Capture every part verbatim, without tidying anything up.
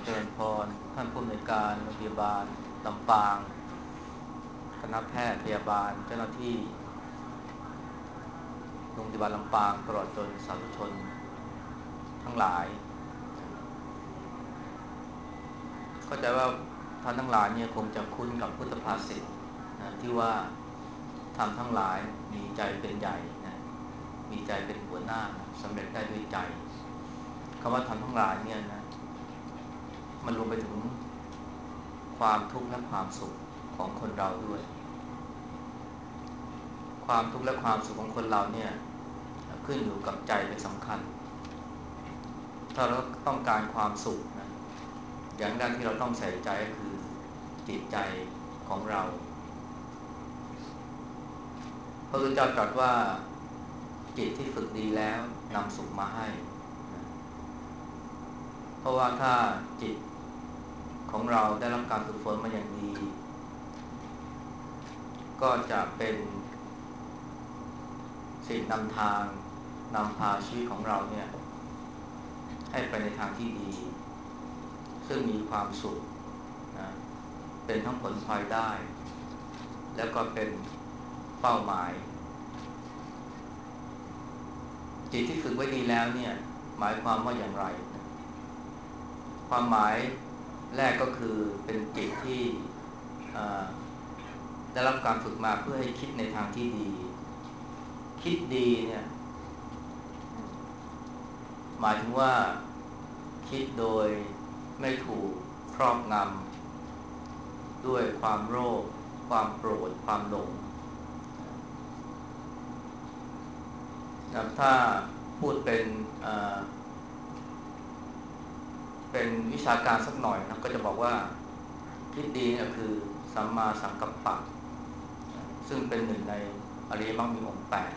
เจริญพรท่านผู้อำนวยการโรงพยาบาลลำปางคณะแพทย์พยาบาลเจ้าหน้าที่โรงพยาบาลลำปางตลอดจนสาธุชนทั้งหลายเข้าใจว่าท่านทั้งหลายเนี่ยคงจะคุ้นกับพุทธภาษิตนะที่ว่าทำทั้งหลายมีใจเป็นใหญ่นะมีใจเป็นหัวหน้านะสำเร็จได้ด้วยใจคำว่าทำทั้งหลายเนี่ยนะมันรวมไปถึงความทุกข์และความสุขของคนเราด้วยความทุกข์และความสุขของคนเราเนี่ยขึ้นอยู่กับใจเป็นสำคัญถ้าเราต้องการความสุขนะอย่างแรกที่เราต้องใส่ใจก็คือจิตใจของเราพระพุทธเจ้าตรัสว่าจิตที่ฝึกดีแล้วนำสุขมาให้นะเพราะว่าถ้าจิตของเราได้รับการฝึกฝนมาอย่างดีก็จะเป็นสิ่งนำทางนำพาชีวิตของเราเนี่ยให้ไปในทางที่ดีซึ่งมีความสุขนะเป็นทั้งผลพลอยได้แล้วก็เป็นเป้าหมายจิตที่ฝึกไว้ดีแล้วเนี่ยหมายความว่าอย่างไรนะความหมายแรกก็คือเป็นจิตที่ได้รับการฝึกมาเพื่อให้คิดในทางที่ดีคิดดีเนี่ยหมายถึงว่าคิดโดยไม่ถูกครอบงำด้วยความโลภความโกรธความหลงนะถ้าพูดเป็นเป็นวิชาการสักหน่อยนะก็จะบอกว่าคิดดีเนี่ยคือสัมมาสังกัปปะซึ่งเป็นหนึ่งในอริยมรรคมีองค์แปด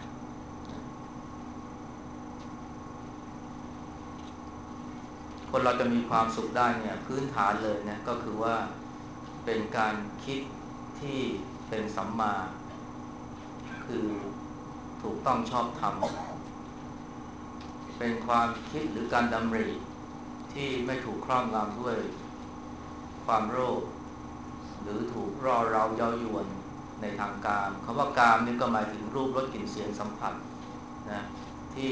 คนเราจะมีความสุขได้เนี่ยพื้นฐานเลยนะก็คือว่าเป็นการคิดที่เป็นสัมมาคือถูกต้องชอบธรรมเป็นความคิดหรือการดำริที่ไม่ถูกครอบงำด้วยความโลภหรือถูกร่อเร้าเย้ายวนในทางกามคำว่ากามนี่ก็หมายถึงรูปรสกลิ่นเสียงสัมผัสนะที่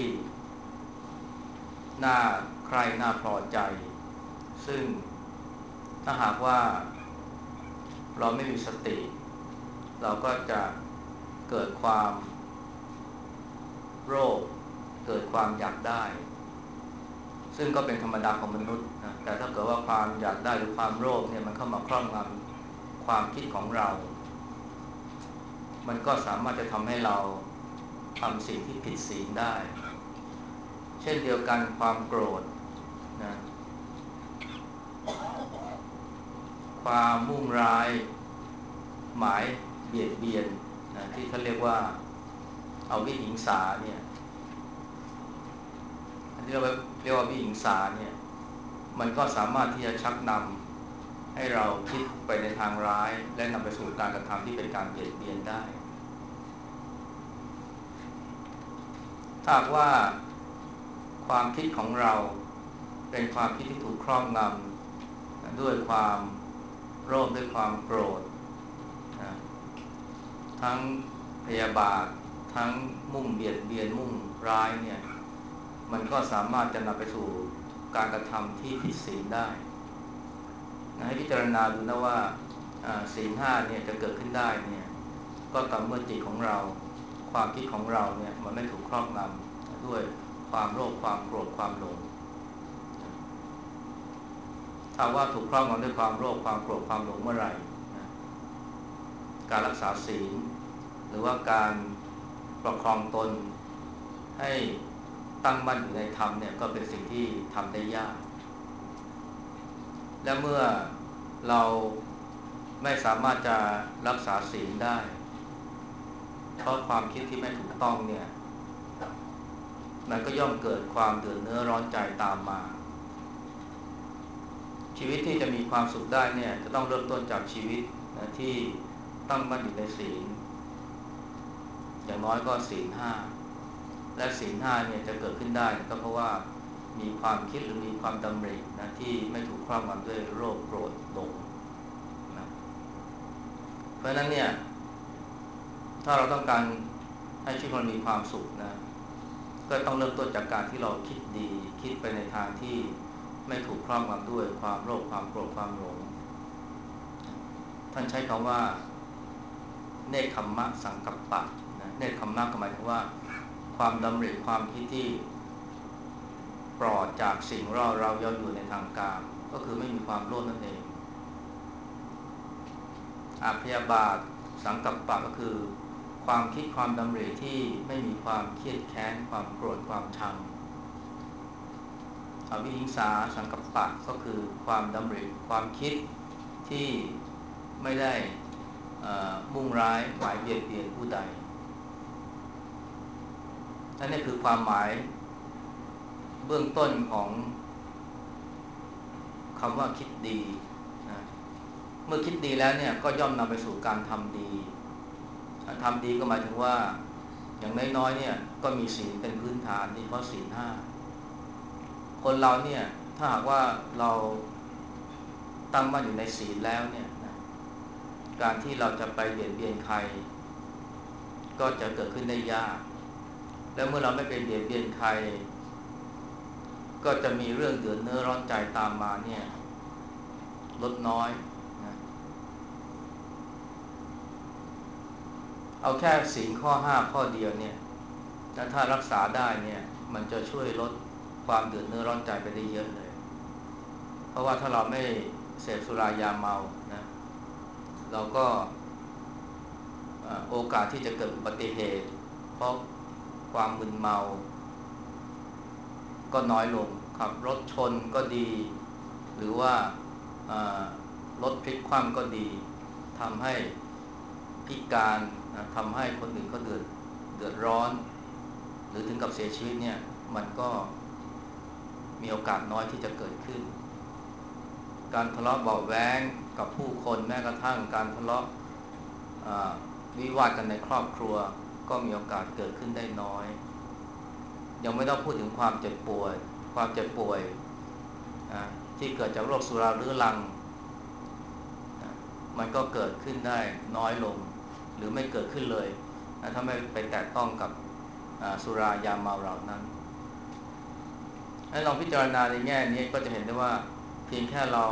น่าใคร่น่าพอใจซึ่งถ้าหากว่าเราไม่มีสติเราก็จะเกิดความโลภเกิดความอยากได้ซึ่งก็เป็นธรรมดาของมนุษย์นะแต่ถ้าเกิดว่าความอยากได้หรือความโลภเนี่ยมันเข้ามาครอบงำความคิดของเรามันก็สามารถจะทำให้เราทำสิ่งที่ผิดศีลได้เช่นเดียวกันความโกรธนะความมุ่งร้ายหมายเบียดเบียนนะที่เขาเรียกว่าเอาวิหิงสาเนี่ยอันนี้เราเรียกว่าวิหิงสาเนี่ยมันก็สามารถที่จะชักนำให้เราคิดไปในทางร้ายและนำไปสู่การกระทำที่เป็นการเบียดเบียนได้ถ้าว่าความคิดของเราเป็นความคิดที่ถูกครอบงำด้วยความโลภด้วยความโกรธนะทั้งพยาบาททั้งมุ่งเบียดเบียนมุ่งร้ายเนี่ยมันก็สามารถจะนำไปสู่การกระทำที่ผิดศีลได้นะให้พิจารณาดูนะว่าศีลห้าเนี่ยจะเกิดขึ้นได้เนี่ยก็ต่อเมื่อจิตของเราความคิดของเราเนี่ยมันไม่ถูกครอบงำด้วยความโลภความโกรธความหลงถ้าว่าถูกครอบงำด้วยความโลภความโกรธความหลงเมื่อไหร่นะการรักษาศีลหรือว่าการประคองตนให้ตั้งมั่นอยู่ในธรรมเนี่ยก็เป็นสิ่งที่ทำได้ยากและเมื่อเราไม่สามารถจะรักษาศีลได้เพราะความคิดที่ไม่ถูกต้องเนี่ยมันก็ย่อมเกิดความเดือดเนื้อร้อนใจตามมาชีวิตที่จะมีความสุขได้เนี่ยจะต้องเริ่มต้นจากชีวิตนะที่ตั้งมั่นอยู่ในศีลอย่างน้อยก็ศีลห้าและศีลห้าเนี่ยจะเกิดขึ้นได้ก็เพราะว่ามีความคิดหรือมีความดำรินะที่ไม่ถูกครอบงำด้วยโรคโกรธหลงนะเพราะฉะนั้นเนี่ยถ้าเราต้องการให้ชีวิตเรามีความสุขนะก็ต้องเริ่มต้นจากการที่เราคิดดีคิดไปในทางที่ไม่ถูกครอบงำด้วยความโลภความโกรธความหลงท่านใช้คำว่าเนคขมมะสังกัปปะนะเนคขมมะก็หมายถึงว่าความดำริความคิดที่ปลอดจากสิ่งร่อเราเย้าอยู่ในทางกามก็คือไม่มีความโลภนั่นเองอาพยาบาทสังกัปปะก็คือความคิดความดำริที่ไม่มีความเครียดแค้นความโกรธความชังอวิหิงสาสังกัปปะก็คือความดำริความคิดที่ไม่ได้มุ่งร้ายหมายเบียดเบียนผู้ใดนั่นนี่คือความหมายเบื้องต้นของคำว่าคิดดีนะเมื่อคิดดีแล้วเนี่ยก็ย่อมนำไปสู่การทำดีทำดีก็หมายถึงว่าอย่างน้อยๆเนี่ยก็มีศีลเป็นพื้นฐานที่ข้อศีลห้าคนเราเนี่ยถ้าหากว่าเราตั้งมั่นอยู่ในศีลแล้วเนี่ยนะการที่เราจะไปเบียดเบียนใครก็จะเกิดขึ้นได้ยากแล้วเมื่อเราไม่ไปเบียดเบียนใครก็จะมีเรื่องเดือดเนื้อร้อนใจตามมาเนี่ยลดน้อยนะเอาแค่ศีลข้อห้าข้อเดียวเนี่ยถ้ารักษาได้เนี่ยมันจะช่วยลดความเดือดเนื้อร้อนใจไปได้เยอะเลยเพราะว่าถ้าเราไม่เสพสุรายาเมานะเราก็โอกาสที่จะเกิดอุบัติเหตุเพราะความมึนเมาก็น้อยลงขับรถชนก็ดีหรือว่ารถพลิกคว่ำก็ดีทำให้พิการนะทำให้คนอื่นเขาเดือดเดือดร้อนหรือถึงกับเสียชีวิตเนี่ยมันก็มีโอกาสน้อยที่จะเกิดขึ้นการทะเลาะเบาะแว้งกับผู้คนแม้กระทั่งการทะเลาะวิวาทกันในครอบครัวก็มีโอกาสเกิดขึ้นได้น้อยยังไม่ต้องพูดถึงความเจ็บป่วยความเจ็บป่วยที่เกิดจากโรคสุราเรื้อรังมันก็เกิดขึ้นได้น้อยลงหรือไม่เกิดขึ้นเลยถ้าไม่ไปแตะต้องกับสุรายาเมาเหล่านั้นให้ลองพิจารณาในแง่นี้ก็จะเห็นได้ว่าเพียงแค่เรา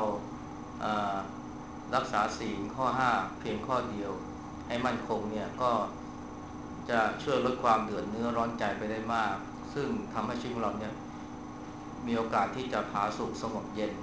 รักษาศีลข้อห้าเพียงข้อเดียวให้มั่นคงเนี่ยก็จะช่วยลดความเดือดเนื้อร้อนใจไปได้มากซึ่งทำให้ชีวิตของเราเนี่ยมีโอกาสที่จะผาสุกสงบเย็น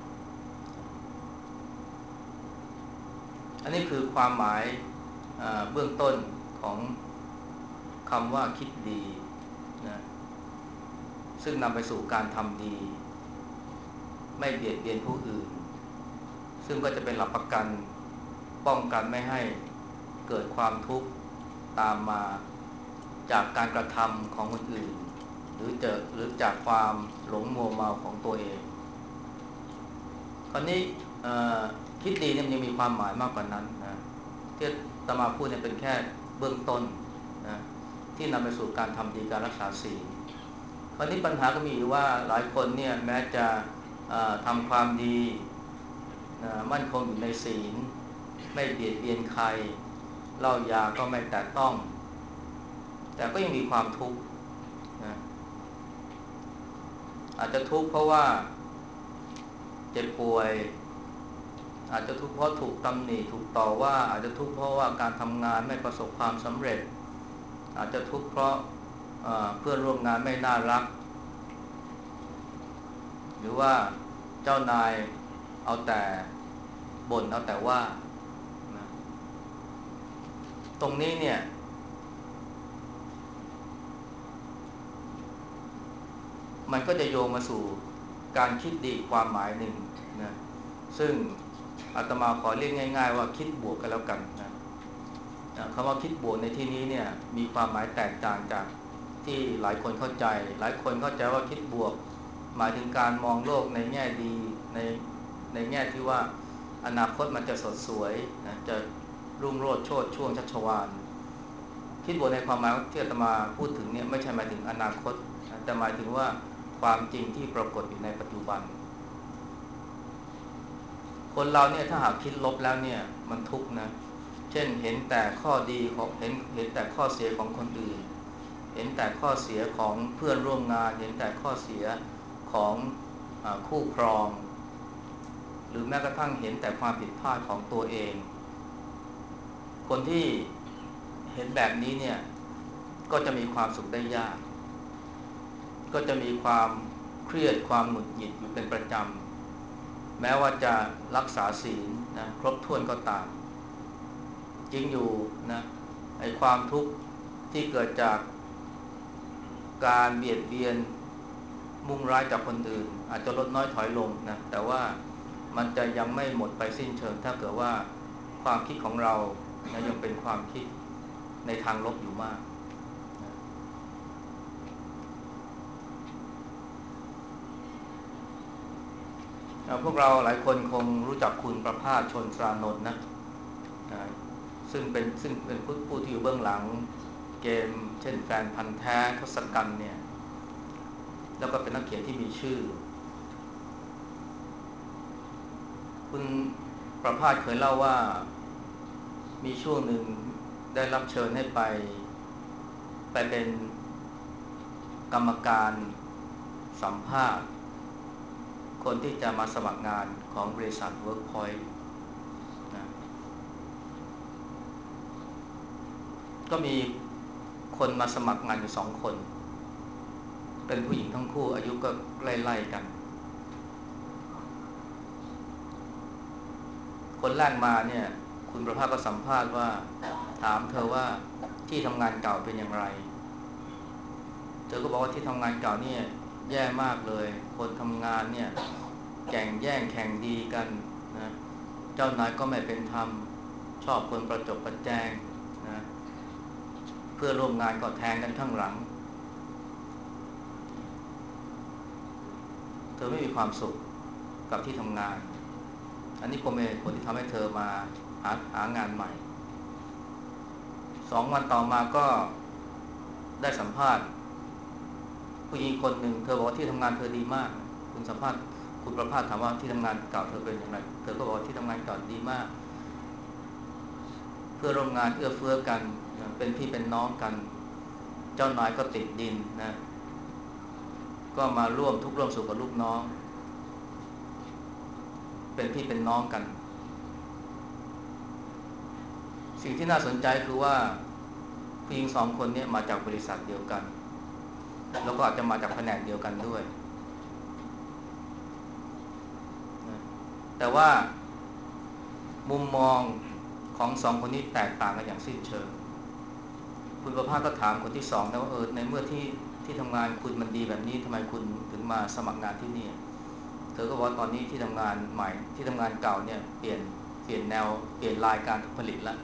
อันนี้คือความหมายเบื้องต้นของคำว่าคิดดีนะซึ่งนำไปสู่การทำดีไม่เบียดเบียนผู้อื่นซึ่งก็จะเป็นหลักประกันป้องกันไม่ให้เกิดความทุกข์ตามมาจากการกระทำของคนอื่นหรือเจอหรือจากความหลงมัวเมาของตัวเองคราวนี้คิดดีเนี่ยยังมีความหมายมากกว่านั้นนะที่ตมาพูดเนี่ยเป็นแค่เบื้องต้นนะที่นำไปสู่การทำดีการรักษาศีลคราวนี้ปัญหาก็มีอยู่ว่าหลายคนเนี่ยแม้จะทำความดีนะมั่นคงอยู่ในศีลไม่เบียดเบียนใครเหล้ายาก็ไม่แตะต้องแต่ก็ยังมีความทุกข์นะอาจจะทุกข์เพราะว่าเจ็บป่วยอาจจะทุกข์เพราะถูกตำหนิถูกต่อว่าอาจจะทุกข์เพราะว่าการทำงานไม่ประสบความสำเร็จอาจจะทุกข์เพราะเพื่อนร่วมงานไม่น่ารักหรือว่าเจ้านายเอาแต่บ่นเอาแต่ว่านะตรงนี้เนี่ยมันก็จะโยงมาสู่การคิดดีความหมายหนึ่งนะซึ่งอาตมาขอเรียกง่ายๆว่าคิดบวกกันแล้วกันนะคำว่าคิดบวกในที่นี้เนี่ยมีความหมายแตกต่างจากที่หลายคนเข้าใจหลายคนเข้าใจว่าคิดบวกหมายถึงการมองโลกในแง่ดีในในแง่ที่ว่าอนาคตมันจะสดสวยนะจะรุ่งโรจน์โชติช่วงชัชวาลคิดบวกในความหมายที่อาตมาพูดถึงเนี่ยไม่ใช่หมายถึงอนาคตแต่หมายถึงว่าความจริงที่ปรากฏอยู่ในปัจจุบันคนเราเนี่ยถ้าหากคิดลบแล้วเนี่ยมันทุกข์นะเช่นเห็นแต่ข้อดีของเห็นเห็นแต่ข้อเสียของคนอื่นเห็นแต่ข้อเสียของเพื่อนร่วมงานเห็นแต่ข้อเสียของอ่าคู่ครองหรือแม้กระทั่งเห็นแต่ความผิดพลาดของตัวเองคนที่เห็นแบบนี้เนี่ยก็จะมีความสุขได้ยากก็จะมีความเครียดความหงุดหงิดอยู่เป็นประจำแม้ว่าจะรักษาศีลนะครบถ้วนก็ตามจริงอยู่นะไอ้ความทุกข์ที่เกิดจากการเบียดเบียนมุ่งร้ายจากคนอื่นอาจจะลดน้อยถอยลงนะแต่ว่ามันจะยังไม่หมดไปสิ้นเชิงถ้าเกิดว่าความคิดของเรานะยังเป็นความคิดในทางลบอยู่มากนะพวกเราหลายคนคงรู้จักคุณประภาสชนสรานนท์นะนะซึ่งเป็นซึ่งเป็นผู้ผู้ที่อยู่เบื้องหลังเกมเช่นแฟนพันธ์แท้ทศกัณฐ์เนี่ยแล้วก็เป็นนักเขียนที่มีชื่อคุณประภาสเคยเล่าว่ามีช่วงหนึ่งได้รับเชิญให้ไปไปเป็นกรรมการสัมภาษณ์คนที่จะมาสมัครงานของบริษัท Workpoint นะก็มีคนมาสมัครงานอยู่สองคนเป็นผู้หญิงทั้งคู่อายุก็ไล่ๆกันคนแรกมาเนี่ยคุณประภาสก็สัมภาษณ์ว่าถามเธอว่าที่ทำงานเก่าเป็นอย่างไรเธอก็บอกว่าที่ทำงานเก่าเนี่ยแย่มากเลยคนทำงานเนี่ยแข่งแย่งแข่งดีกันนะเจ้านายก็ไม่เป็นธรรมชอบคนประจบประแจงนะเพื่อร่วมงานก็แทงกันข้างหลังเธอไม่มีความสุขกับที่ทำงานอันนี้คงเป็นเหตุผลที่ทำให้เธอมาหาหางานใหม่สองวันต่อมาก็ได้สัมภาษณ์ผู้หญิงคนหนึ่งเธอบอกว่าที่ทำงานเธอดีมากคุณสัมภาษณ์คุณประภาสถามว่าที่ทำงานเก่าเธอเป็นอย่างไรเธอก็บอกว่าที่ทำงานเก่าดีมากเพื่อร่วมงานเอื้อเฟื้อกันนะเป็นพี่เป็นน้องกันเจ้านายก็ติดดินนะก็มาร่วมทุกข์ร่วมสุขกับลูกน้องเป็นพี่เป็นน้องกันสิ่งที่น่าสนใจคือว่าผู้หญิงสองคนนี้มาจากบริษัทเดียวกันแล้วก็อาจจะมาจากแผนกเดียวกันด้วยนะแต่ว่ามุมมองของสองคนนี้แตกต่างกันอย่างสิ้นเชิงคุณประภาสก็ถามคนที่สองนะว่าเออในเมื่อที่ที่ทำงานคุณมันดีแบบนี้ทำไมคุณถึงมาสมัครงานที่นี่เธอก็บอกว่าตอนนี้ที่ทำงานใหม่ที่ทำงานเก่าเนี่ยเปลี่ยนเปลี่ยนแนวเปลี่ยนรายการผลิตแล้ว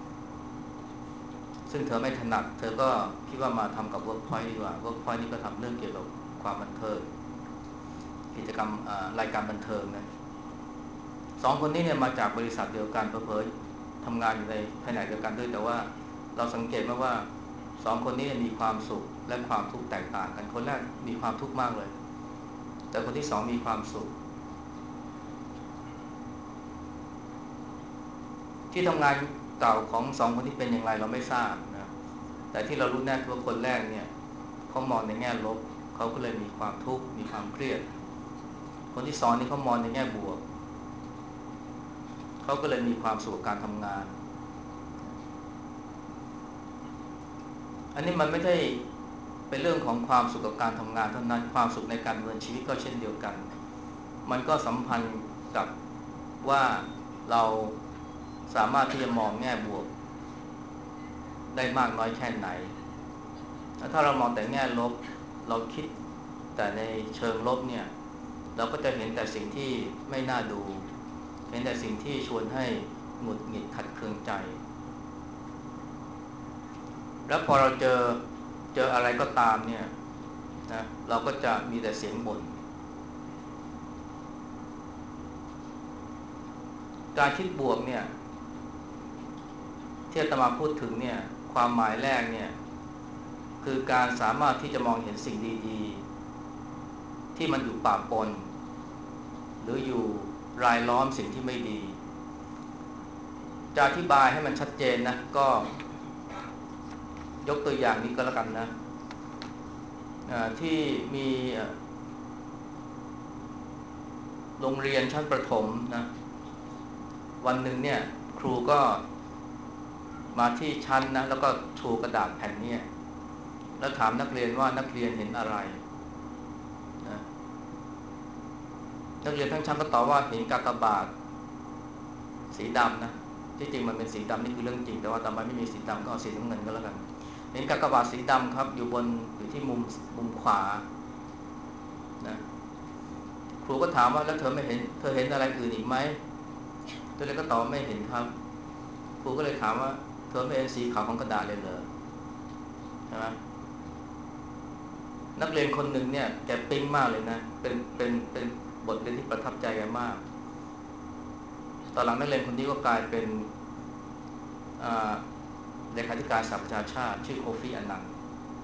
ซึ่งเธอไม่ถนัดเธอก็คิดว่ามาทำกับ Workpoint ดีกว่า Workpoint นี่ก็ทำเรื่องเกี่ยวกับความบันเทิงกิจกรรมรายการบันเทิงนะสองคนนี้เนี่ยมาจากบริษัทเดียวกันเผยทำงานอยู่ในแผนกเดียวกันด้วยแต่ว่าเราสังเกตไหมว่าสองคนนี้มีความสุขและความทุกข์แตกต่างกันคนแรกมีความทุกข์มากเลยแต่คนที่สองมีความสุขที่ทำงานเก่าของสองคนที่เป็นอย่างไรเราไม่ทราบนะแต่ที่เรารู้แน่คือว่าคนแรกเนี่ยเขามองในแง่ลบเขาก็เลยมีความทุกข์มีความเครียดคนที่สองนี่เขามองในแง่บวกเขาก็เลยมีความสุขกับการทำงานอันนี้มันไม่ใช่เป็นเรื่องของความสุขกับการทำงานเท่านั้นความสุขในการดำเนินชีวิตก็เช่นเดียวกันมันก็สัมพันธ์กับว่าเราสามารถที่จะมองแง่บวกได้มากน้อยแค่ไหนถ้าเรามองแต่แง่ลบเราคิดแต่ในเชิงลบเนี่ยเราก็จะเห็นแต่สิ่งที่ไม่น่าดูเห็นแต่สิ่งที่ชวนให้หงุดหงิดขัดเคืองใจแล้วพอเราเจอเจออะไรก็ตามเนี่ยนะเราก็จะมีแต่เสียงบ่นการคิดบวกเนี่ยที่อาตมาพูดถึงเนี่ยความหมายแรกเนี่ยคือการสามารถที่จะมองเห็นสิ่งดีที่มันอยู่ป่าปนหรืออยู่รายล้อมสิ่งที่ไม่ดีจะอธิบายให้มันชัดเจนนะก็ยกตัวอย่างนี้ก็แล้วกันนะที่มีโรงเรียนชั้นประถมนะวันหนึ่งเนี่ยครูก็มาที่ชั้นนะแล้วก็ชูกระดาษแผ่นนี้แล้วถามนักเรียนว่านักเรียนเห็นอะไรนะนักเรียนทั้งชั้นก็ตอบว่าเห็นกากบาทสีดำนะที่จริงมันเป็นสีดำนี่คือเรื่องจริงแต่ว่าทำไมไม่มีสีดำก็เอาสีน้ำเงินก็แล้วกันเห็นกากบาทสีดำครับอยู่บนอยู่ที่มุมมุมขวานะครูก็ถามว่าแล้วเธอไม่เห็นเธอเห็นอะไรอื่นอีกไหมตัวเล็กก็ตอบไม่เห็นครับครูก็เลยถามว่าเธอไม่เห็นสีขาวของกระดาษเลยเหรอใช่ไหมนักเรียนคนหนึ่งเนี่ยแกปิ๊งมากเลยนะเป็นเป็นเป็นบทเรียนที่ประทับใจแกมากตอนหลังนักเรียนคนนี้ก็กลายเป็นเลขาธิการสหประชาชาติชื่อโคฟีอันนันต์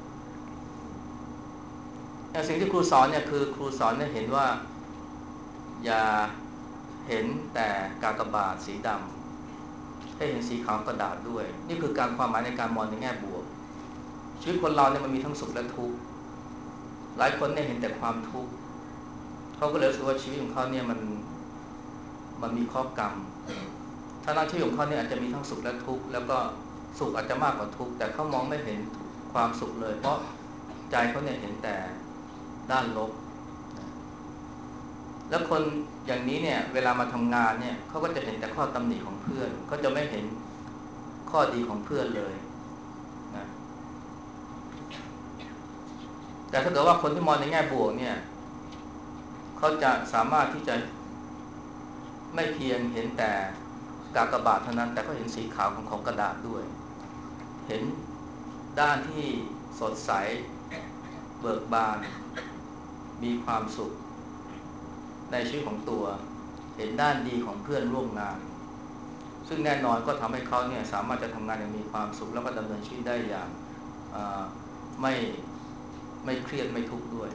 สิ่งที่ครูสอนเนี่ยคือครูสอนเนี่ยเห็นว่าอย่าเห็นแต่กากบาทสีดำให้เห็นสีขาวกระดาษด้วยนี่คือการความหมายในการมองในแง่บวกชีวิตคนเราเนี่ยมันมีทั้งสุขและทุกข์หลายคนเนี่ยเห็นแต่ความทุกข์เขาก็เลยรู้สึกว่าชีวิตของเขาเนี่ยมันมันมีข้อกรรมถ้าในชีวิตของเขาเนี่ยอาจจะมีทั้งสุขและทุกข์แล้วก็สุขอาจจะมากกว่าทุกข์แต่เขามองไม่เห็นความสุขเลยเพราะใจเขาเนี่ยเห็นแต่ด้านลบแล้วคนอย่างนี้เนี่ยเวลามาทำงานเนี่ยเขาก็จะเห็นแต่ข้อตำหนิของเพื่อนเขาจะไม่เห็นข้อดีของเพื่อนเลยนะแต่ถ้าเกิดว่าคนที่มองในแง่บวกเนี่ยเขาจะสามารถที่จะไม่เพียงเห็นแต่กากบาทเท่านั้นแต่ก็เห็นสีขาวของของกระดาษด้วยเห็นด้านที่สดใสเบิกบานมีความสุขในชีวิตของตัวเห็นด้านดีของเพื่อนร่วมงานซึ่งแน่นอนก็ทำให้เขาเนี่ยสามารถจะทำงานอย่างมีความสุขแล้วก็ดำเนินชีวิตได้อย่างไม่ไม่เครียดไม่ทุกข์ด้วย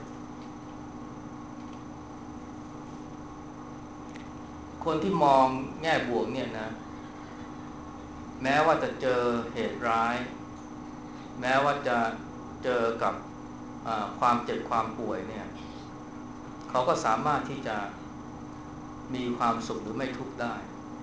คนที่มองแง่บวกเนี่ยนะแม้ว่าจะเจอเหตุร้ายแม้ว่าจะเจอกับความเจ็บความป่วยเนี่ยเขาก็สามารถที่จะมีความสุขหรือไม่ทุกข์ได้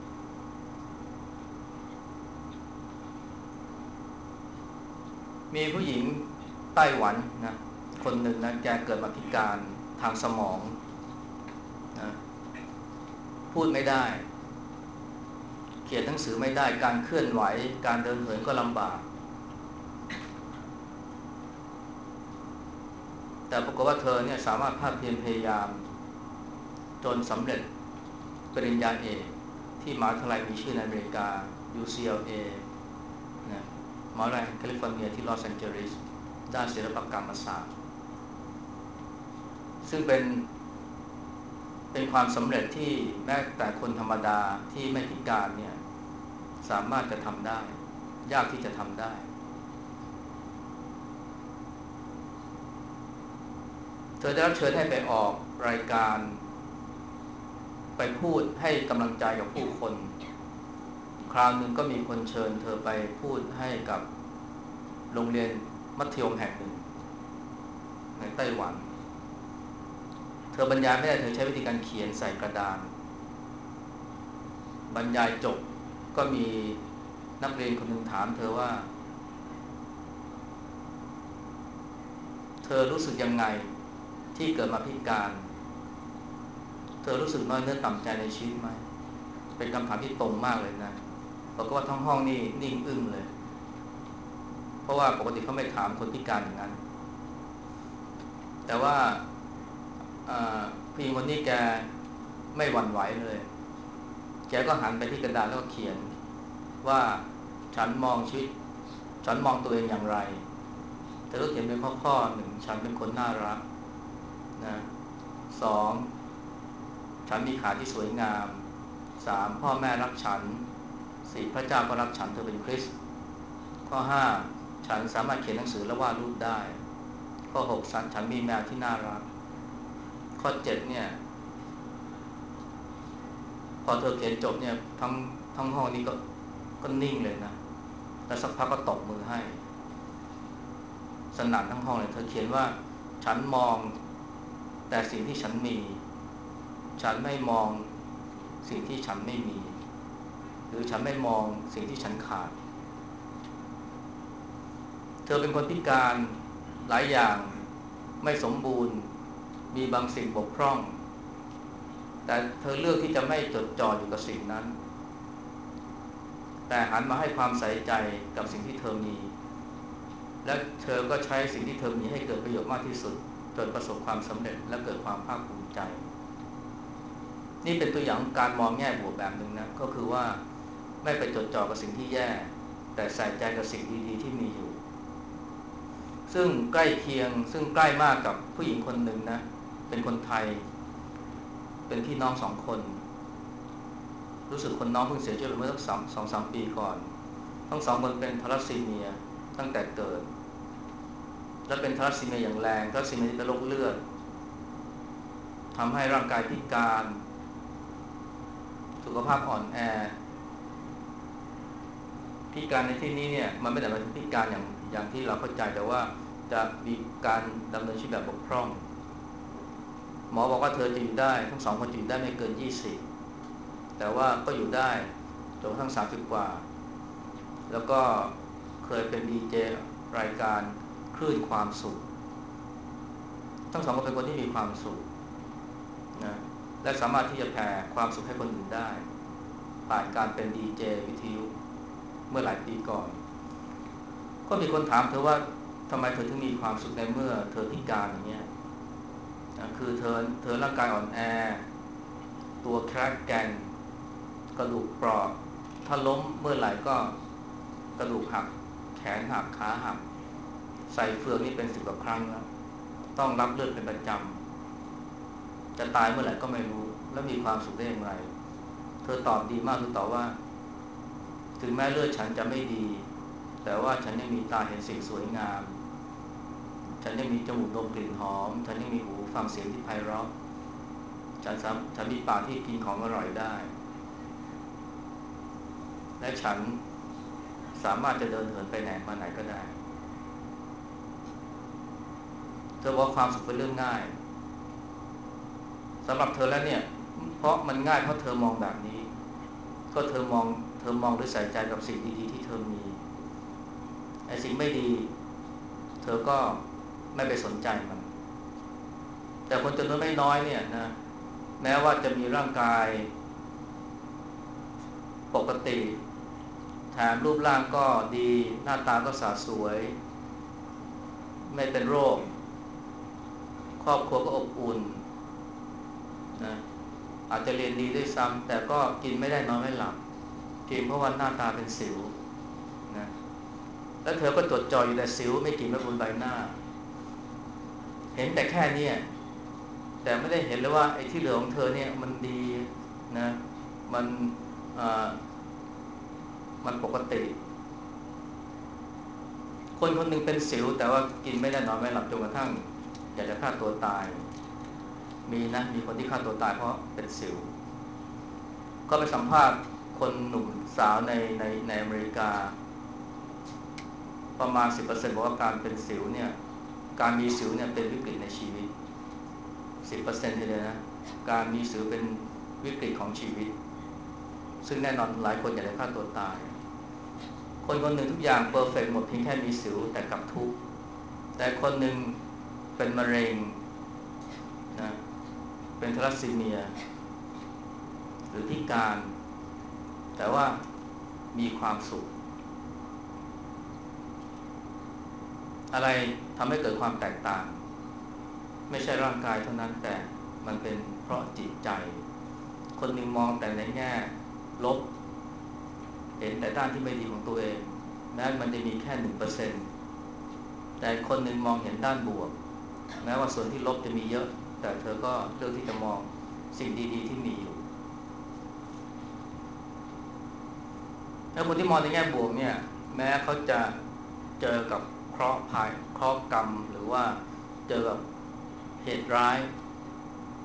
มีผู้หญิงไต้หวันนะคนหนึ่งนะแกเกิดมาพิการทางสมองนะพูดไม่ได้เขียนหนังสือไม่ได้การเคลื่อนไหวการเดินเหินก็ลำบากแต่ปรากฏว่าเธอเนี่ยสามารถภาคเพียรพยายามจนสำเร็จปริญญาเอกที่มหาวิทยาลัยมีชื่อในอเมริกา ยู ซี แอล เอ นะมหาวิทยาลัยแคลิฟอร์เนียที่ลอสแอนเจลิสด้านศิลปกรรมศาสตร์ซึ่งเป็นเป็นความสำเร็จที่แม้แต่คนธรรมดาที่ไม่พิการเนี่ยสามารถจะทำได้ยากที่จะทำได้เธอได้รับเชิญให้ไปออกรายการไปพูดให้กำลังใจกับผู้คนคราวหนึ่งก็มีคนเชิญเธอไปพูดให้กับโรงเรียนมัธยมแห่งหนึ่งในไต้หวันเธอบรรยายไม่ได้เธอใช้วิธีการเขียนใส่กระดานบรรยายจบก็มีนักเรียนคนหนึ่งถามเธอว่าเธอรู้สึกยังไงที่เกิดมาพิการเธอรู้สึกน้อยเนื้อต่ำใจในชีวิตไหมเป็นคำถามที่ตรงมากเลยนะบอกว่าทั้งห้องนี่นิ่งอึ้งเลยเพราะว่าปกติเขาไม่ถามคนพิการอย่างนั้นแต่ว่าผู้หญิงคนนี้แกไม่หวั่นไหวเลยแกก็หันไปที่กระดาษแล้วก็เขียนว่าฉันมองชีวิตฉันมองตัวเองอย่างไรเธอก็เขียนเป็นข้อๆหนึ่งฉันเป็นคนน่ารักนะสองฉันมีขาที่สวยงามสามพ่อแม่รักฉันสี่พระเจ้าก็รักฉันเธอเป็นคริสต์ข้อห้าฉันสามารถเขียนหนังสือและวาดรูปได้ข้อหกฉันฉันมีแมวที่น่ารักข้อเจ็ดเนี่ยพอเธอเขียนจบเนี่ยทั้งทั้งห้องนี้ก็ก็นิ่งเลยนะแล้วสักพักก็ตบมือให้สนั่นทั้งห้องเลยเธอเขียนว่าฉันมองแต่สิ่งที่ฉันมีฉันไม่มองสิ่งที่ฉันไม่มีหรือฉันไม่มองสิ่งที่ฉันขาดเธอเป็นคนพิการหลายอย่างไม่สมบูรณ์มีบางสิ่งบกพร่องแต่เธอเลือกที่จะไม่จดจ่ออยู่กับสิ่งนั้นแต่หันมาให้ความใส่ใจกับสิ่งที่เธอมีและเธอก็ใช้สิ่งที่เธอมีให้เกิดประโยชน์มากที่สุดจนประสบความสำเร็จและเกิดความภาคภูมิใจนี่เป็นตัวอย่างของการมองแง่บวกแบบหนึ่งนะก็คือว่าไม่ไปจดจ่อกับสิ่งที่แย่แต่ใส่ใจกับสิ่งดีๆที่มีอยู่ซึ่งใกล้เคียงซึ่งใกล้มากกับผู้หญิงคนหนึ่งนะเป็นคนไทยเป็นพี่น้องสองคนรู้สึกคนน้องเพิ่งเสียชีวิตไปเมื่อสักสองสองสามปีก่อนทั้งสองคนเป็นทาลัสซีเมียตั้งแต่เกิดและเป็นทาลัสซีเมียอย่างแรงทาลัสซีเมียเป็นโรคเลือดทำให้ร่างกายพิการสุขภาพอ่อนแอพิการในที่นี้เนี่ยมันไม่ได้หมายถึงพิการอย่างอย่างที่เราเข้าใจแต่ว่าจะมีการดำเนินชีวิตแบบบกพร่องหมอบอกว่าเธอจะอยู่ได้ทั้งสองคนอยู่ได้ไม่เกินยี่สิบแต่ว่าก็อยู่ได้จนกระทั่งสามสิบกว่าแล้วก็เคยเป็นดีเจรายการคลื่นความสุขทั้งสองคนเป็นคนที่มีความสุขนะและสามารถที่จะแผ่ความสุขให้คนอื่นได้ผ่านการเป็นดีเจวิทยุเมื่อหลายปีก่อนก็มีคนถามเธอว่าทำไมเธอถึงมีความสุขในเมื่อเธอพิการอย่างเงี้ยนะคือเธอเธอร่างกายอ่อนแอตัวแคร็กแกนกระดูกเปราะถ้าล้มเมื่อไหร่ก็กระดูกหักแขนหักขาหักใส่เฟือกนี่เป็นสิบกว่าครั้งแล้วต้องรับเลือดเป็นประจำจะตายเมื่อไหร่ก็ไม่รู้แล้วมีความสุขได้อย่างไรเธอตอบดีมากเธอตอบว่าถึงแม้เลือดฉันจะไม่ดีแต่ว่าฉันยังมีตาเห็นสิ่งสวยงามฉันยังมีจมูกดมกลิ่นหอมฉันยังมีหูฟังเสียงที่ไพเราะฉันสามฉันมีปากที่กินของอร่อยได้และฉันสามารถจะเดินเหินไปไหนมาไหนก็ได้เธอบอกความสุขเป็นเรื่องง่ายสำหรับเธอแล้วเนี่ยเพราะมันง่ายเพราะเธอมองแบบนี้ก็เธอมองเธอมองด้วยใส่ใจกับสิ่งดีๆที่เธอมีไอ้สิ่งไม่ดีเธอก็ไม่ไปสนใจมันแต่คนจำนวนไม่น้อยเนี่ยนะแม้ว่าจะมีร่างกายปกติแถมรูปร่างก็ดีหน้าตาก็สะสวยไม่เป็นโรคครอบครัวก็อบอุ่นนะอาจจะเรียนดีด้วยซ้ำแต่ก็กินไม่ได้นอนไม่หลับเพียงเพราะว่าหน้าตาเป็นสิวนะแล้วเธอก็จดจ่ออยู่แต่สิวไม่กี่เม็ดบนใบหน้าเห็นแต่แค่นี้แต่ไม่ได้เห็นเลยว่าไอ้ที่เหลือของเธอเนี่ยมันดีนะมันมันปกติคนคนหนึ่งเป็นสิวแต่ว่ากินไม่ได้นอนไม่หลับจนกระทั่งอยากจะฆ่าตัวตายมีนะมีคนที่ฆ่าตัวตายเพราะเป็นสิวก็ไปสัมภาษณ์คนหนุ่มสาวในในในอเมริกาประมาณ สิบเปอร์เซ็นต์ บอกว่าการเป็นสิวเนี่ยการมีสิวเนี่ยเป็นวิกฤตในชีวิต สิบเปอร์เซ็นต์ ทีเดียวนะการมีสิวเป็นวิกฤตของชีวิตซึ่งแน่นอนหลายคนอยากจะฆ่าตัวตายคนคนหนึ่งทุกอย่างเพอร์เฟกต์หมดเพียงแค่มีสิวแต่กลับทุกข์แต่คนหนึ่งเป็นมะเร็งนะเป็นทาลัสซีเมียหรือพิการแต่ว่ามีความสุขอะไรทำให้เกิดความแตกต่างไม่ใช่ร่างกายเท่านั้นแต่มันเป็นเพราะจิตใจคนหนึ่งมองแต่ในแง่ลบเห็นแต่ด้านที่ไม่ดีของตัวเองแม้มันจะมีแค่ หนึ่งเปอร์เซ็นต์ แต่คนหนึ่งมองเห็นด้านบวกแม้ว่าส่วนที่ลบจะมีเยอะแต่เธอก็เลือกที่จะมองสิ่งดีๆที่มีอยู่แล้วคนที่มองในแง่บวกเนี่ยแม้เขาจะเจอกับเคราะห์ภัยเคราะห์กรรมหรือว่าเจอกับเหตุร้าย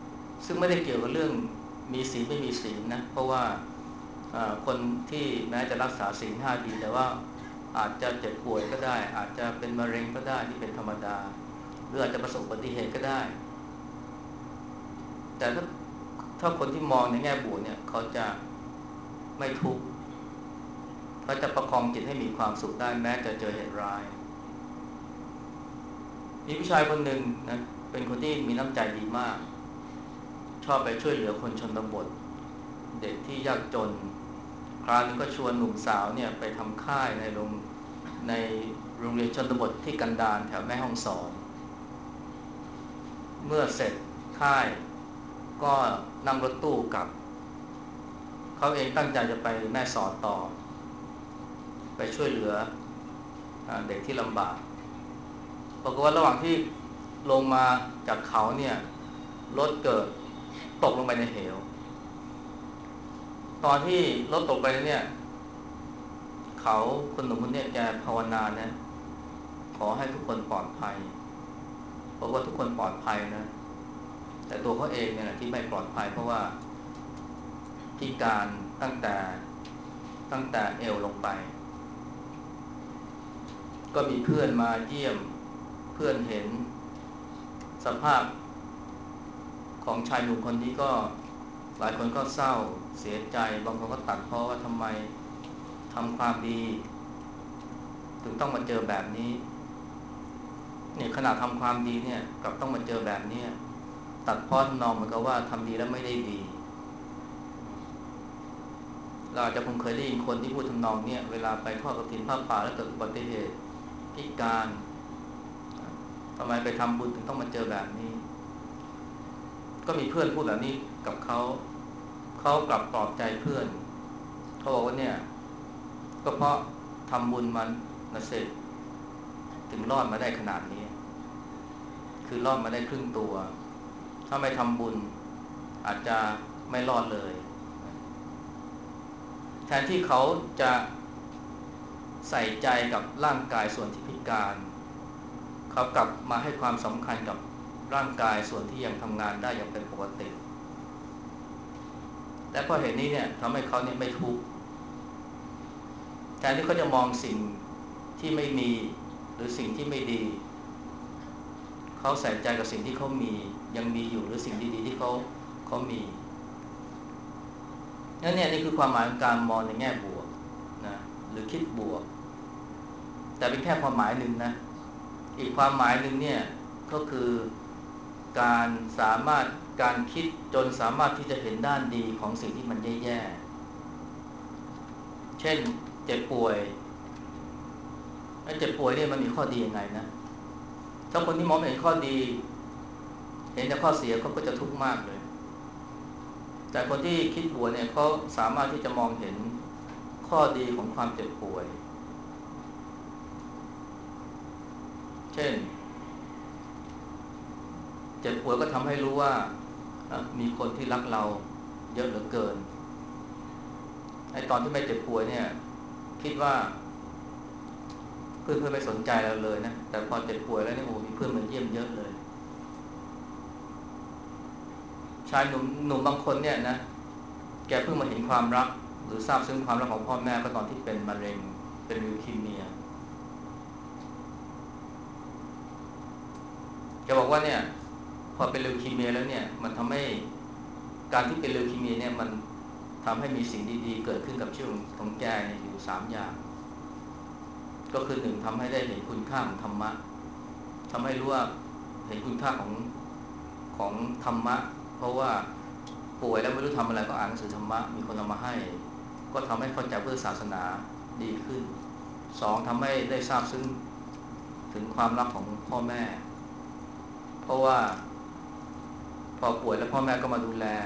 ซึ่งไม่ได้เกี่ยวกับเรื่องมีศีลไม่มีศีลนะเพราะว่าคนที่แม้จะรักษาศีลห้าดีแต่ว่าอาจจะเจ็บป่วยก็ได้อาจจะเป็นมะเร็งก็ได้ที่เป็นธรรมดาหรืออาจจะประสบอุบัติเหตุก็ได้แต่ถ้าถ้าคนที่มองในแง่บวกเนี่ยเขาจะไม่ทุกข์เขาจะประคองจิตให้มีความสุขได้แม้จะเจอเหตุร้ายมีผู้ชายคนหนึ่งนะเป็นคนที่มีน้ำใจดีมากชอบไปช่วยเหลือคนชนบทเด็กที่ยากจนคราวนึงก็ชวนหนุ่มสาวเนี่ยไปทำค่ายในโรงในโรงเรียนชนบทที่กันดารแถวแม่ฮ่องสอนเมื่อเสร็จค่ายก็นั่งรถตู้กลับเขาเองตั้งใจจะไปแม่สอดต่อไปช่วยเหลือเด็กที่ลำบากปรากฏว่าระหว่างที่ลงมาจากเขาเนี่ยรถเกิดตกลงไปในเหวตอนที่รถตกไปเนี่ยเขาคนหนุ่มคนนี้แกภาวนาเนี่ยขอให้ทุกคนปลอดภัยเพราะว่าทุกคนปลอดภัยนะแต่ตัวเขาเองเนี่ยที่ไม่ปลอดภัยเพราะว่าพิการตั้งแต่ตั้งแต่เอวลงไปก็มีเพื่อนมาเยี่ยมเพื่อนเห็นสภาพของชายหนุ่มคนนี้ก็หลายคนก็เศร้าเสียใจบางคนก็ตัดพ้อว่าทำไมทำความดีถึงต้องมาเจอแบบนี้เนี่ยขณะทำความดีเนี่ยกลับต้องมาเจอแบบนี้ตัดพ้อทำนองเหมือนกับว่าทำดีแล้วไม่ได้ดีเราอาจจะคงเคยได้ยินคนที่พูดทำนองเนี่ยเวลาไปทอดกฐินผ้าป่าแล้วเกิดอุบัติเหตุพิการทำไมไปทำบุญถึงต้องมาเจอแบบนี้ก็มีเพื่อนพูดแบบนี้กับเขาเขากลับปลอบใจเพื่อนเขาบอกว่าเนี่ยก็เพราะทำบุญมันนะเสร็จถึงรอดมาได้ขนาดนี้คือรอดมาได้ครึ่งตัวถ้าไม่ทำบุญอาจจะไม่รอดเลยแทนที่เขาจะใส่ใจกับร่างกายส่วนที่พิการเขากลับมาให้ความสำคัญกับร่างกายส่วนที่ยังทำงานได้อย่างเป็นปกติและเพราะเหตุนี้เนี่ยทำให้เขาเนี่ยไม่ทุกข์แทนที่เขาจะมองสิ่งที่ไม่มีหรือสิ่งที่ไม่ดีเขาใส่ใจกับสิ่งที่เขามียังมีอยู่หรือสิ่งดีๆที่เขาเขามีนั่นเนี่ยนี่คือความหมายของการมองในแง่บวกนะหรือคิดบวกแต่เป็นแค่ความหมายหนึ่งนะอีกความหมายหนึ่งเนี่ยก็คือการสามารถการคิดจนสามารถที่จะเห็นด้านดีของสิ่งที่มันแย่ๆเช่นเจ็บป่วยไอ้เจ็บป่วยเนี่ยมันมีข้อดียังไงนะถ้าคนที่มองไม่เห็นข้อดีเห็นแต่ข้อเสียเขาก็จะทุกข์มากเลยแต่คนที่คิดบวกเนี่ยเขาสามารถที่จะมองเห็นข้อดีของความเจ็บป่วยเช่นเจ็บป่วยก็ทำให้รู้ว่ามีคนที่รักเราเยอะเหลือเกินไอ้ตอนที่ไม่เจ็บป่วยเนี่ยคิดว่าเพื่อนเพื่อนไม่สนใจเราเลยนะแต่พอเจ็บป่วยแล้วเนี่ยโอ้มีเพื่อนมาเยี่ยมเยอะเลยชายหนุ่มหนุ่มบางคนเนี่ยนะแกเพิ่งมาเห็นความรักหรือทราบซึ้งความรักของพ่อแม่ก็ตอนที่เป็นมะเร็งเป็นลิวคีเมียแกบอกว่าเนี่ยพอเป็นลิวคีเมียแล้วเนี่ยมันทำให้การที่เป็นลิวคีเมียเนี่ยมันทำให้มีสิ่งดีๆเกิดขึ้นกับชีวิตของแกเนี่ยอยู่สามอย่างก็คือหนึ่งทำให้ได้เห็นคุณค่าของธรรมะทำให้รู้ว่าเห็นคุณค่าของของธรรมะเพราะว่าป่วยแล้วไม่รู้ทำอะไรก็อ่านหนังสือธรรมะมีคนเอามาให้ก็ทำให้เข้าใจพุทธศาสนาดีขึ้นสองทำให้ได้ทราบซึ้งถึงความรักของพ่อแม่เพราะว่าพอป่วยแล้วพ่อแม่ก็มาดูแล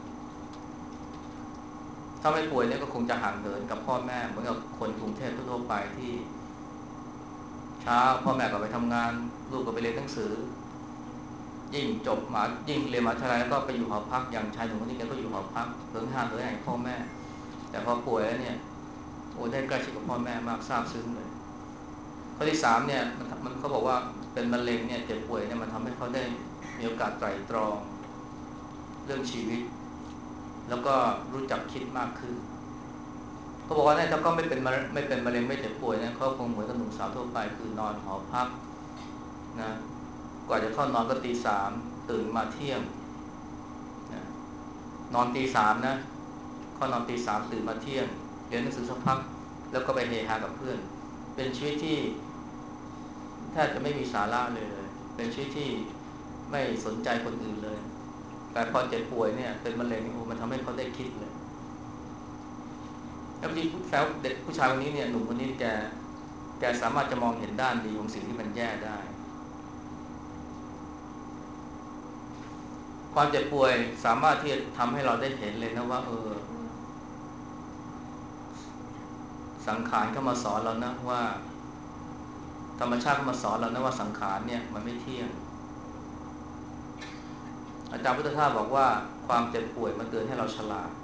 ถ้าไม่ป่วยเนี่ยก็คงจะห่างเหินกับพ่อแม่เหมือนกับคนกรุงเทพทั่วไปที่เช้าพ่อแม่ก็ไปทำงานลูกก็ไปเรียนหนังสือยิ่งจบมายิ่งเรียนมหาวิทยาลัยแล้วก็ไปอยู่หอพักอย่างชายหนุ่มคนนี้แกก็อยู่หอพักเพิ่งห้าเพิ่งให้พ่อแม่แต่พอป่วยแล้วเนี่ยโอ้ได้ใกล้ชิดกับพ่อแม่มากซาบซึ้งเลยข้อที่สามเนี่ยมันมันเขาบอกว่าเป็นมะเร็งเนี่ยเจ็บป่วยเนี่ยมันทำให้เขาได้มีโอกาสไตร่ตรองเรื่องชีวิตแล้วก็รู้จักคิดมากขึ้นเขาบอกว่าเนี่ยถ้าก็ไม่เป็นไม่เป็นมะเร็งไม่เจ็บป่วยนะเขาคงเหมือนกับหนุ่มสาวทั่วไปคือนอนหอพักนะกว่าจะเข้านอนก็ตีสามตื่นมาเที่ยงนะนอนตีสามนะเข้านอนตีสามตื่นมาเที่ยงเรียนหนังสือสักพักแล้วก็ไปเฮฮากับเพื่อนเป็นชีวิตที่แทบจะไม่มีสาระเลยเลยเป็นชีวิตที่ไม่สนใจคนอื่นเลยแต่พอเจ็บป่วยเนี่ยเป็นมะเร็งโอ้มันทำให้เขาได้คิดเลยแล้วที่แฟวเด็กผู้ชายคนนี้เนี่ยหนุ่มคนนี้แกแกสามารถจะมองเห็นด้านดีของสิ่งที่มันแย่ได้ความเจ็บป่วยสามารถที่จะทำให้เราได้เห็นเลยนะว่าเออสังขารเข้ามาสอนเรานะว่าธรรมชาติเข้ามาสอนเรานะว่าสังขารเนี่ยมันไม่เที่ยงอาจารย์พุทธทาสบอกว่าความเจ็บป่วยมันเตือนให้เราฉลาด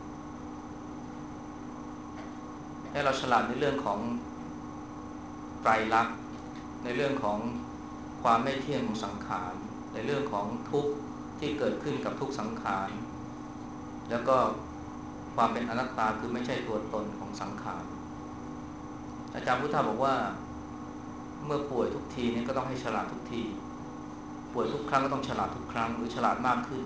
ให้เราฉลาดในเรื่องของไตรลักษณ์ในเรื่องของความไม่เที่ยงของสังขารในเรื่องของทุกข์ที่เกิดขึ้นกับทุกสังขารแล้วก็ความเป็นอนัตตาคือไม่ใช่ตัวตนของสังขารอาจารย์พุทธาบอกว่าเมื่อป่วยทุกทีนี่ก็ต้องให้ฉลาดทุกทีป่วยทุกครั้งก็ต้องฉลาดทุกครั้งหรือฉลาดมากขึ้น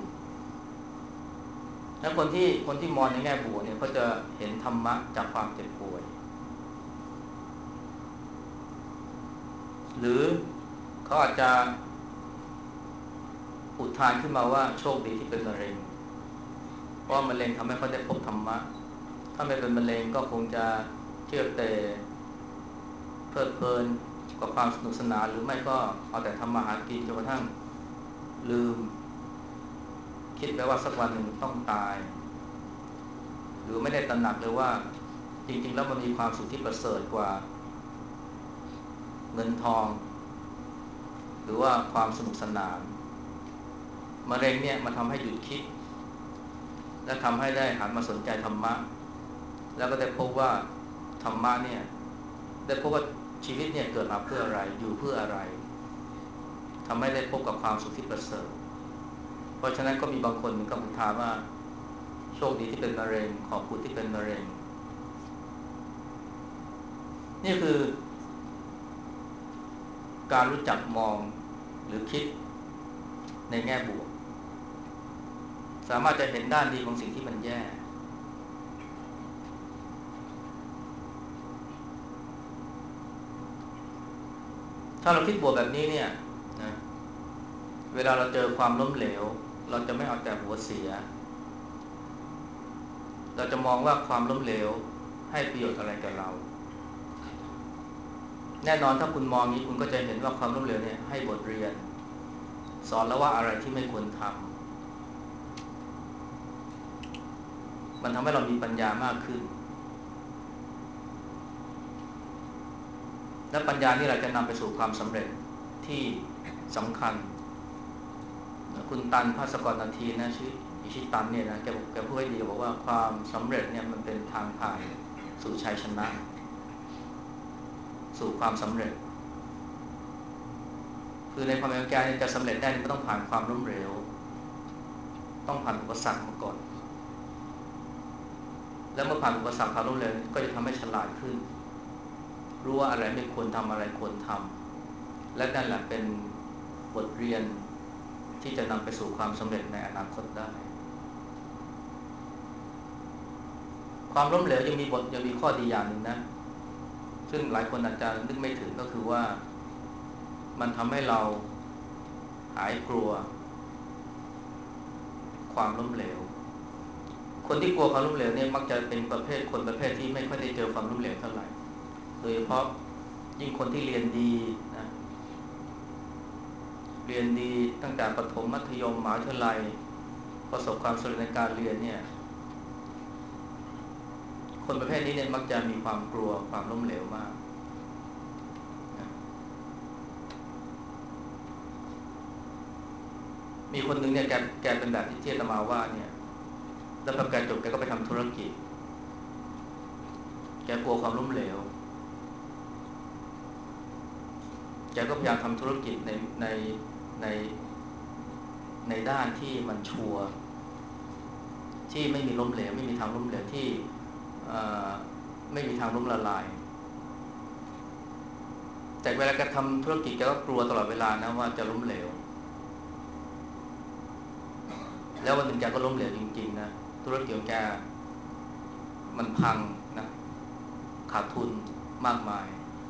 และคนที่คนที่มองในแง่บวกเนี่ยเขาจะเห็นธรรมะจากความเจ็บป่วยหรือเขาอาจจะอุทานขึ้นมาว่าโชคดีที่เป็นมะเร็งเพราะมะเร็งทำให้เขาได้พบธรรมะถ้าไม่เป็นมะเร็งก็คงจะเที่ยวเตะเพลิดเพลินกับความสนุกสนานหรือไม่ก็เอาแต่ทำมาหากินจนกระทั่งลืมคิดไปว่าสักวันหนึ่งต้องตายหรือไม่ได้ตระหนักเลยว่าจริงๆแล้วมันมีความสุขที่ประเสริฐกว่าเงินทองหรือว่าความสนุกสนานมะเร็งเนี่ยมันทำให้หยุดคิดและทำให้ได้หันมาสนใจธรรมะแล้วก็ได้พบว่าธรรมะเนี่ยได้พบว่าชีวิตเนี่ยเกิดมาเพื่ออะไรอยู่เพื่ออะไรทำให้ได้พบกับความสุขที่ประเสริฐเพราะฉะนั้นก็มีบางคนมีคำอุทานว่าโชคดีที่เป็นมะเร็งขอบคุณที่เป็นมะเร็งนี่คือการรู้จักมองหรือคิดในแง่บวกสามารถจะเห็นด้านดีของสิ่งที่มันแย่ถ้าเราคิดบวกแบบนี้เนี่ยนะเวลาเราเจอความล้มเหลวเราจะไม่เอาแต่หัวเสียเราจะมองว่าความล้มเหลวให้ประโยชน์อะไรกับเราแน่นอนถ้าคุณมองนี้คุณก็จะเห็นว่าความล้มเหลวเนี่ยให้บทเรียนสอนแล้วว่าอะไรที่ไม่ควรทำมันทำให้เรามีปัญญามากขึ้นและปัญญานี่แหละจะนำไปสู่ความสำเร็จที่สำคัญคุณตันภาสกรนาทีนะชื่ออิชิตันเนี่ยนะแกบอกแกพูดให้ดีบอกว่าความสำเร็จเนี่ยมันเป็นทางผ่านสู่ชัยชนะสู่ความสำเร็จคือในความเป็นแกจะสำเร็จได้มันต้องผ่านความล้มเหลวต้องผ่านอุปสรรคมาก่อนแล้วเมื่อผ่านอุปสรรคความล้มเหลวก็จะทำให้ฉลาดขึ้นรู้ว่าอะไรไม่ควรทำอะไรควรทำและนั่นแหละเป็นบทเรียนที่จะนำไปสู่ความสำเร็จในอนาคตได้ความล้มเหลวยังมีบทยังมีข้อดีอย่างหนึ่งนะซึ่งหลายคนอาจจะนึกไม่ถึงก็คือว่ามันทำให้เราหายกลัวความล้มเหลวคนที่กลัวความล้มเหลวเนี่ยมักจะเป็นประเภทคนประเภทที่ไม่ค่อยได้เจอความล้มเหลวเท่าไหร่โดยเฉพาะยิ่งคนที่เรียนดีนะเรียนดีตั้งแต่ประถมมัธยมมหาวิทยาลัยประสบความสำเร็จในการเรียนเนี่ยคนประเภทนี้เนี่ยมักจะมีความกลัวความล้มเหลวมากนะมีคนหนึ่งเนี่ยแกแกเป็นแบบที่อาตมาว่าเนี่ยแล้วพอแกจบแกก็ไปทำธุรกิจแกกลัวความล้มเหลวแกก็พยายามทำธุรกิจในในในในด้านที่มันชัวร์ที่ไม่มีล้มเหลวไม่มีทางล้มเหลวที่ไม่มีทางล้มละลายแต่เวลาแกทำธุรกิจแกก็กลัวตลอดเวลานะว่าจะล้มเหลวแล้ววันหนึ่งแกก็ล้มเหลวจริงๆนะธุรกิจของแกมันพังนะขาดทุนมากมาย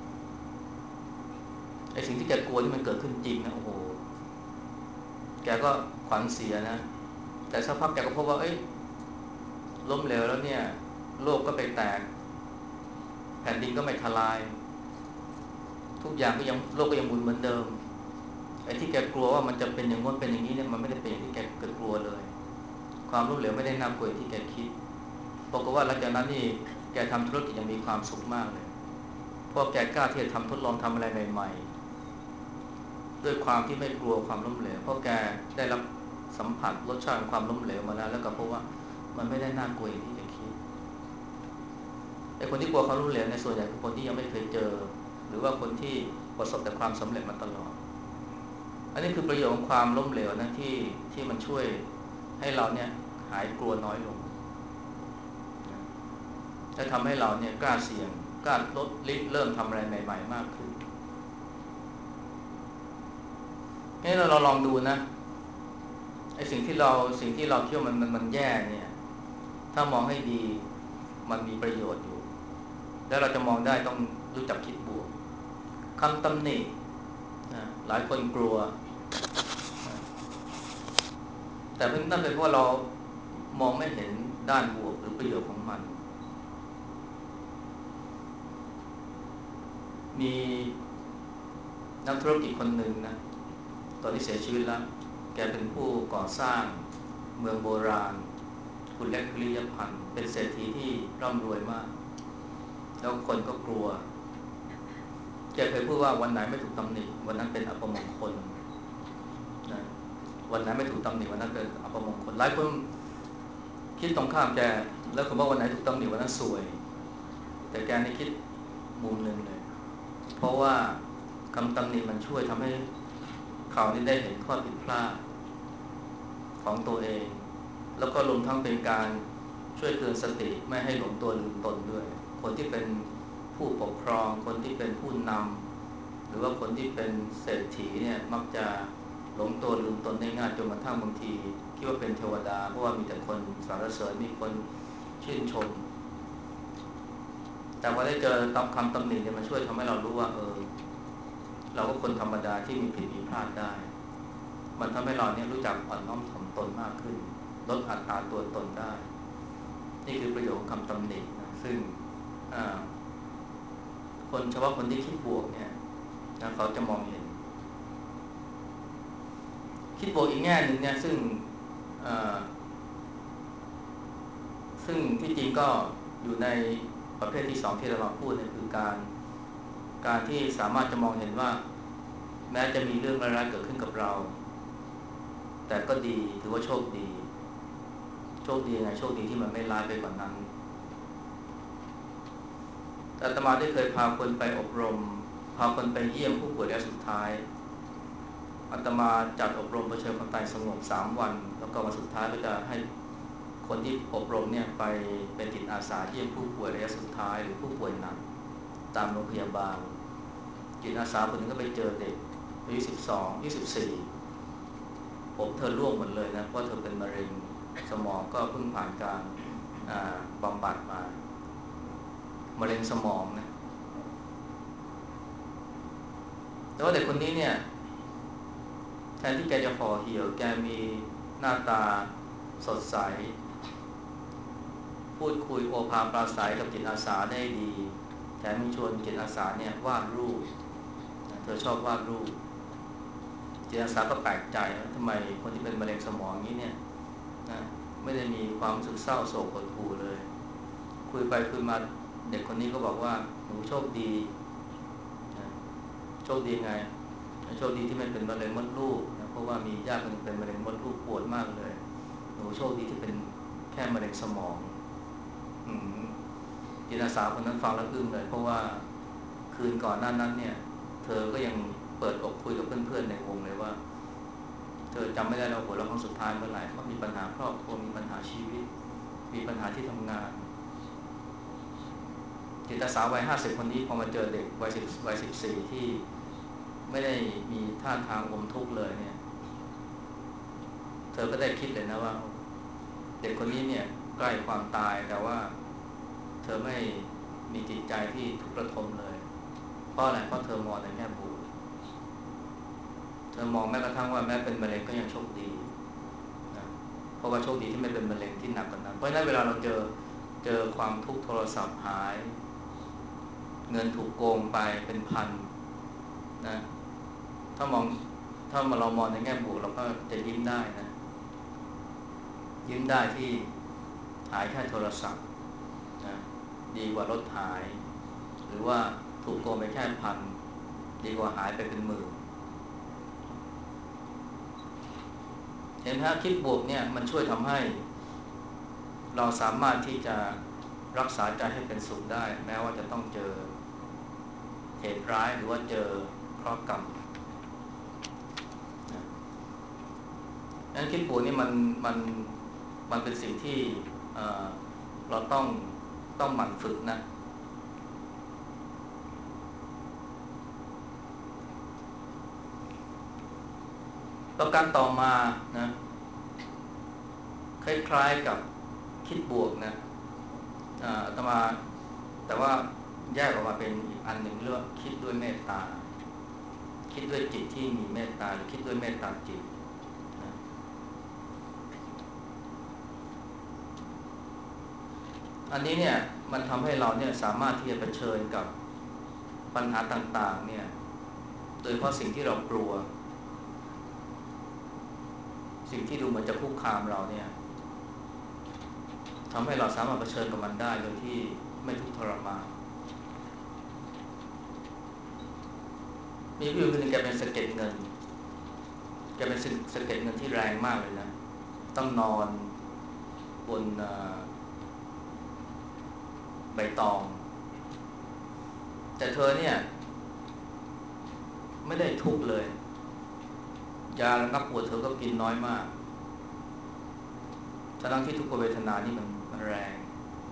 ไอ้สิ่งที่แกกลัวที่มันเกิดขึ้นจริงนะโอ้โหแกก็ขวัญเสียนะแต่สักพักแกก็พบว่าเอ้ยล้มเหลวแล้วเนี่ยโลกก็ไปแตกแผ่นดินก็ไม่ทลายทุกอย่างก็ยังโลกก็ยังหมุนเหมือนเดิมไอ้ที่แกกลัวว่ามันจะเป็นอย่างง้นเป็นอย่างนี้เนี่ยมันไม่ได้เป็นอย่างที่แกเกิดกลัวเลยความล้มเหลวไม่ได้น่ากลัวที่แกคิดปรากฏว่าหลังจากนั้นนี่แกทำธุรกิจยังมีความสุขมากเลยเพราะแกกล้าที่จะทำทดลองทำอะไรใหม่ๆด้วยความที่ไม่กลัวความล้มเหลวเพราะแกได้รับสัมผัสรสชาติของความล้มเหลวมาแล้วแล้วก็เพราะว่ามันไม่ได้น่ากลัวอย่างที่แกคิดไอ้คนที่กลัวความล้มเหลวในส่วนใหญ่คือคนที่ยังไม่เคยเจอหรือว่าคนที่ประสบแต่ความสำเร็จมาตลอดอันนี้คือประโยชน์ของความล้มเหลวนะที่ที่มันช่วยให้เราเนี่ยหายกลัวน้อยลงและทำให้เราเนี่ยกล้าเสี่ยงกล้าลดริเริ่มทำอะไรใหม่ๆมากขึ้นงั้นเราลองดูนะไอ้สิ่งที่เราสิ่งที่เราคิดว่ามันมันมันแย่เนี่ยถ้ามองให้ดีมันมีประโยชน์อยู่แล้วเราจะมองได้ต้องรู้จักคิดบวกคำตำหนินะหลายคนกลัวแต่นั่นเป็นเพราะเรามองไม่เห็นด้านบวกหรือประโยชน์ของมันมีนักธุรกิจคนหนึ่งนะตอนที่เสียชีวิตแล้วแกเป็นผู้ก่อสร้างเมืองโบราณคุณเล็กพิริยพันธ์เป็นเศรษฐีที่ร่ำรวยมากแล้วคนก็กลัวแกเคยพูดว่าวันไหนไม่ถูกตำหนิวันนั้นเป็นอัปมงคลนะวันไหนไม่ถูกตำหนิวันนั้นเป็นอัปมงคลหลายคนคิดตรงข้ามแกแล้วคุณว่าวันไหนถูกตำหนิวันนั้นสวยแต่แกนี่คิดมุมหนึ่งเลยเพราะว่าคำตำหนิมันช่วยทำให้เขานี่ได้เห็นข้อผิดพลาดของตัวเองแล้วก็รวมทั้งเป็นการช่วยเตือนสติไม่ให้หลงตัวลืมตนด้วยคนที่เป็นผู้ปกครองคนที่เป็นผู้นำหรือว่าคนที่เป็นเศรษฐีเนี่ยมักจะหลงตัวลืมตนได้ง่ายจนกระทั่งบางทีคิดว่าเป็นเทวดาเพราะว่ามีแต่คนสรรเสริญมีคนชื่นชมแต่พอได้เจอตำคำตำหนิเนี่ยมันช่วยทำให้เรารู้ว่าเออเราก็คนธรรมดาที่มีผิดมีพลาดได้มันทำให้เราเนี่ยรู้จักอ่อนน้อมถ่อมตนมากขึ้นลดอัตราตัวตนได้นี่คือประโยชน์ของคำตำหนินะซึ่งคนเฉพาะคนที่คิดบวกเนี่ยนะเขาจะมองเห็นคิดบวกอีกแง่หนึ่งเนี่ยซึ่งซึ่งที่จริงก็อยู่ในประเภทที่สองที่เราพูดเนี่ยคือการการที่สามารถจะมองเห็นว่าแม้จะมีเรื่องร้ายๆเกิดขึ้นกับเราแต่ก็ดีถือว่าโชคดีโชคดีไงโชคดีที่มันไม่ร้ายไปกว่านั้นอาตมาได้เคยพาคนไปอบรมพาคนไปเยี่ยมผู้ป่วยระยะสุดท้ายอาตมาจัดอบรมเผชิญความตายสงบสามวันแล้วก็วันสุดท้ายก็จะให้คนที่อบรมเนี่ยไปเป็นจิตอาสาเยี่ยมผู้ป่วยระยะสุดท้ายหรือผู้ป่วยหนักตามโรงพยาบาลจิตอาสาคนนึงก็ไปเจอเด็กอายุสิบสองยี่สิบสี่ผมเธอร่วงหมดเลยนะเพราะเธอเป็นมะเร็งสมองก็เพิ่งผ่านการบำบัดมามะเร็งสมองนะแต่ว่าเด็กคนนี้เนี่ยแทนที่แกจะห่อเหี่ยวแกมีหน้าตาสดใสพูดคุยโอภาปราศัยกับจิตอาสาได้ดีแถมมีชวนจิตอาสาเนี่ยวาดรูปเธอชอบวาดรูปจิตอาสาก็แปลกใจว่าทำไมคนที่เป็นมะเร็งสมองนี้เนี่ยนะไม่ได้มีความรู้สึกเศร้าโศกหดหู่เลยคุยไปคุยมาเด็กคนนี้ก็บอกว่าหนูโชคดีนะโชคดีไงโชคดีที่ไม่เป็นมะเร็งมดลูกนะเพราะว่ามีญาติคนนึงเป็นมะเร็งมดลูกปวดมากเลยหนูโชคดีที่เป็นแค่มะเร็งสมองอืมจิตอาสาคนนั้นฟังแล้วอึ้งเลยเพราะว่าคืนก่อนหน้านั้นเนี่ยเธอก็ยังเปิดอกคุยกับเพื่อนๆในวงเลยว่าเธอจำไม่ได้แล้วหัวเราะครั้งสุดท้ายเมื่อไหร่ว่ามีปัญหาครอบครัวมีปัญหาชีวิตมีปัญหาที่ทำงานจิตอาสาวัยห้าสิบคนนี้พอมาเจอเด็กวัยสิบวัยสิบสี่ที่ไม่ได้มีท่าทางอมทุกข์เลยเนี่ยเธอก็ได้คิดเลยนะว่าเด็กคนนี้เนี่ยใกล้ความตายแต่ว่าเธอไม่มีจิตใจที่ทุกข์ระทมเลยเพราะอะไรเพราะเธอมองในแง่บวกเธอมองแม้กระทั่งว่าแม้เป็นมะเร็งก็ยังโชคดีนะเพราะว่าโชคดีที่ไม่เป็นมะเร็งที่หนักกว่านั้นเพราะฉะนั้นเวลาเราเจอเจอความทุกข์โทรศัพท์หายเงินถูกโกงไปเป็นพันนะถ้ามองถ้ามาเรามองในแง่บวกเราก็จะยิ้มได้นะยิ้มได้ที่หายแค่โทรศัพท์นะดีกว่ารถหายหรือว่าถูกโกงไปแค่พันดีกว่าหายไปเป็นหมื่นเห็นไหมคิดบวกเนี่ยมันช่วยทำให้เราสามารถที่จะรักษาใจให้เป็นสุขได้แม้ว่าจะต้องเจอเหตุร้ายหรือว่าเจอเคราะห์กรรมนะงั้นคิดบวกนี่มันมันมันเป็นสิ่งที่เราต้องต้องหมั่นฝึกนะประการต่อมานะคล้ายๆกับคิดบวกนะอาตมาแต่ว่าแยกออกมาเป็นอีกอันหนึ่งเรื่องคิดด้วยเมตตาคิดด้วยจิตที่มีเมตตาหรือคิดด้วยเมตตาจิตนะอันนี้เนี่ยมันทำให้เราเนี่ยสามารถที่จะเผชิญกับปัญหาต่างๆเนี่ยโดยเฉพาะสิ่งที่เรากลัวสิ่งที่ดูเหมือนจะคุกคามเราเนี่ยทำให้เราสามารถเผชิญกับมันได้โดยที่ไม่ทุกข์ทรมานมีผู้หญิงคนหนึ่งแกเป็นสะเก็ดเงินแกเป็นสะเก็ดเงินที่แรงมากเลยนะต้องนอนบนใบตองแต่เธอเนี่ยไม่ได้ทุกข์เลยยาระงับปวดเธอก็กินน้อยมากทั้งที่ทุกขเวทนานี่มันมันแรง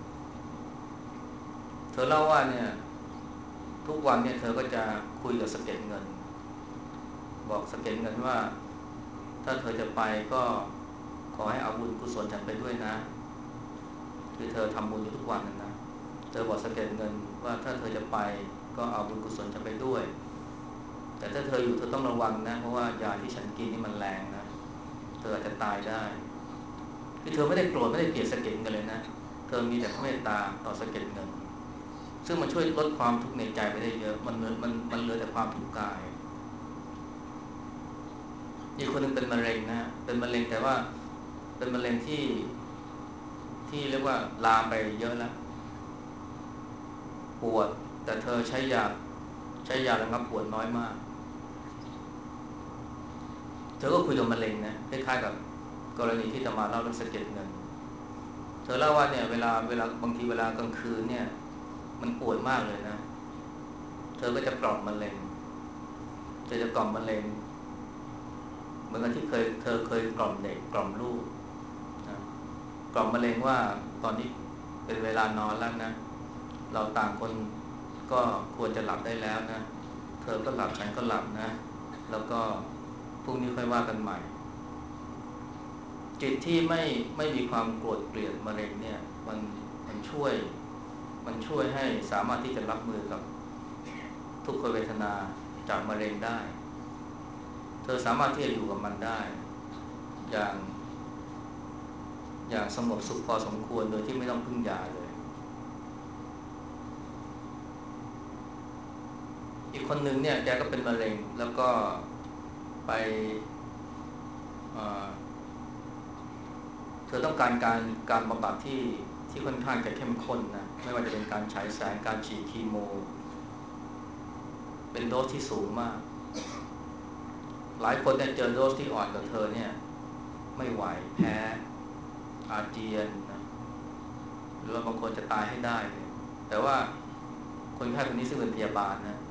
เธอเล่าว่าเนี่ยทุกวันเนี่ยเธอก็จะคุยกับสะเก็ดเงินบอกสะเก็ดเงินว่าถ้าเธอจะไปก็ขอให้เอาบุญกุศลฉันไปด้วยนะคือเธอทำบุญอยู่ทุกวันนั่นนะเธอบอกสะเก็ดเงินว่าถ้าเธอจะไปก็เอาบุญกุศลฉันไปด้วยแต่ถ้าเธออยู่เธอต้องระวังนะเพราะว่ายาที่ฉันกินนี่มันแรงนะเธออาจจะตายได้คือเธอไม่ได้โกรธไม่ได้เกลียดสะเก็ดเงินเลยนะเธอมีแต่เมตตาต่อสะเก็ดเงินซึ่งมันช่วยลดความทุกข์ในใจไปได้เยอะมันมันมันเหลือแต่ความทุกข์กายอีกคนนึงเป็นมะเร็งนะเป็นมะเร็งแต่ว่าเป็นมะเร็งที่ที่เรียกว่าลามไปเยอะแล้วปวดแต่เธอใช้ยาใช้ยาระงับปวดน้อยมากเธอก็คุยกับมะเร็งนะคล้ายๆกับกรณีที่จะมาเล่าเรื่องสะเก็ดเงินเธอเล่าว่าเนี่ยเวลาเวลาบางทีเวลากลางคืนเนี่ยมันปวดมากเลยนะเธอก็จะกล่อมมะเร็งเธอจะกล่อมมะเร็งเหมือนกับที่เคยเธอเคยกล่อมเด็กกล่อมลูกนะกล่อมมะเร็งว่าตอนนี้เป็นเวลานอนแล้วนะเราต่างคนก็ควรจะหลับได้แล้วนะเธอก็หลับฉันก็หลับนะแล้วก็พรุ่งนี้ค่อยว่ากันใหม่จิตที่ไม่ไม่มีความโกรธเกลียดมะเร็งเนี่ยมันมันช่วยมันช่วยให้สามารถที่จะรับมือกับทุกขเวทนาจากมะเร็งได้เธอสามารถที่จะอยู่กับมันได้อย่างอย่างสงบสุขพอสมควรโดยที่ไม่ต้องพึ่งยาเลยอีกคนหนึ่งเนี่ยแกก็เป็นมะเร็งแล้วก็ไปเธอต้องการการการบำบัดที่ที่ค่อนข้างจะเข้มข้นนะไม่ว่าจะเป็นการฉายแสงการฉีดคีโมเป็นโดสที่สูงมากหลายคนเนี่ยเจอโดสที่อ่อนกว่าเธอเนี่ยไม่ไหวแพ้อาเจียนนะหรือว่าบางคนจะตายให้ได้เลยแต่ว่าคนไข้คนนี้ซึ่งเป็นพยาบาลนะ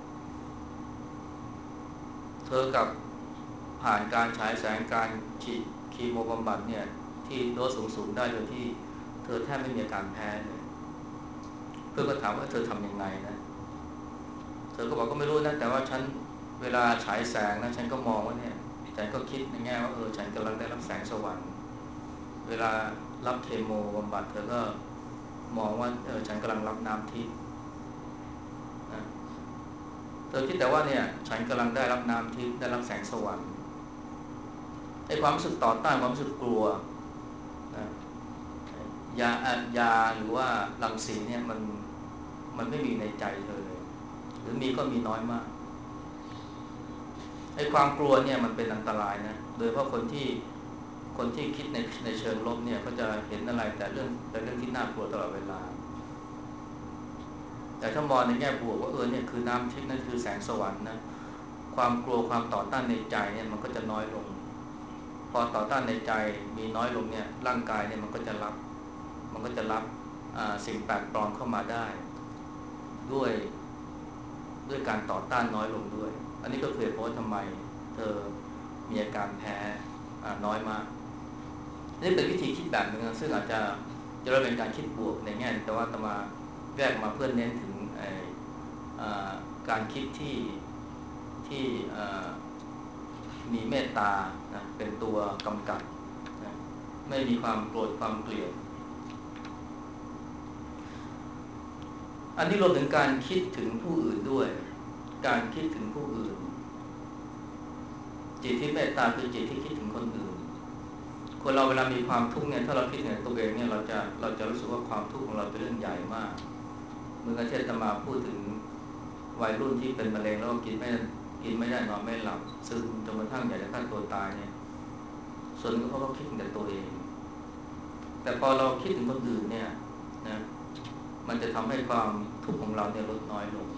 เธอกับผ่านการฉายแสงการฉีดคีโมบำบัดเนี่ยที่โดสสูงๆได้โดยที่เธธอแทบไม่มีอาการแพ้เลยเพื่อนก็ถามว่าเธอทำยังไงนะเธอก็บอกก็ไม่รู้นะแต่ว่าฉันเวลาฉายแสงนะฉันก็มองว่าเนี่ยฉันก็คิดในแง่ว่าเออฉันกำลังได้รับแสงสว่างเวลารับเคมีบำบัดเธอก็มองว่าเออฉันกำลังรับน้ำทิพย์นะเธอคิดแต่ว่าเนี่ยฉันกำลังได้รับน้ำทิพย์ได้รับแสงสว่างไอ้ความรู้สึกต่อต้านความรู้สึกกลัวนะยายาหรือว่ารังสีเนี่ยมันมันไม่มีในใจเธอเลยหรือมีก็มีน้อยมากไอ้ความกลัวเนี่ยมันเป็นอันตรายนะโดยเฉพาะคนที่คนที่คิดในในเชิงลบเนี่ยก็จะเห็นอะไรแต่เรื่องแต่เรื่องที่น่ากลัวตลอดเวลาแต่ถ้ามองในแง่บวกว่าเออเนี่ยคือน้ำทิพย์นั่นคือแสงสวรรค์นะความกลัวความต่อต้านในใจเนี่ยมันก็จะน้อยลงพอต่อต้านในใจมีน้อยลงเนี่ยร่างกายเนี่ยมันก็จะรับมันก็จะรับสิ่งแปลกปลอมเข้ามาได้ด้วยด้วยการต่อต้านน้อยลงด้วยอันนี้ก็คือเพราะทำไมเธอมีอาการแพ้น้อยมากนี่เป็นวิธีคิดแบบนึงนะซึ่งอาจจะจะเป็นการคิดบวกในแง่แต่ว่าตมาแยกมาเพื่อเน้นถึงการคิดที่ที่มีเมตตานะเป็นตัวกำกับนะไม่มีความโกรธความเกลียดอันนี้รวมถึงการคิดถึงผู้อื่นด้วยการคิดถึงผู้อื่นจิตที่เมตตาคือจิตที่คิดถึงคนอื่นคนเราเวลามีความทุกข์เนี่ยถ้าเราคิดถึงตัวเองเนี่ยเราจะเราจะรู้สึกว่าความทุกข์ของเราเป็นเรื่องใหญ่มากเมื่อเทศน์มาพูดถึงวัยรุ่นที่เป็นมะเร็งแล้วกินไม่กินไม่ได้นอนไม่หลับซึมจนกระทั่งอยากจะฆ่าตัวตายเนี่ยส่วนก็เพราะเขาคิดถึงแต่ตัวเองแต่พอเราคิดถึงคนอื่นเนี่ยนะมันจะทำให้ความทุกข์ของเราเนี่ยลดน้อยลง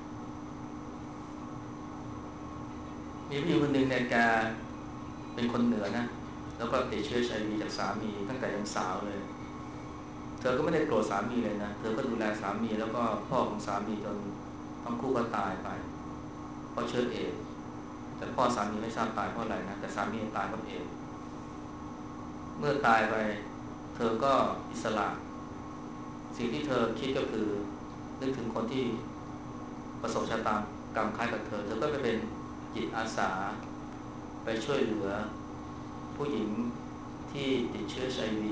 มีผู้หญิงคนหนึ่งเนี่ยแกเป็นคนเหนือนะแล้วก็ติดเชื้อไอวีจากสามีตั้งแต่ยังสาวเลยเธอก็ไม่ได้โกรธสามีเลยนะเธอก็ดูแลสามีแล้วก็พ่อของสามีจนทั้งคู่ก็ตายไปเพราะเชื้อเอดส์แต่พ่อสามีไม่ทราบตายเพราะอะไรนะแต่สามีตายเพราะเอดส์เมื่อตายไปเธอก็อิสระสิ่งที่เธอคิดก็คือนึกถึงคนที่ประสบชะตากรรมคล้ายกับเธอเธอก็ไปเป็นจิตอาสาไปช่วยเหลือผู้หญิงที่ติดเชื้อไอวี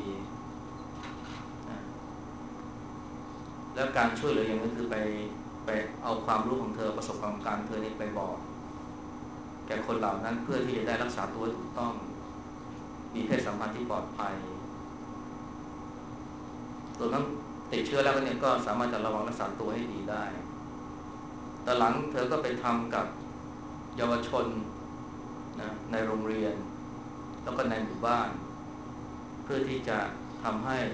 แล้วการช่วยเหลืออย่างนี้คือไปไปเอาความรู้ของเธอประสบการณ์การเธอนี่ไปบอกแก่คนเหล่านั้นเพื่อที่จะได้รักษาตัวถูกต้องมีเพศสัมพันธ์ที่ปลอดภัยตัวนั้นติดเชื้อแล้วเนี่ยก็สามารถจะระวังรักษาตัวให้ดีได้แต่หลังเธอก็ไปทำกับเยาวชนนะในโรงเรียนแล้วก็ในหมู่บ้านเพื่อที่จะทำให้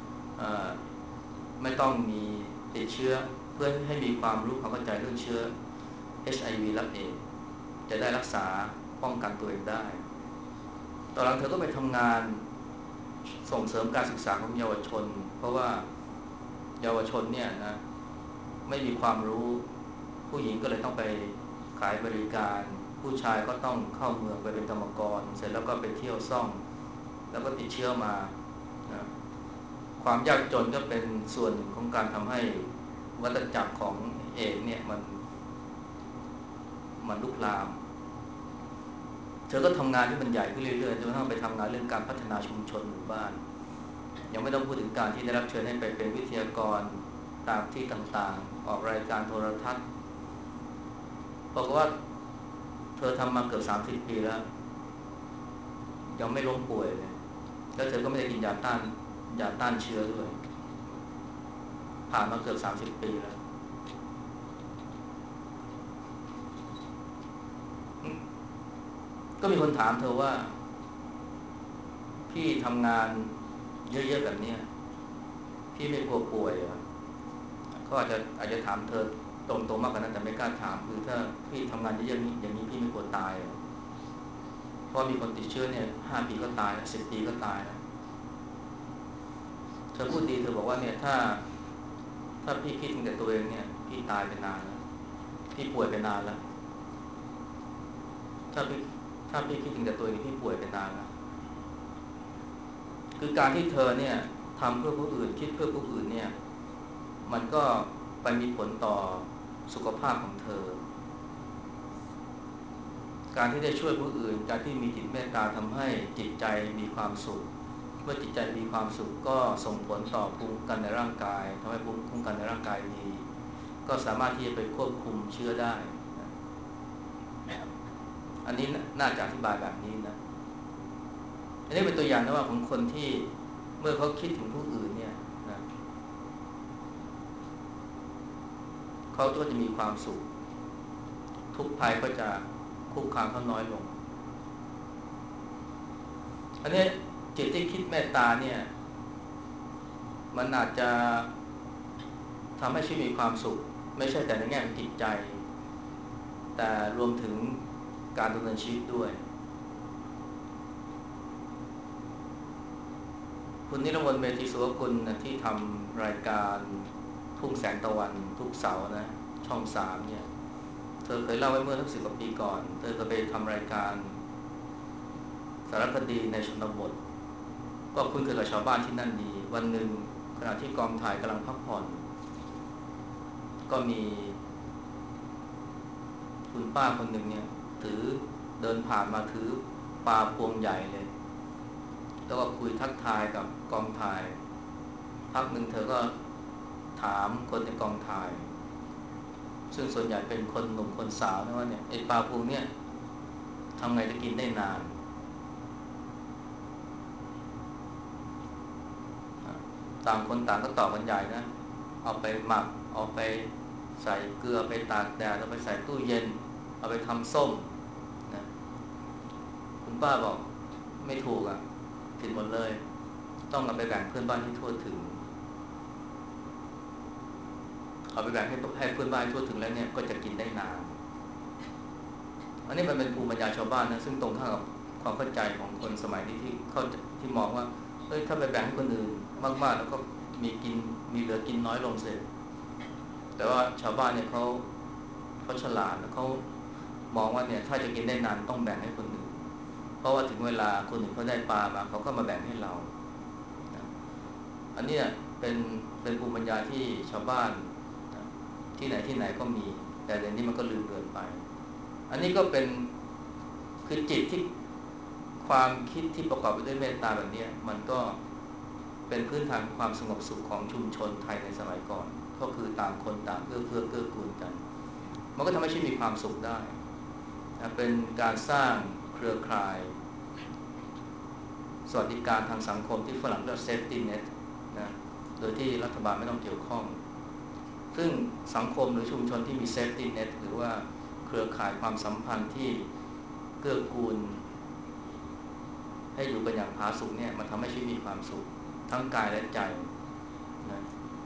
ไม่ต้องมีติดเชื้อเพื่อให้มีความรู้ความเข้าใจเรื่องเชื้อ เอช ไอ วี และ เอดส์ จะได้รักษาป้องกันตัวเองได้ตอนหลังเธอก็ไปทำงานส่งเสริมการศึกษาของเยาวชนเพราะว่าเยาวชนเนี่ยนะไม่มีความรู้ผู้หญิงก็เลยต้องไปขายบริการผู้ชายก็ต้องเข้าเมืองไปเป็นกรรมกรเสร็จแล้วก็ไปเที่ยวซ่องแล้วก็ติดเชื้อมานะความยากจนก็เป็นส่วนหนึ่งของการทำให้วัฏจักรของเอดส์เนี่ยมันมันลุกลามเธอก็ทำงานที่มันใหญ่ขึ้นเรื่อยๆจนกระทั่งไปทำงานเรื่องการพัฒนาชุมชนหมู่บ้านยังไม่ต้องพูดถึงการที่ได้รับเชิญให้ไปเป็นวิทยากรตามที่ต่างๆออกรายการโทรทัศน์บอกว่าเธอทำมาเกือบสามสิบปีแล้วยังไม่ล้มป่วยเลยแล้วเธอก็ไม่ได้กินยาต้านยาต้านเชื้อด้วยผ่านมาเกือบสามสิบปีแล้วก็มีคนถามเธอว่าพี่ทำงานเยอะๆแบบนี้พี่ไม่กลัวป่วยเหรอเขาอาจจะอาจจะถามเธอตรงๆมากกว่านั้นแต่ไม่กล้าถามคือถ้าพี่ทำงานเยอะๆนี้อย่างนี้พี่ไม่กลัวตายเหรอเพราะมีคนติดเชื้อเนี่ยห้าปีก็ตายแล้วสิบปีก็ตายแล้วเธอพูดดีเธอบอกว่าเนี่ยถ้าถ้าพี่คิดถึงแต่ตัวเองเนี่ยพี่ตายไปนานแล้วพี่ป่วยไปนานแล้วถ้าพี่ถ้าพี่คิดถึงแต่ตัวเองพี่ป่วยไปนานแล้วคือการที่เธอเนี่ยทำเพื่อผู้อื่นคิดเพื่อผู้อื่นเนี่ยมันก็ไปมีผลต่อสุขภาพของเธอการที่ได้ช่วยผู้อื่นการที่มีจิตเมตตาทำให้จิตใจมีความสุขเมื่อจิตใจมีความสุขก็ส่งผลต่อภูมิคุ้มกันในร่างกายทำให้ภูมิคุ้มกันในร่างกายดีก็สามารถที่จะไปควบคุมเชื้อได้อันนี้น่าจะอธิบายแบบนี้นะอันนี้เป็นตัวอย่างนะว่าของคนที่เมื่อเขาคิดถึงผู้อื่นเนี่ยนะเขาก็จะมีความสุขทุกภัยก็จะคุกคามเขาน้อยลงอันนี้จิตที่คิดเมตตาเนี่ยมันอาจจะทำให้ชีวิตมีความสุขไม่ใช่แต่ในแง่ของจิตใจแต่รวมถึงการดำเนินชีวิตด้วยคุณนิรมนต์เมธีสุวกุลนะที่ทำรายการทุ่งแสงตะวันทุกเสาร์นะช่องสามเนี่ยเธอเคยเล่าไว้เมื่อทั้งสิบกว่าปีก่อนเธอเคยไปทำรายการสารคดีในชนบทก็คุ้นเคยกับชาวบ้านที่นั่นดีวันหนึ่งขณะที่กองถ่ายกำลังพักผ่อนก็มีคุณป้าคนหนึ่งเนี่ยถือเดินผ่านมาถือปลาพวงใหญ่เลยแล้วก็คุยทักทายกับกองถ่ายพักหนึ่งเธอก็ถามคนในกองถ่ายซึ่งส่วนใหญ่เป็นคนหนุ่มคนสาวนะว่าเนี่ยไอ้ปลาพวงเนี่ยทำไงจะกินได้นานต่างคนต่างก็ตอบกันใหญ่นะเอาไปหมักเอาไปใส่เกลือไปตากแดดเอาไปใส่ตู้เย็นเอาไปทำส้มนะคุณป้าบอกไม่ถูกอ่ะผิดหมดเลยต้องเอาไปแบ่งเพื่อนบ้านให้ทั่วถึงเอาไปแบ่งให้ให้เพื่อนบ้านทั่วถึงแล้วเนี่ยก็จะกินได้นานอันนี้มันเป็นภูมิปัญญาชาวบ้านนะซึ่งตรงข้ามกับความเข้าใจของคนสมัยนี้ที่เขาที่มองว่าเฮ้ยถ้าไปแบ่งให้คนอื่นมากๆแล้วก็มีกินมีเหลือกินน้อยลงเสียแต่ว่าชาวบ้านเนี่ยเขาเขาฉลาดแล้วเขามองว่าเนี่ยถ้าจะกินได้นานต้องแบ่งให้คนอื่นเพราะว่าถึงเวลาคนอื่นเขาได้ปลามาเขาก็มาแบ่งให้เราอันนี้เป็นเป็นภูมิปัญญาที่ชาวบ้านที่ไหนที่ไหนก็มีแต่เดี๋ยวนี้มันก็ลืมเลือนไปอันนี้ก็เป็นคือจิตที่ความคิดที่ประกอบไปด้วยเมตตาแบบนี้มันก็เป็นพื้นฐานความสงบสุขของชุมชนไทยในสมัยก่อนก็คือต่างคนต่างเอื้อเฟื้อเกื้อกูลกันมันก็ทำให้ชีวิตมีความสุขได้นะเป็นการสร้างเครือข่ายสวัสดิการทางสังคมที่ฝรั่งเรียก safety net นะโดยที่รัฐบาลไม่ต้องเกี่ยวข้องซึ่งสังคมหรือชุมชนที่มี safety net หรือว่าเครือข่ายความสัมพันธ์ที่เกื้อกูลให้อยู่กันอย่างผาสุกเนี่ยมันทำให้ชีวิตมีความสุขทั้งกายและใจนะ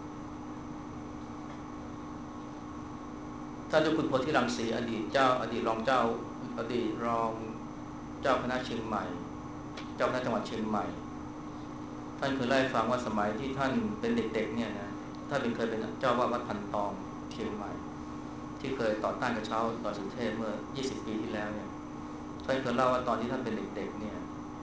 ท่านเจ้าคุณโพธิรังสีอดีตเจ้าอดีตรองเจ้าอดีตรองเจ้าคณะเชียงใหม่เจ้าคณะจังหวัดเชียงใหม่ท่านเคยเล่าให้ฟังว่าสมัยที่ท่านเป็นเด็กๆเนี่ยนะท่านเป็นเคยเป็นเจ้าวาดวัดพันตองเชียงใหม่ที่เคยต่อต้านกระเช้าดอยสุเทพเมื่อยี่สิบปีที่แล้วเนี่ยท่านเคยเล่าว่าตอนที่ท่านเป็นเด็กๆเนี่ย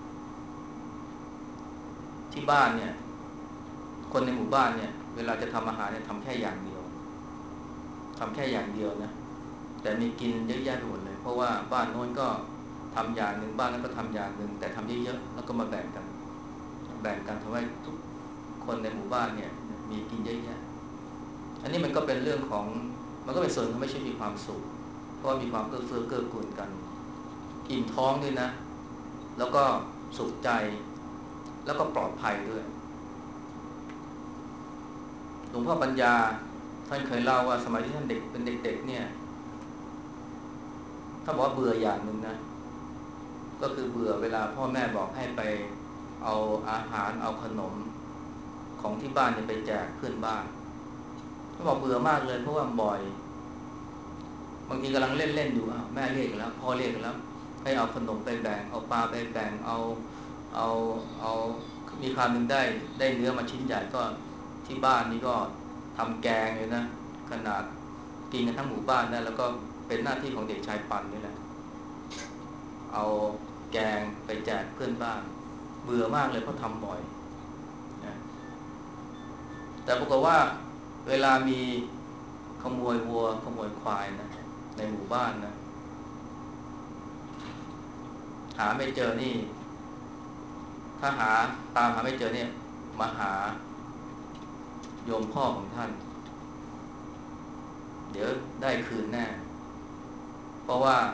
ที่บ้านเนี่ยคนในหมู่บ้านเนี่ยเวลาจะทำอาหารเนี่ยทำแค่อย่างเดียวทำแค่อย่างเดียวนะแต่มีกินเยอะแยะไปหมดเลยเพราะว่าบ้านโน้นก็ทำอย่างหนึ่งบ้านนั้นก็ทำอย่างหนึ่งแต่ทำเยอะๆแล้วก็มาแบ่งกันแบ่งกันทำให้ทุกคนในหมู่บ้านเนี่ยมีกินเยอะแยะอันนี้มันก็เป็นเรื่องของมันก็เป็นส่วนทำให้ชีวิตมีความสุขเพราะมีความเอื้อเฟื้อเกื้อกูลกันอิ่มท้องด้วยนะแล้วก็สุขใจแล้วก็ปลอดภัยด้วยหลวงพ่อปัญญาท่านเคยเล่าว่าสมัยที่ท่านเด็กเป็นเด็กๆเนี่ยท่านบอกว่าเบื่ออย่างหนึ่งนะก็คือเบื่อเวลาพ่อแม่บอกให้ไปเอาอาหารเอาขนมของที่บ้านเนี่ยไปแจกเพื่อนบ้านท่านบอกเบื่อมากเลยเพราะว่าบ่อยบางทีกำลังเล่นๆอยู่อ้าวแม่เรียกแล้วพ่อเรียกแล้วให้เอาขนมไปแบ่งเอาปลาไปแบ่งเอาเอาเอามีคราวหนึ่งได้ได้เนื้อมาชิ้นใหญ่ก็ที่บ้านนี่ก็ทำแกงเลยนะขนาดกินกันทั้งหมู่บ้านได้แล้วก็เป็นหน้าที่ของเด็กชายปันนี่แหละเอาแกงไปแจกเพื่อนบ้านเบื่อมากเลยเพราะทำบ่อยนะแต่ปรากฏว่าเวลามีขโมยวัวขโมยควายนะในหมู่บ้านนะหาไม่เจอนี่ถ้าหาตามหาไม่เจอเนี่ยมาหาโยมพ่อของท่านเดี๋ยวได้คืนแน่เพราะว่า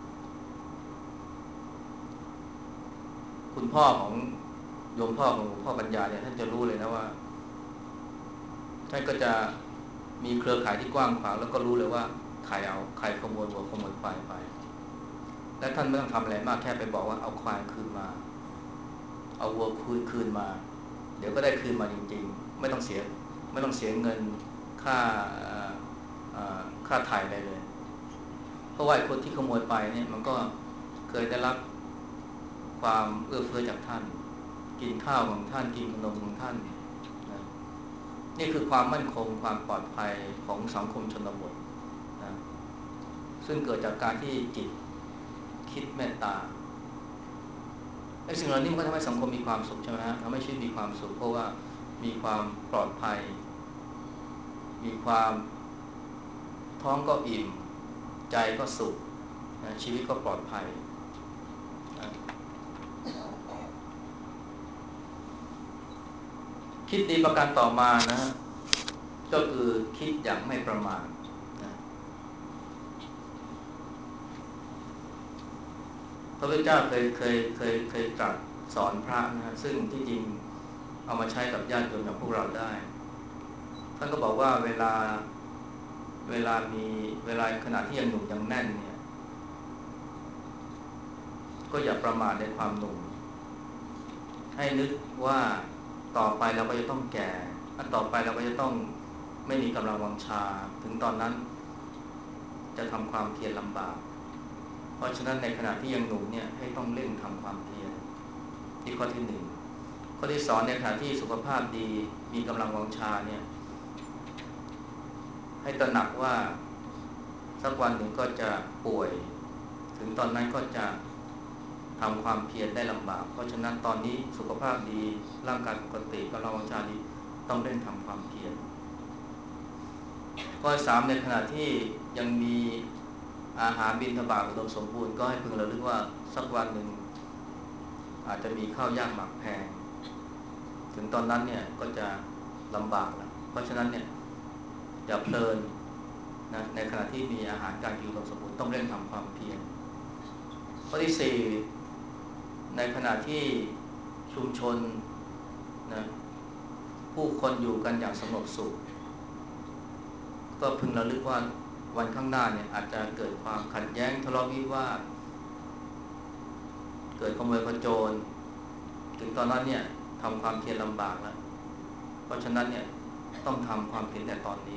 คุณพ่อของโยมพ่อของหลวงพ่อปัญญาเนี่ยท่านจะรู้เลยนะว่าท่านก็จะมีเครือข่ายที่กว้างขวางแล้วก็รู้เลยว่าใครเอาใครขโมยวัวขโมยควายไปและท่านไม่ต้องทำอะไรมากแค่ไปบอกว่าเอาควายคืนมาเอาวัวคืนคืนมาเดี๋ยวก็ได้คืนมาจริงๆไม่ต้องเสียไม่ต้องเสียเงินค่าค่าถ่ายอะไรเลยเพราะว่าคนที่ขโมยไปเนี่ยมันก็เคยได้รับความเอื้อเฟื้อจากท่านกินข้าวของท่านกินขนมของท่านนะนี่คือความมั่นคงความปลอดภัยของสังคมชนบทนะซึ่งเกิดจากการที่จิตคิดเมตตาไอ้สิ่งเหล่านี้มันก็ทำให้สังคมมีความสุขใช่ไหมฮะทำให้ชีวิตมีความสุขเพราะว่ามีความปลอดภัยมีความท้องก็อิ่มใจก็สุขนะชีวิตก็ปลอดภัยนะคิดดีประการต่อมานะก็คือคิดอย่างไม่ประมาทนะพระพุทธเจ้าเคยเคยเคยเคยตรัสสอนพระนะซึ่งที่จริงเอามาใช้กับญาติโยมอย่างพวกเราได้ท่านก็บอกว่าเวลาเวลามีเวลาขณะที่ยังหนุ่มยังแน่นเนี่ยก็อย่าประมาทในความหนุ่มให้นึกว่าต่อไปเราก็จะต้องแก่อันต่อไปเราก็จะต้องไม่มีกำลังวังชาถึงตอนนั้นจะทำความเพียรลำบากเพราะฉะนั้นในขณะที่ยังหนุ่มเนี่ยให้ต้องเร่งทำความเพียรที่ข้อที่หนึ่งข้อที่สองในขณะที่สุขภาพดีมีกำลังวังชาเนี่ยให้ตระหนักว่าสักวันหนึ่งก็จะป่วยถึงตอนนั้นก็จะทำความเพียรได้ลำบากเพราะฉะนั้นตอนนี้สุขภาพดีร่างกายปกติกำลังวังชาดีต้องเร่งทำความเพียรข้อสามในขณะที่ยังมีอาหารบิณฑบาตอุดมสมบูรณ์ก็ให้พึงระลึกว่าสักวันหนึ่งอาจจะมีข้าวยากหมากแพงถึงตอนนั้นเนี่ยก็จะลำบากแล้วเพราะฉะนั้นเนี่ยอย่าเพลินนะในขณะที่มีอาหารการกินอุดมสมบูรณ์ต้องเร่งทำความเพียรข้อที่สี่ในขณะที่ชุมชนนะผู้คนอยู่กันอย่างสงบสุขก็พึงระลึกว่าวันข้างหน้าเนี่ยอาจจะเกิดความขัดแย้งทะเลาะวิวาทเกิดขโมยขโจรถึงตอนนั้นเนี่ยทำความเพียรลำบากแล้วเพราะฉะนั้นเนี่ยต้องทำความเพียรแต่ตอนนี้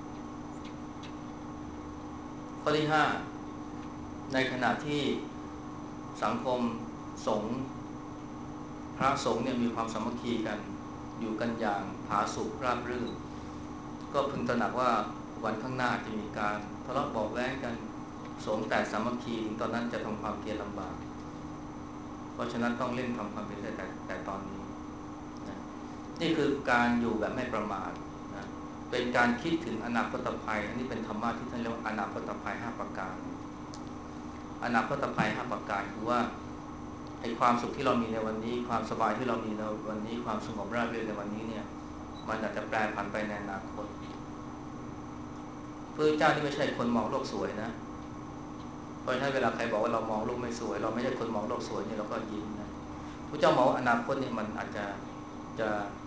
ข้อที่ห้าในขณะที่สังคมสงฆ์พระสงฆ์เนี่ยมีความสามัคคีกันอยู่กันอย่างผาสุกราบรื่นก็พึงตระหนักว่าวันข้างหน้าจะมีการทะเลาะเบาะแว้งกันสงฆ์แต่สามัคคีถึงตอนนั้นจะทำความเพียรลำบากเพราะฉะนั้นต้องเร่งทำความเพียรแต่แต่แต่ตอนนี้นะนี่คือการอยู่แบบไม่ประมาทนะเป็นการคิดถึงอนาคตภัยอันนี้เป็นธรรมะที่ท่านเรียกว่าอนาคตภัยห้าประการอนาคตภัยห้าประการคือว่าไอ้ความสุขที่เรามีในวันนี้ความสบายที่เรามีในวันนี้ความสงบราบรื่นในวันนี้เนี่ยมันอาจจะแปรผันไปในอนาคตพระเจ้านี่ไม่ใช่คนมองโลกสวยนะเพราะฉะนั้นเวลาใครบอกว่าเรามองโลกไม่สวยเราไม่ใช่คนมองโลกสวยเนี่ยเราก็ยิ้มนะพระเจ้ามองว่าอนาคตเนี่ยมันอาจจะจะ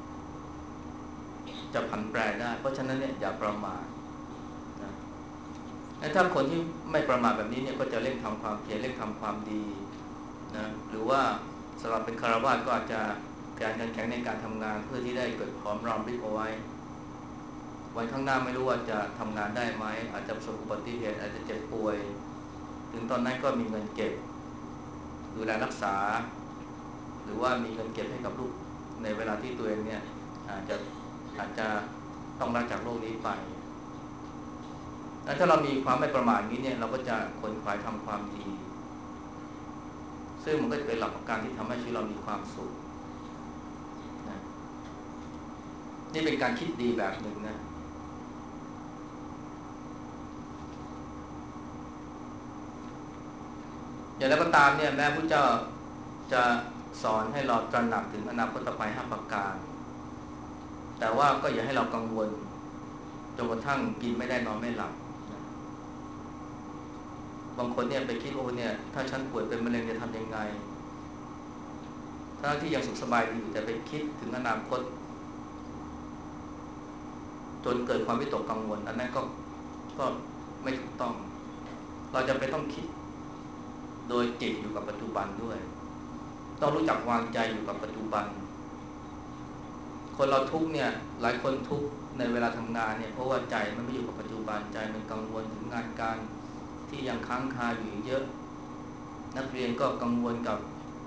จะผันแปรได้เพราะฉะนั้นเนี่ยอย่าประมาทนะถ้าคนที่ไม่ประมาทแบบนี้เนี่ยก็จะเร่งทำความเพียรเร่งทำความดีนะหรือว่าสำหรับเป็นคฤหัสถ์ก็อาจจะการแข็งในการทำงานเพื่อที่ได้เกิดพร้อมรอมริบเอาไว้วันข้างหน้าไม่รู้ว่าจะทำงานได้ไหมอาจจะประสบอุบัติเหตุอาจจะเจ็บป่วยถึงตอนนั้นก็มีเงินเก็บดูแลรักษาหรือว่ามีเงินเก็บให้กับลูกในเวลาที่ตัวเองเนี่ยอาจจะอาจจะต้องลาจากโลกนี้ไปแล้วถ้าเรามีความไม่ประมาทนี้เนี่ยเราก็จะขวนขวายทำความดีซึ่งมันก็จะเป็นหลักประกันที่ทำให้ชีวิตเรามีความสุขนะนี่เป็นการคิดดีแบบหนึ่งนะอย่างไรก็ตามเนี่ยแม้พระเจ้าจะสอนให้เราตระหนักถึงอนาคตภัยห้าประการแต่ว่าก็อย่าให้เรากังวลจนกระทั่งกินไม่ได้นอนไม่หลับบางคนเนี่ยไปคิดโอ้เนี่ยถ้าฉันป่วยเป็นมะเร็งจะทำยังไงถ้าที่ยังสุขสบายดีอยู่แต่ไปคิดถึงอนาคตจนเกิดความวิตกกังวลอันนั้นก็ก็ไม่ถูกต้องเราจะไปต้องคิดโดยจิตอยู่กับปัจจุบันด้วยต้องรู้จักวางใจอยู่กับปัจจุบันคนเราทุกเนี่ยหลายคนทุกในเวลาทำงานเนี่ยเพราะว่าใจมันไม่อยู่กับปัจจุบันใจมันกังวลถึงงานการที่ยังค้างคาอยู่เยอะนักเรียนก็กังวลกับ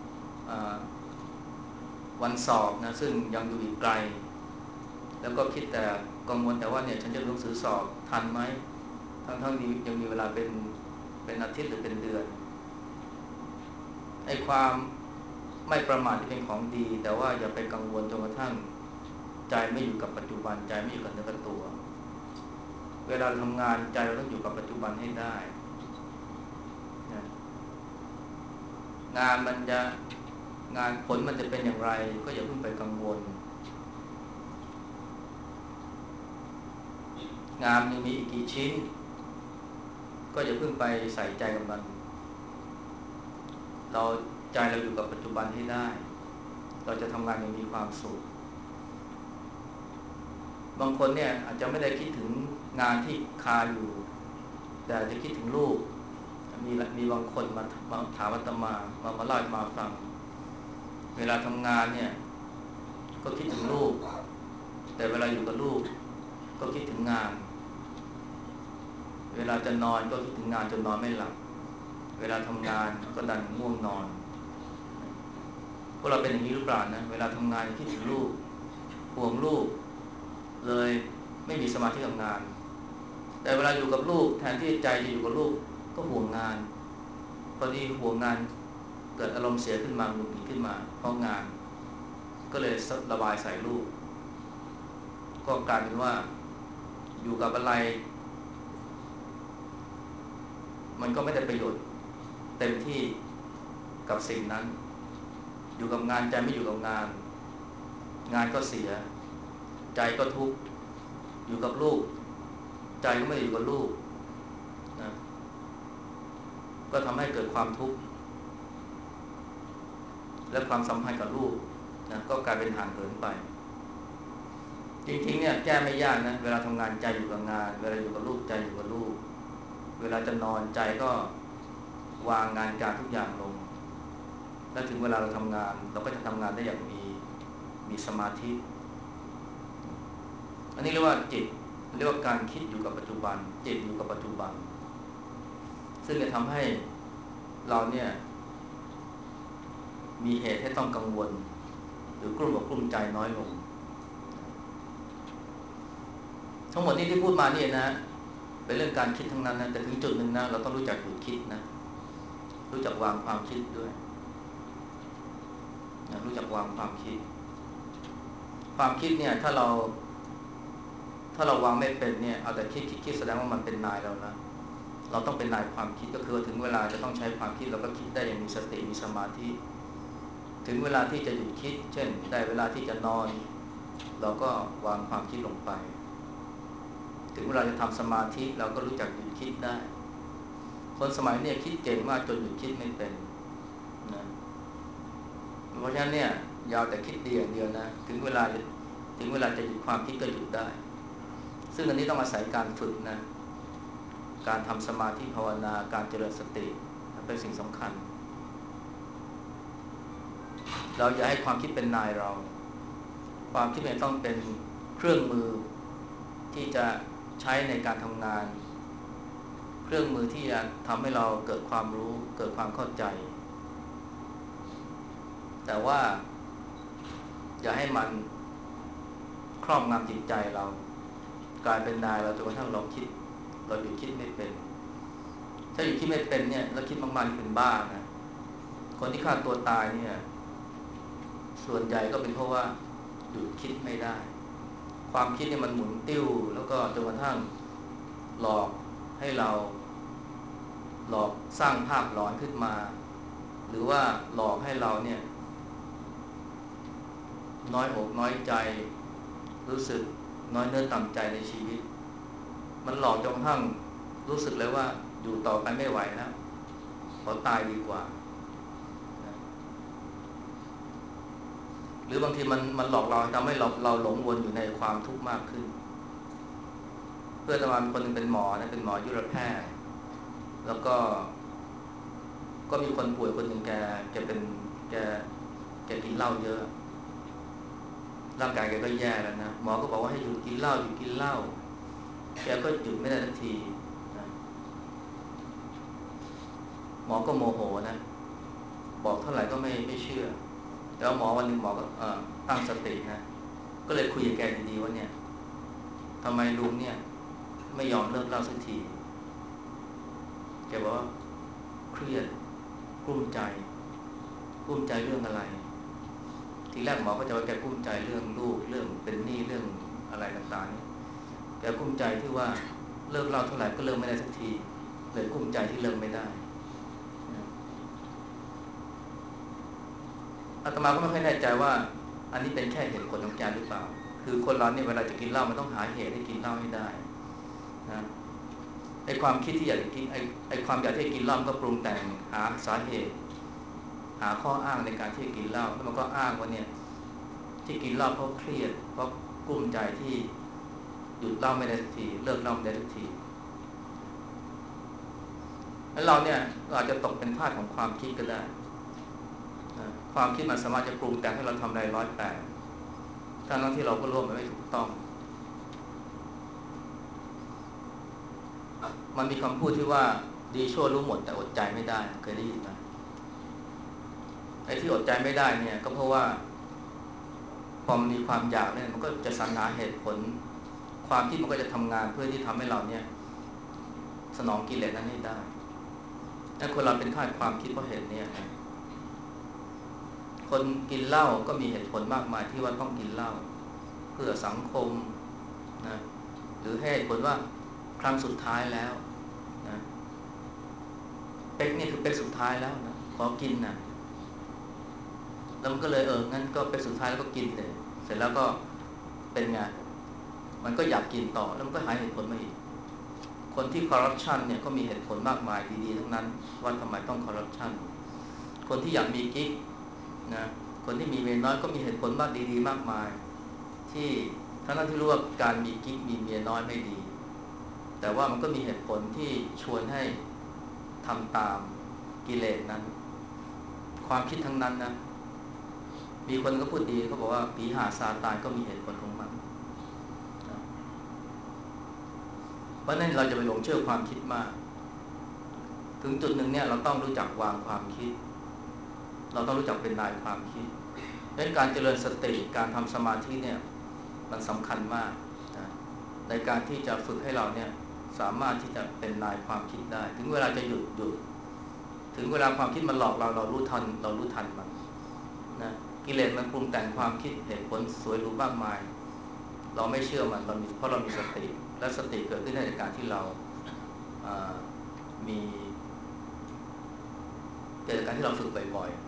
วันสอบนะซึ่งยังอยู่อีกไกลแล้วก็คิดแต่กังวลแต่ว่าเนี่ยฉันจะรู้หนังสือสอบทันไหมทั้งๆนี้ยังมีเวลาเป็นเป็นอาทิตย์หรือเป็นเดือนไอ้ความไม่ประมาทที่เป็นของดีแต่ว่าอย่าไปกังวลจนกระทั่งใจไม่อยู่กับปัจจุบันใจไม่อยู่กับเนื้อกับตัวเวลาทำงานใจเราต้องอยู่กับปัจจุบันให้ได้นะงานมันจะงานผลมันจะเป็นอย่างไรก็อย่าเพิ่งไปกังวลงานยังมีอีกกี่ชิ้นก็อย่าเพิ่งไปใส่ใจกับมันเราใจเราอยู่กับปัจจุบันให้ได้เราจะทำงานอย่างมีความสุขบางคนเนี่ยอาจจะไม่ได้คิดถึงงานที่คาอยู่แต่จะคิดถึงลูกมีมีบางคนมามาถามอาตมามามาเล่าให้มาฟังเวลาทำงานเนี่ยก็คิดถึงลูกแต่เวลาอยู่กับลูกก็คิดถึงงานเวลาจะนอนก็คิดถึงงานจนนอนไม่หลับเวลาทำงานก็ดันง่วงนอนพวกเราเป็นอย่างนี้หรือเปล่านะเวลาทำงานคิดถึงลูกห่วงลูกเลยไม่มีสมาธิกับงานแต่เวลาอยู่กับลูกแทนที่ใจจะอยู่กับลูกก็ห่วงงานพอดีห่วงงานเกิดอารมณ์เสียขึ้นมาหงุดหงิดขึ้นมาเพราะงานก็เลยระบายใส่ลูกก็กลายเป็นว่าอยู่กับอะไรมันก็ไม่ได้ประโยชน์เต็มที่กับสิ่งนั้นอยู่กับงานใจไม่อยู่กับงานงานก็เสียใจก็ทุกข์อยู่กับลูกใจก็ไม่ได้อยู่กับลูกนะก็ทำให้เกิดความทุกข์และความสัมพันธ์กับลูกนะก็กลายเป็นห่างเหินไปจริงๆเนี่ยแก้ไม่ยากนะเวลาทำงานใจอยู่กับงานเวลาอยู่กับลูกใจอยู่กับลูกเวลาจะนอนใจก็วางงานการทุกอย่างลงและถึงเวลาเราทำงานเราก็จะทำงานได้อย่างมีมีสมาธิอันนี้เรียกว่าจิตเรียกว่าการคิดอยู่กับปัจจุบันจิตอยู่กับปัจจุบันซึ่งจะทำให้เราเนี่ยมีเหตุให้ต้องกังวลหรือกลุ้มอกกลุ้มใจน้อยลงทั้งหมดนี้ที่พูดมานี่นะเป็นเรื่องการคิดทั้งนั้นนะแต่ถึงจุดหนึ่งนะเราต้องรู้จักหยุดคิดนะรู้จักวางความคิดด้วยนะรู้จักวางความคิดความคิดเนี่ยถ้าเราถ้าเราวางไม่เป็นเนี่ยเอาแต่คิดคิดคิดแสดงว่ามันเป็นนายเรานะเราต้องเป็นนายความคิดก็คือถึงเวลาจะต้องใช้ความคิดเราก็คิดได้อย่างมีสติมีสมาธิถึงเวลาที่จะหยุดคิดเช่นได้เวลาที่จะนอนเราก็วางความคิดลงไปถึงเวลาจะทำสมาธิเราก็รู้จักหยุดคิดได้คนสมัยนี้คิดเก่งมากจนหยุดคิดไม่เป็นนะเพราะฉะนั้นเนี่ยยาวแต่คิดดีอย่างเดียวนะถึงเวลาถึงเวลาจะหยุดความคิดก็หยุดได้ซึ่งอันนี้ต้องอาศัยการฝึกนะการทำสมาธิภาวนาการเจริญสติเป็นสิ่งสำคัญเราอย่าให้ความคิดเป็นนายเราความคิดเนี่ยต้องเป็นเครื่องมือที่จะใช้ในการทำงานเครื่องมือที่จะทำให้เราเกิดความรู้เกิดความเข้าใจแต่ว่าอย่าให้มันครอบงำจิตใจเรากลายเป็นนายเราจนกระทั่งเราคิดเราหยุดคิดไม่เป็นถ้าหยุดคิดไม่เป็นเนี่ยเราคิดมากๆนี่เป็นบ้านะคนที่ฆ่าตัวตายเนี่ยส่วนใหญ่ก็เป็นเพราะว่าหยุดคิดไม่ได้ความคิดเนี่ยมันหมุนติ้วแล้วก็จนกระทั่งหลอกให้เราหลอกสร้างภาพหลอนขึ้นมาหรือว่าหลอกให้เราเนี่ยน้อยอกน้อยใจรู้สึกน้อยเนื้อต่ำใจในชีวิตมันหลอกจนกระทั่งรู้สึกเลยว่าอยู่ต่อไปไม่ไหวแล้วขอตายดีกว่าหรือบางทีมันมันหลอกเราทำให้เราเราหลงวนอยู่ในความทุกข์มากขึ้นเพื่อนประมาณคนหนึ่งเป็นหมอนะเป็นหมอยุรแพทย์แล้วก็ก็มีคนป่วยคนหนึ่งแกแกเป็นแกแกกินเหล้าเยอะร่างกายแกก็แย่แล้วนะหมอก็บอกว่าให้หยุดกินเหล้าหยุดกินเหล้าแกก็หยุดไม่ได้ทันทีนะหมอก็โมโหนะบอกเท่าไหร่ก็ไม่ไม่เชื่อแล้วหมอวันหนึ่งหมอก็ตั้งสตินะก็เลยคุยกับแกดีๆว่าเนี่ยทำไมลุงเนี่ยไม่ยอมเลิกเหล้าสักทีแกบอกว่าเครียดกลุ้มใจกลุ้มใจเรื่องอะไรทีแรกหมอก็จะว่าแกกลุ้มใจเรื่องลูกเรื่องเป็นหนี้เรื่องอะไรต่างๆนี่แกกลุ้มใจที่ว่าเลิกเหล้าเท่าไหร่ก็เลิกไม่ได้สักทีเลยกลุ้มใจที่เลิกไม่ได้อาตมาก็ไม่ค่อยแน่ใจว่าอันนี้เป็นแค่เหตุผลของแกหรือเปล่าคือคนเราเนี่ยเวลาจะกินเหล้ามันต้องหาเหตุให้กินเหล้าให้ได้นะไอ้ความคิดที่อยากจะกินไอ้ไอ้ความอยากที่จะกินเหล้าก็ปรุงแต่งหาสาเหตุหาข้ออ้างในการที่จะกินเหล้าแล้วมันก็อ้างว่าเนี่ยที่กินเหล้าเพราะเครียดเพราะกลุ้มใจที่หยุดเหล้าไม่ได้สักทีเลิกเหล้าไม่ได้สักทีแล้วเราเนี่ยเราอาจจะตกเป็นทาสของความคิดก็ได้ความคิดมันสามารถจะปรุงแต่งให้เราทำอะไรร้อยแปดทั้งที่เราก็รู้ว่ามันไม่ถูกต้องมันมีคำพูดที่ว่าดีชั่วรู้หมดแต่อดใจไม่ได้เคยได้ยินไหมไอ้ที่อดใจไม่ได้เนี่ยก็เพราะว่าพอมันมีความอยากเนี่ยมันก็จะสรรหาเหตุผลความคิดมันก็จะทำงานเพื่อที่ทำให้เราเนี่ยสนองกิเลสนั้นให้ได้ถ้าคนเราเป็นทาสความคิดเพราะเหตุนี้นะคนกินเหล้าก็มีเหตุผลมากมายที่ว่าต้องกินเหล้าเพื่อสังคมนะหรือให้ผลว่าครั้งสุดท้ายแล้วนะเป๊กนี่คือเป๊กสุดท้ายแล้วนะขอกินนะแล้วมันก็เลยเอองั้นก็เป๊กสุดท้ายแล้วก็กินเลยเสร็จแล้วก็เป็นไงมันก็อยากกินต่อแล้วมันก็หาเหตุผลมาอีกคนที่คอร์รัปชันเนี่ยก็มีเหตุผลมากมายดีๆทั้งนั้นว่าทำไมต้องคอร์รัปชันคนที่อยากมีกิ๊กนะคนที่มีเมียน้อยก็มีเหตุผลมากดีๆมากมายที่ทั้งนั้นที่รู้ว่าการมีกิ๊กมีเมียน้อยไม่ดีแต่ว่ามันก็มีเหตุผลที่ชวนให้ทำตามกิเลสนั้นความคิดทั้งนั้นนะมีคนก็พูดดีเขาบอกว่าปีหาซาตานก็มีเหตุผลของมันเพราะนั้นเราจะไปหลงเชื่อความคิดมากถึงจุดหนึ่งเนี่ยเราต้องรู้จักวางความคิดเราต้องรู้จักเป็นนายความคิดเพราะฉะนั้นการเจริญสติการทำสมาธิเนี่ยมันสำคัญมากนะในการที่จะฝึกให้เราเนี่ยสามารถที่จะเป็นนายความคิดได้ถึงเวลาจะหยุดหยุดถึงเวลาความคิดมันหลอกเราเรารู้ทันเรารู้ทันมันนะกิเลสมันปรุงแต่งความคิดเหตุผลสวยหรูมากมายเราไม่เชื่อมันเรามีเพราะเรามีสติและสติเกิดขึ้นได้จากการที่เรามีเกิดจากการที่เราฝึกบ่อย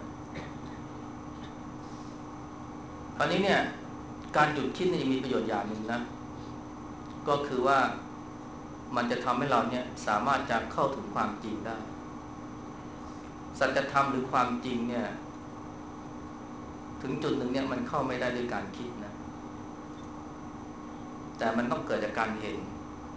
ๆตอนนี้เนี่ยการหยุดคิดเนี่ยยังมีประโยชน์อย่างหนึ่งนะก็คือว่ามันจะทำให้เราเนี่ยสามารถจะเข้าถึงความจริงได้สัจธรรมหรือความจริงเนี่ยถึงจุดหนึ่งเนี่ยมันเข้าไม่ได้ด้วยการคิดนะแต่มันต้องเกิดจากการเห็น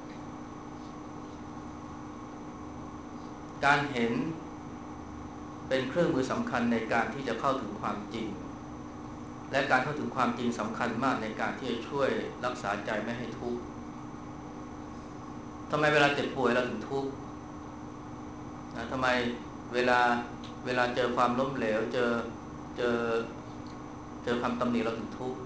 การเห็นเป็นเครื่องมือสำคัญในการที่จะเข้าถึงความจริงและการเข้าถึงความจริงสำคัญมากในการที่จะช่วยรักษาใจไม่ให้ทุกข์ทำไมเวลาเจ็บป่วยเราถึงทุกข์นะทำไมเวลาเวลาเจอความล้มเหลวเจอเจอเจอคำตำหนิเราถึงทุกข์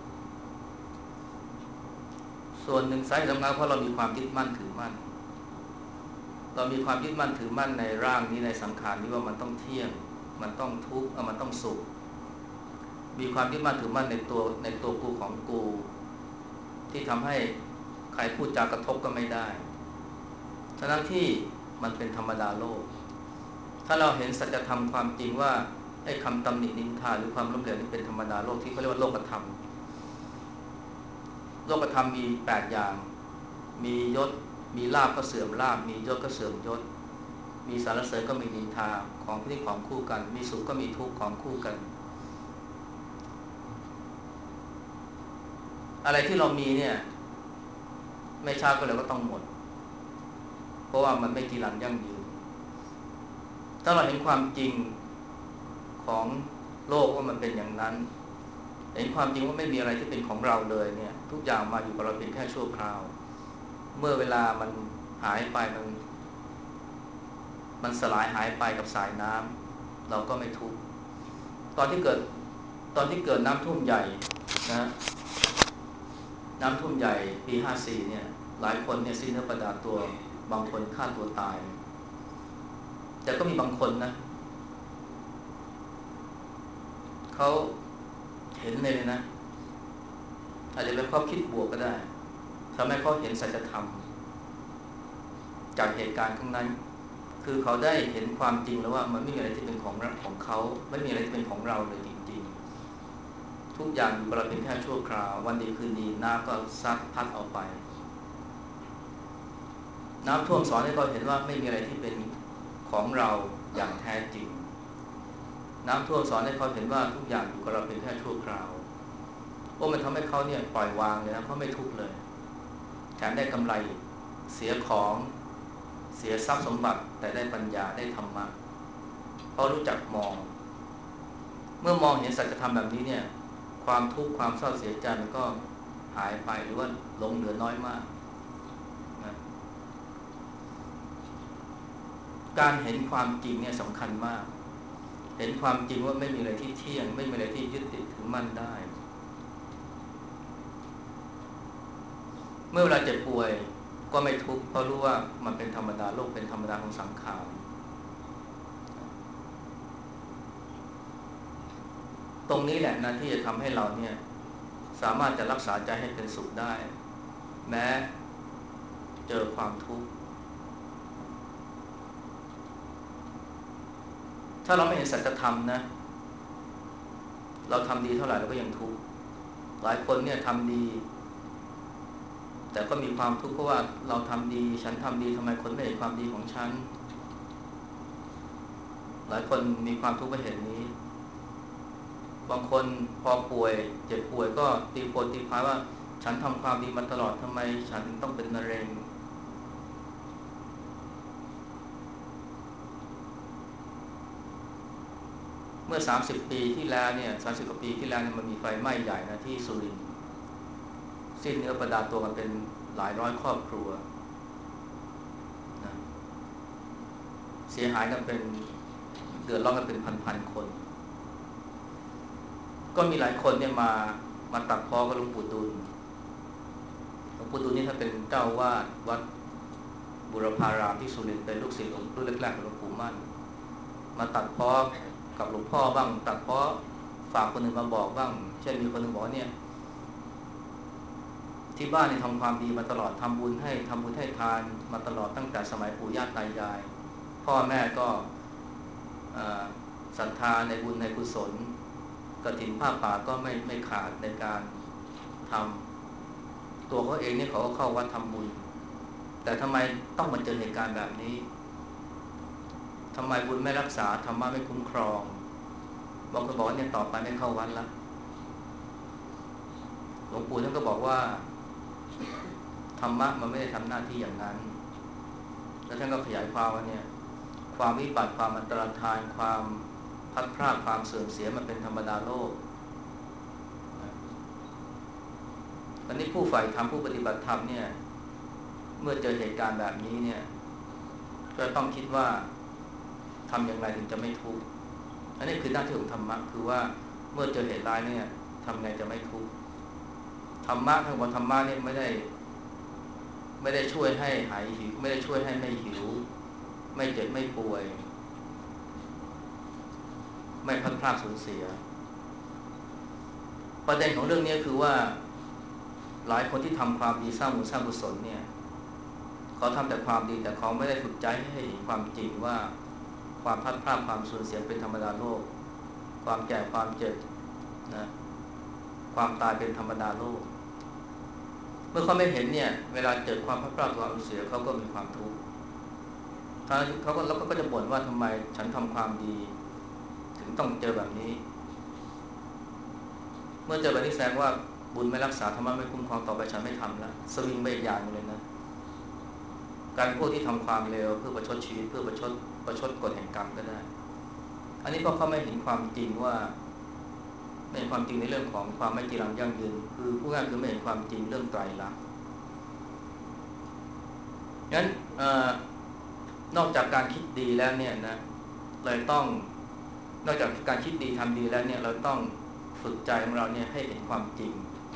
ส่วนหนึ่งสาเหตุสำคัญเพราะเรามีความยึดมั่นถือมั่นเรามีความยึดมั่นถือมั่นในร่างนี้ในสังขารนี้ว่ามันต้องเที่ยงมันต้องทุกข์มันต้องสุขมีความยึดมั่นถือมั่นในตัวในตัวกูของกูที่ทำให้ใครพูดจากระทบก็ไม่ได้ทั้งที่มันเป็นธรรมดาโลกถ้าเราเห็นสัจธรรมความจริงว่าไอ้คำตำหนินินทาหรือความล้มเหลวนี่เป็นธรรมดาโลกที่เขาเรียกว่าโลกธรรมโลกธรรมมีแปดอย่างมียศมีลาภก็เสื่อมลาภมียศก็เสื่อมยศมีสรรเสริญก็มีนินทาของที่ของคู่กันมีสุขก็มีทุกข์ของคู่กันอะไรที่เรามีเนี่ยไม่ช้าก็เร็วก็ต้องหมดเพราะว่ามันไม่จีรังยั่งยืนถ้าเราเห็นความจริงของโลกว่ามันเป็นอย่างนั้นเห็นความจริงว่าไม่มีอะไรที่เป็นของเราเลยเนี่ยทุกอย่างมาอยู่กับเราเป็นแค่ชั่วคราวเมื่อเวลามันหายไปมันมันสลายหายไปกับสายน้ำเราก็ไม่ทุกข์ตอนที่เกิดตอนที่เกิดน้ำท่วมใหญ่นะน้ำท่วมใหญ่ปีห้าสี่เนี่ยหลายคนเนี่ยสิ้นเนื้อประดาตัวบางคนฆ่าตัวตายแต่ก็มีบางคนนะเขาเห็นเลยนะอาจจะเป็นข้อคิดบวกก็ได้ทำให้เขาเห็นสัจธรรมจากเหตุการณ์ข้างนั้นคือเขาได้เห็นความจริงแล้วว่ามันไม่มีอะไรที่เป็นของของเขาไม่มีอะไรที่เป็นของเราเลยจริงๆทุกอย่างอยู่กับเราเป็นแค่ชั่วคราววันดีคืนดีน้ำก็ซัดพัดเอาไปน้ำท่วมสอนให้เขาเห็นว่าไม่มีอะไรที่เป็นของเราอย่างแท้จริงน้ำท่วมสอนให้เขาเห็นว่าทุกอย่างอยู่กับเราเป็นแค่ชั่วคราวโอ้มันทำให้เขาเนี่ยปล่อยวางเลยนะเขาไม่ทุกข์เลยแถมได้กำไรเสียของเสียทรัพย์สมบัติแต่ได้ปัญญาได้ธรรมะเพราะรู้จักมองเมื่อมองเห็นสัจธรรมแบบนี้เนี่ยความทุกข์ความเศร้าเสียใจมันก็หายไปหรือว่าหลงเหลือน้อยมากนะการเห็นความจริงเนี่ยสำคัญมากเห็นความจริงว่าไม่มีอะไรที่เที่ยงไม่มีอะไรที่ยึดติดถือมั่นได้เมื่อเวลาเจ็บป่วยก็ไม่ทุกข์เพราะรู้ว่ามันเป็นธรรมดาโลกเป็นธรรมดาของสังขารตรงนี้แหละนะที่จะทำให้เราเนี่ยสามารถจะรักษาใจให้เป็นสุขได้แม้เจอความทุกข์ถ้าเราไม่เห็นสัจธรรมนะเราทำดีเท่าไหร่เราก็ยังทุกข์หลายคนเนี่ยทำดีแต่ก็มีความทุกข์เพราะว่าเราทำดีฉันทำดีทำไมคนไม่เห็นความดีของฉันหลายคนมีความทุกข์เพราะเหตุนี้บางคนพอป่วยเจ็บป่วยก็ตีโพยตีพายว่าฉันทำความดีมาตลอดทำไมฉันถึงต้องเป็นมะเร็งเมื่อสามสิบปีที่แล้วเนี่ยสามสิบกว่าปีที่แล้วเนี่ยมันมีไฟไหม้ใหญ่นะที่สุรินทร์สิ้นเนื้อประดาตัวกันเป็นหลายร้อยครอบครัวนะเสียหายกันเป็นเดือดร้อนกันเป็นพันๆคนก็มีหลายคนเนี่ยมามาตัดพ้อกับหลวงปู่ดูลหลวงปู่ดูลนี่ถ้าเป็นเจ้าวาดวัดบุรพารามที่สุรินทร์เป็นลูกศิษย์หลวงรุ่นแรกๆของหลวงปู่มั่นมาตัดพ้อกับหลวงพ่อบ้างตัดพ้อฝากคนหนึ่งมาบอกบ้างเช่นมีคนหนึ่งบอกเนี่ยที่บ้านเนี่ยทำความดีมาตลอดทำบุญให้ทำบุญให้ทานมาตลอดตั้งแต่สมัยปู่ย่าตายายพ่อแม่ก็ศรัทธาในบุญในกุศลกฐินผ้าป่าก็ไม่ไม่ขาดในการทำตัวเขาเองเนี่ยเขาก็เข้าวัดทำบุญแต่ทำไมต้องมาเจอเหตุการณ์แบบนี้ทำไมบุญไม่รักษาธรรมะไม่คุ้มครองบางคนบอกว่าเนี่ยต่อไปไม่เข้าวัดละหลวงปู่ท่านก็บอกว่าธรรมะมันไม่ได้ทำหน้าที่อย่างนั้นแล้วท่านก็ขยายความว่าเนี่ยความวิบัติความอันตรธานความพัดพรากความเสื่อมเสียมันเป็นธรรมดาโลกวันนี้ผู้ใฝ่ธรรมผู้ปฏิบัติธรรมเนี่ยเมื่อเจอเหตุการณ์แบบนี้เนี่ยก็ต้องคิดว่าทำอย่างไรถึงจะไม่ทุกข์อันนี้คือหน้าที่ของธรรมะคือว่าเมื่อเจอเหตุร้ายเนี่ยทำไงจะไม่ทุกข์ธรรมะทางบนธรรมะเนี่ยไม่ได้ไม่ได้ช่วยให้หายหิวไม่ได้ช่วยให้ไม่หิวไม่เจ็บไม่ป่วยไม่พลัดพรากสูญเสียประเด็นของเรื่องนี้คือว่าหลายคนที่ทำความดีสร้างบุญสร้างกุศลเนี่ยเขาทำแต่ความดีแต่เขาไม่ได้ฝึกใจให้เห็นความจริงว่าความพลัดพรากความสูญเสียเป็นธรรมดาโลกความแก่ความเจ็บนะความตายเป็นธรรมดาโลกเมื่อเขาไม่เห็นเนี่ยเวลาเกิดความพลัดพรากความสูญเสียเขาก็มีความทุกข์เขาก็แล้วก็จะบ่นว่าทำไมฉันทำความดีถึงต้องเจอแบบนี้เมื่อเจอแบบนี้แสดงว่าบุญไม่รักษาธรรมะไม่คุ้มครองต่อไปฉันไม่ทำแล้วสวิงไปอีกอย่างเลยนะการพวกที่ทำความเลวเพื่อประชดชีวิตเพื่อประชดประชดกฎแห่งกรรมก็ได้อันนี้เพราะเขาไม่เห็นความจริงว่าไม่เห็นความจริงในเรื่องของความไม่จีรังยั่งยืนคือผู้ง่ายคือไม่เห็นความจริงเรื่องไตรลักษณ์งั้นนอกจากการคิดดีแล้วเนี่ยนะเราต้องนอกจากการคิดดีทำดีแล้วเนี่ยเราต้องฝึกใจของเราเนี่ยให้เห็นความจริง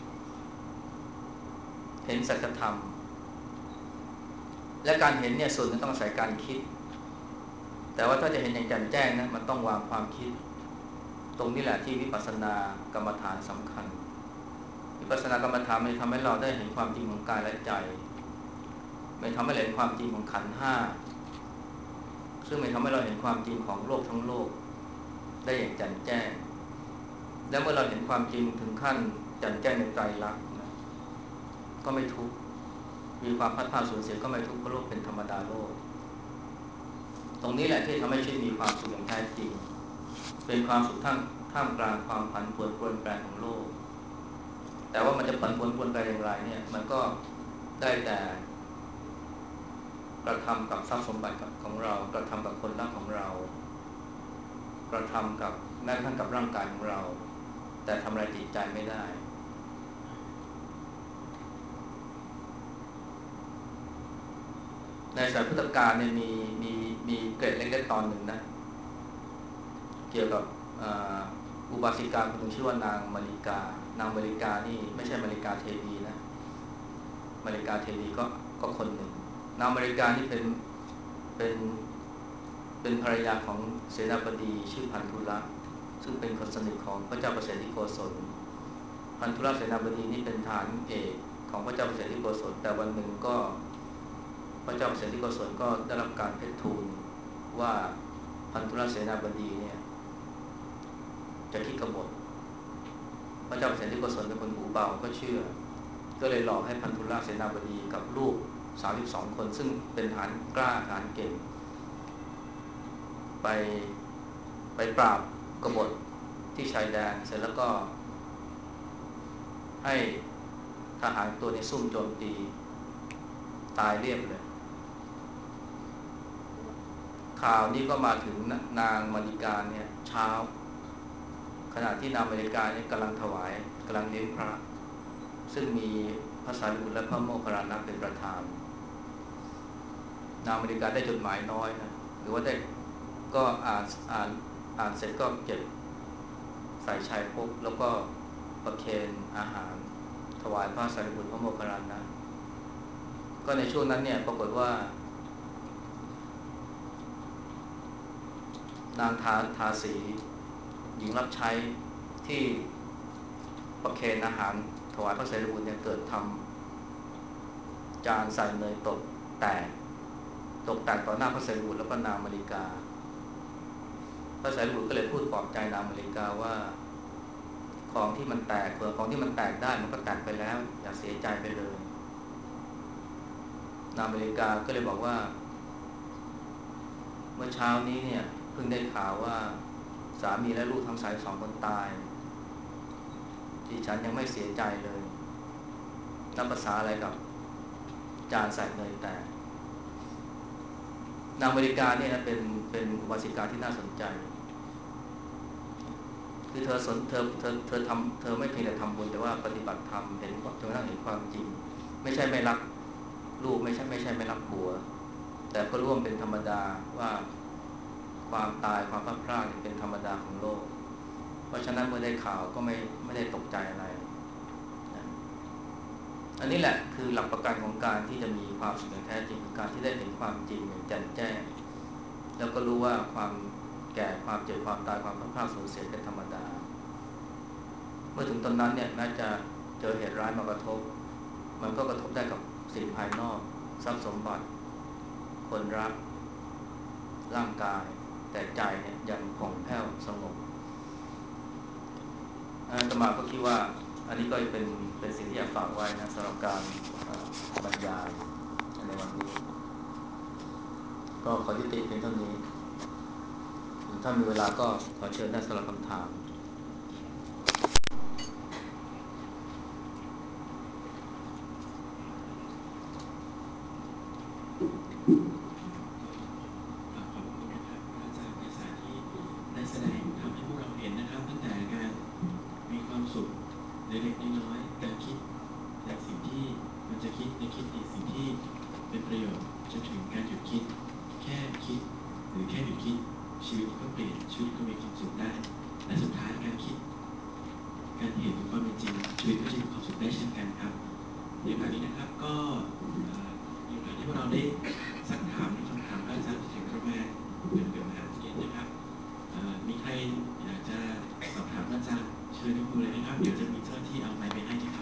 เห็นสัจธรรมและการเห็นเนี่ยส่วนนึงต้องอาศัยการคิดแต่ว่าถ้าจะเห็นอย่างแจ่มแจ้งนะมันต้องวางความคิดตรงนี้แหละที่วิปัสสนากรรมฐานสำคัญวิปัสสนากรรมฐานมันทำให้เราได้เห็นความจริงของกายและใจมันทำให้เราเห็นความจริงของขันธ์ห้าซึ่งมันทำให้เราเห็นความจริงของโลกทั้งโลกได้อย่างแจ่มแจ้งและเมื่อเราเห็นความจริงถึงขั้นแจ่มแจ้งในไตรลักษณ์นะก็ไม่ทุกข์มีความพัดพาสูญเสียก็ไม่ทุกข์เพราะโลกเป็นธรรมดาโลกตรงนี้แหละที่ทำให้ชีวิตมีความสุขอย่างแท้จริงเป็นความสุขท่ามท่ามกลางความผันผวนปรวนแปรของโลกแต่ว่ามันจะผันผวนปรวนแปรอย่างไรเนี่ยมันก็ได้แต่กระทำกับทรัพย์สมบัติของเรากระทำกับคนรักของเรากระทำกับแม้กระทั่งกับร่างกายของเราแต่ทำอะไรจิตใจไม่ได้ในสายพุทธกาลเนี่ยมีมีมีเกร็ดเล็กๆตอนหนึ่งนะเกี่ยวกับอุบาสิกาคนหนึ่งชื่อว่านางมาริกานางมาริกานี่ไม่ใช่มาริกาเทวีนะมาริกาเทวีก็ก็คนหนึ่งนางมาริกานี่เป็นเป็นเป็นภรรยาของเสนาบดีชื่อพันธุละซึ่งเป็นคนสนิทของพระเจ้าประเสริฐที่โกศลพันธุละเสนาบดีนี่เป็นฐานเอกของพระเจ้าประเสริฐที่โกศลแต่วันหนึ่งก็พระเจ้าประเสริฐที่โกศลก็ได้รับการเพชรทูลว่าพันธุละเสนาบดีเนี่ยจะคิดกบฏพระเจ้าประเสริฐที่โกศลเป็นคนหูเบาก็เชื่อก็เลยหลอกให้พันธุละเสนาบดีกับลูกสามสิบสองคนซึ่งเป็นฐานกล้าฐานเก่งไปไปปราบกบฏที่ชายแดนเสร็จแล้วก็ให้ทหารตัวนี้ซุ่มโจมตีตายเรียบเลยข่าวนี้ก็มาถึงนางมาริกาเนี่ยเช้าขณะที่นางมาริกาเนี่ยกำลังถวายกำลังเลี้ยงพระซึ่งมีพระสารีบุตรและพระโมคคัลลานะเป็นประธานนางมาริกาได้จดหมายน้อยนะหรือว่าได้ก็อ่านอ่านอ่านเสร็จก็เก็บใส่ชายพกแล้วก็ประเคนอาหารถวายพระสารีบุตรพระโมคคัลลานะก็ในช่วงนั้นเนี่ยปรากฏว่านางทาทาสีหญิงรับใช้ที่ประเคนอาหารถวายพระสารีบุตรเนี่ยเกิดทำจานใส่เนยตกแตกตกแตกต่อหน้าพระสารีบุตรแล้วก็นางมาริกาพระสารีบุตรก็เลยพูดปลอบใจนางมาริกาว่าของที่มันแตกเผื่อของที่มันแตกได้มันก็แตกไปแล้วอย่าเสียใจไปเลยนางมาริกาก็เลยบอกว่าเมื่อเช้านี้เนี่ยเพิ่งได้ข่าวว่าสามีและลูกทั้งสายสองคนตายที่ฉันยังไม่เสียใจเลยนับภาษาอะไรกับจานใส่เนยแตกนางมาริกาเนี่ยนะเป็นเป็นอุบาสิกาที่น่าสนใจคือเธอสนเธอเธอเธอทำเธอไม่เพียงแต่ทำบุญแต่ว่าปฏิบัติธรรมเห็นจนกระทั่งเห็นความจริงไม่ใช่ไม่รักลูกไม่ใช่ไม่ใช่ไม่รักผัวแต่ก็ร่วมเป็นธรรมดาว่าความตายความพลาดพลาดเป็นธรรมดาของโลกเพราะฉะนั้นเมื่อได้ข่าวก็ไม่ไม่ได้ตกใจอะไรนะอันนี้แหละคือหลักประกันของการที่จะมีความสุขอย่างแท้จริงคือการที่ได้เห็นความจริงอย่างแจ่มแจ้งแล้วก็รู้ว่าความแก่ความเจ็บความตายความพลาดพลาดสูญเสียเป็นธรรมดาเมื่อถึงตอนนั้นเนี่ยแม้จะเจอเหตุร้ายมากระทบมันก็กระทบได้กับสิ่งภายนอกทรัพย์สมบัติคนรักร่างกายแต่ใจเนี่ยยังผ่องแผ้วสงบอาตมาก็คิดว่าอันนี้ก็เป็นเป็นสิ่งที่อยากฝากไว้นะสำหรับการบรรยายในวันนี้ก็ขอยุติเพียงเท่านี้ถ้ามีเวลาก็ขอเชิญท่านสำหรับคำถามแสดงทำให้พวกเราเห็นนะครับตั้งแต่การมีความสุขเล็กๆน้อยๆการคิดในสิ่งที่มันจะคิดในคิดในสิ่งที่เป็นประโยชน์จนถึงการหยุดคิดแค่คิดหรือแค่หยุดคิดชีวิตก็เปลี่ยนชีวิตก็มีความสุขได้และสุดท้ายการคิดการเห็นความเป็นจริงชีวิตก็จะมีความสุขได้เช่นกันครับในโอกาสนี้นะครับก็มีโอกาสที่พวกเราได้สักถามคำถามพระอาจารย์ถึงประมาณเกือบเกือบห้านาทีนะครับมีใครอยากจะสอบถามอาจารย์เชิญยกมือเลยนะครับเดี๋ยวจะมีเจ้าหน้าที่เอาไมค์ไปให้นะครับ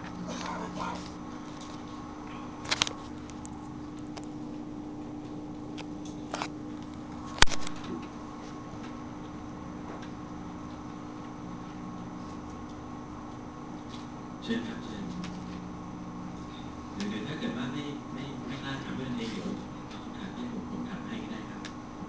เชิญครับเชิญหรือถ้าเกิดว่าไม่ไม่ไม่กล้าถามด้วยตนเองเดี๋ยวเอาคำถามให้ผมผมถามให้ก็ได้ครับ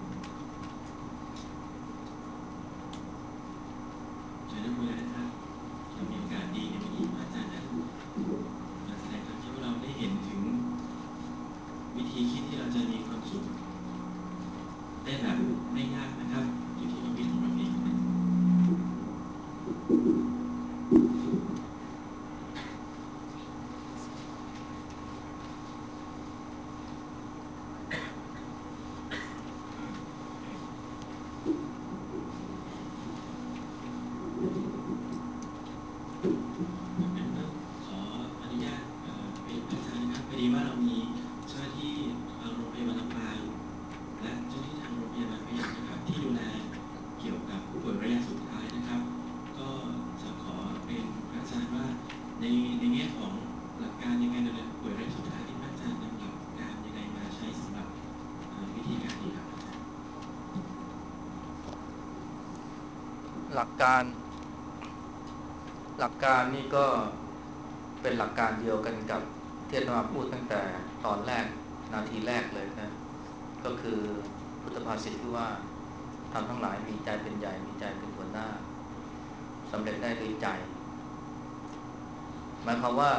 เชิญยกมือเลยนะครับเรามีโอกาสดีในวันนี้อาจารย์ท่านมาแสดงธรรมให้พวกเราได้เห็นถึงวิธีคิดที่เราจะมีความสุขได้แบบไม่ยากนะครับอยู่ที่ความคิดของเราเองขออนุญาตเป็นอาจารย์นะครับพอดีว่าเรามีเจ้าหน้าที่โรงพยาบาลลำปางและเจ้าหน้าที่ทางโรงพยาบาลพะเยานะครับที่ดูแลเกี่ยวกับผู้ป่วยระยะสุดท้ายนะครับก็จะขอเป็นพระอาจารย์ว่าในในแง่ของหลักการในการดูแลผู้ป่วยระยะสุดท้ายที่พระอาจารย์นำหลักการยังไงมาใช้สำหรับวิธีการนี้ครับอาจารย์หลักการหลักการนี่ก็เป็นหลักการเดียวกันกับที่อาตมาพูดตั้งแต่ตอนแรกนาทีแรกเลยนะก็คือพุทธภาษิตที่ว่าทำทั้งหลายมีใจเป็นใหญ่มีใจเป็นหัวหน้าสำเร็จได้ด้วยใจหมายความว่า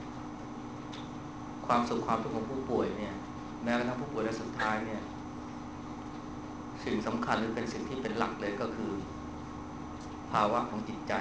ความสุขความทุกข์ของผู้ป่วยเนี่ยแม้กระทั่งผู้ป่วยระยะสุดท้ายเนี่ยสิ่งสำคัญหรือเป็นสิ่งที่เป็นหลักเลยก็คือภาวะของจิตใจ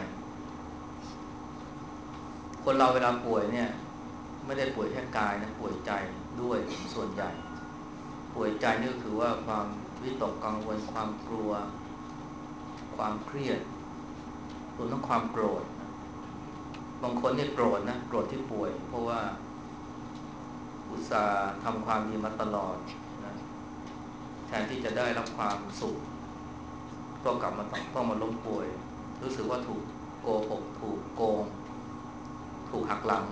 คนเราเวลาป่วยเนี่ยไม่ได้ป่วยแค่กายนะป่วยใจด้วยส่วนใหญ่ป่วยใจนี่ก็คือว่าความวิตกกังวลความกลัวความเครียดรวมทั้งความโกรธนะบางคนเนี่ยโกรธนะโกรธที่ป่วยเพราะว่าอุตส่าห์ทำความดีมาตลอดนะแทนที่จะได้รับความสุขก็กลับมาต้องต้องมาล้มป่วยรู้สึกว่าถูกโกหกถูกโกงถูกหักหลัง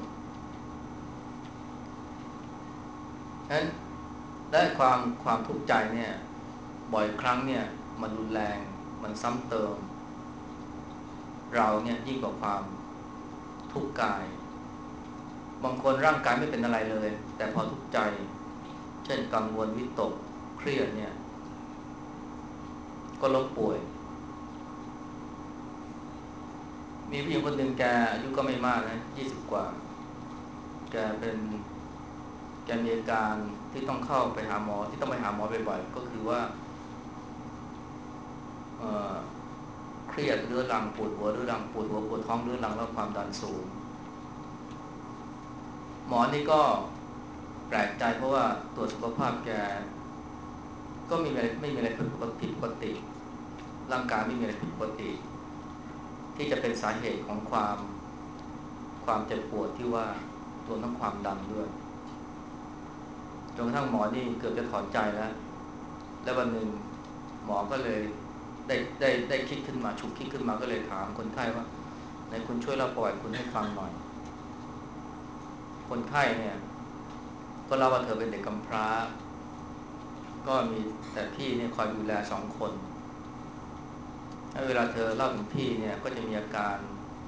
ฉะนั้นได้ความความทุกข์ใจเนี่ยบ่อยครั้งเนี่ยมันรุนแรงมันซ้ำเติมเราเนี่ยยิ่งกว่าความทุกข์กายบางคนร่างกายไม่เป็นอะไรเลยแต่พอทุกข์ใจเช่นกังวลวิตกเครียดเนี่ยก็ล้มป่วยมีผู้หญิงคนหนึ่งแกอายุก็ไม่มากนะยี่สิบกว่าแกเป็นแกมีอาการที่ต้องเข้าไปหาหมอที่ต้องไปหาหมอบ่อยๆก็คือว่าเอ่อเครียดเรื้อรังปวดหัวเรื้อรังปวดหัวปวดท้องเรื้อรังแล้วความดันสูงหมอนี่ก็แปลกใจเพราะว่าตรวจสุขภาพแกก็ไม่มีอะไรไม่มีอะไรผิดปกติปกติร่างกายไม่มีอะไรผิดปกติที่จะเป็นสาเหตุของความความเจ็บปวดที่ว่ารวมทั้งความดันด้วยจนกระทั่งหมอนี่เกือบจะถอนใจแล้วแล้ววันหนึ่งหมอก็เลยได้ได้ได้คิดขึ้นมาฉุกคิดขึ้นมาก็เลยถามคนไข้ว่าไหนคุณช่วยเล่าประวัติคุณให้ฟังหน่อยคนไข้เนี่ยก็เล่าว่าเธอเป็นเด็กกำพร้าก็มีแต่พี่เนี่ยคอยดูแลสองคนถ้าเวลาเธอเล่าถึงพี่เนี่ยก็จะมีอาการ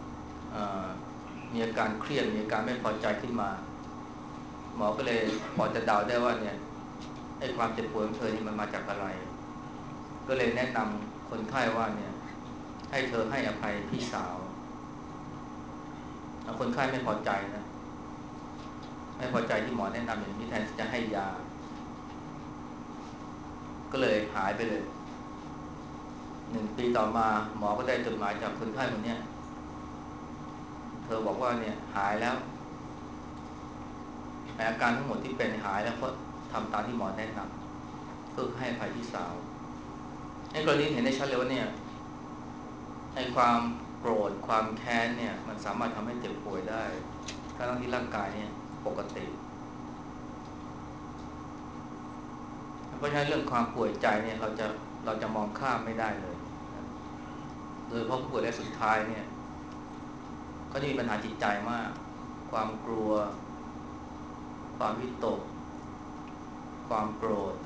มีอาการเครียดมีอาการไม่พอใจขึ้นมาหมอก็เลยพอจะเดาได้ว่าเนี่ยไอ้ความเจ็บปวดของเธอนี่มันมาจากอะไรก็เลยแนะนำคนไข้ว่าเนี่ยให้เธอให้อภัยพี่สาวคนไข้ไม่พอใจนะไม่พอใจที่หมอแนะนำอย่างนี้แทนที่จะให้ยาก็เลยหายไปเลยหนึ่งปีต่อมาหมอก็ได้จดหมายจากคนไข้คนนี้เธอบอกว่าเนี่ยหายแล้วอาการทั้งหมดที่เป็นหายแล้วเพราะทำตามที่หมอแนะนำคือให้อภัยพี่สาวในกรณีเห็นได้ชัดเลยว่าเนี่ยในความโกรธความแค้นเนี่ยมันสามารถทำให้เจ็บป่วยได้ทั้งที่ร่างกายเนี่ยปกติเพราะฉะนั้นเรื่องความป่วยใจเนี่ยเราจะเราจะมองข้ามไม่ได้เลยโดยเพราะผู้ป่วยรายสุดท้ายเนี่ยก็จะมีปัญหาจิตใจมากความกลัวความวิตกความโกรธ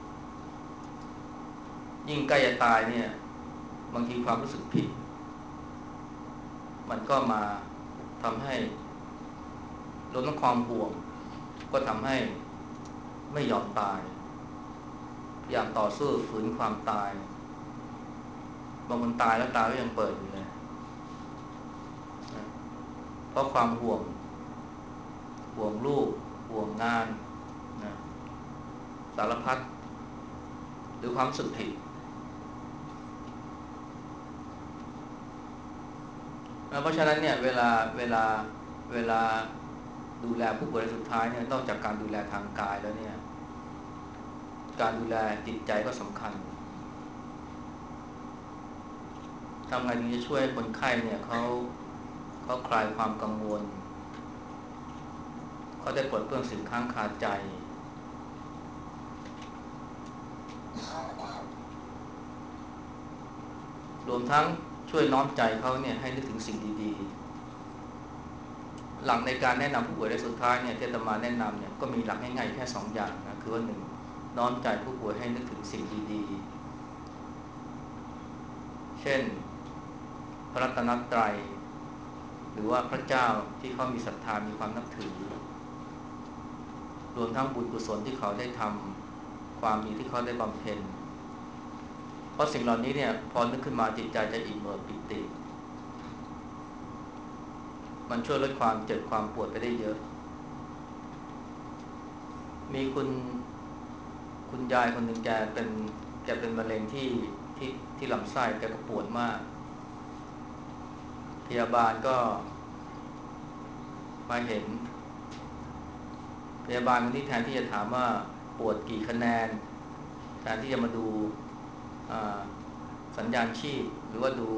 ยิ่งใกล้จะตายเนี่ยบางทีความรู้สึกผิดมันก็มาทำให้ลดความห่วงก็ทำให้ไม่ยอมตายพยายามต่อสู้ฝืนความตายบางคนตายแล้วตาก็ยังเปิดอยู่เลยเพราะความห่วงห่วงลูกห่วงงานนะสารพัดหรือความรู้สึกผิดเพราะฉะนั้นเนี่ยเวลาเวลาเวลาดูแลผู้ป่วยรายสุดท้ายเนี่ยนอกจากการดูแลทางกายแล้วเนี่ยการดูแลจิตใจก็สำคัญทำไงถึงจะช่วยคนไข้เนี่ยเขาเขาคลายความกังวลเขาได้ปลดเปลื้องสิ่งค้างคาใจรวมทั้งช่วยน้อมใจเขาเนี่ยให้นึกถึงสิ่งดีๆหลักในการแนะนำผู้ป่วยรายสุดท้ายเนี่ยที่อาตมาแนะนำเนี่ยก็มีหลักง่ายๆแค่สองอย่างนะคือว่าหนึ่งน้อมใจผู้ป่วยให้นึกถึงสิ่งดีๆเช่นพระรัตนตรัยหรือว่าพระเจ้าที่เขามีศรัทธามีความนับถือรวมทั้งบุญกุศลที่เขาได้ทำความดีที่เขาได้บำเพ็ญเพราะสิ่งเหล่านี้เนี่ยพอนึกขึ้นมาจิตใจจะอิ่มเอิบปิติมันช่วยลดความเจ็บความปวดไปได้เยอะมีคุณคุณยายคนหนึ่งแกเป็นแกเป็นมะเร็งที่ที่ที่ลำไส้แกก็ปวดมากพยาบาลก็มาเห็นพยาบาลคนนี้แทนที่จะถามว่าปวดกี่คะแนนแทนที่จะมาดูสัญญาณชีพหรือว่าดู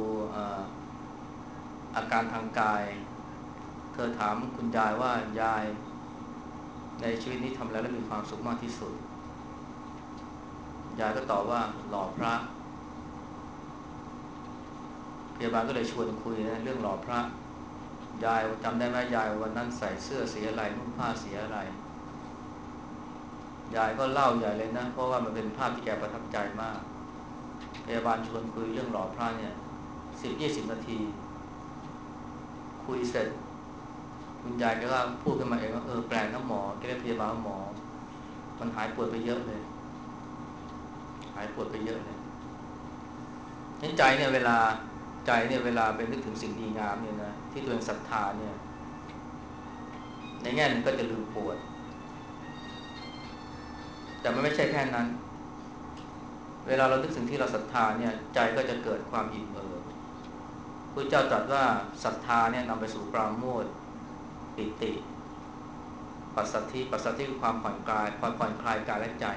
อาการทางกายเธอถามคุณยายว่ายายในชีวิตนี้ทำอะไรแล้วมีความสุขมากที่สุดยายก็ตอบว่าหล่อพระพยาบาลก็เลยชวนคุยนะเรื่องหล่อพระยายจำได้ไหมยายวันนั้นใส่เสื้อสีอะไรนุ่งผ้าสีอะไรยายก็เล่าใหญ่เลยนะเพราะว่ามันเป็นภาพที่แกประทับใจมากพยาบาลชวนคุยเรื่องหล่อพระเนี่ยสิบยี่สิบนาทีคุยเสร็จคุณยายก็พูดขึ้นมาเองว่าเออแปลกนะหมอแกเรียกพยาบาลหมอมันหายปวดไปเยอะเลยหายปวดไปเยอะเลยในใจเนี่ยเวลาใจเนี่ยเวลาไปนึกถึงสิ่งดีงามเนี่ยนะที่ตัวเองศรัทธาเนี่ยในแง่นึงก็จะลืมปวดแต่มันไม่ใช่แค่นั้นเวลาเรานึกถึงที่เราศรัทธาเนี่ยใจก็จะเกิดความอิ่มเอิบพระเจ้าตรัสว่าศรัทธาเนี่ยนำไปสู่ปราโมทย์ปิติปัสสัทธิปัสสัทธิคือความผ่อนคลายความผ่อนคลายกายและใจ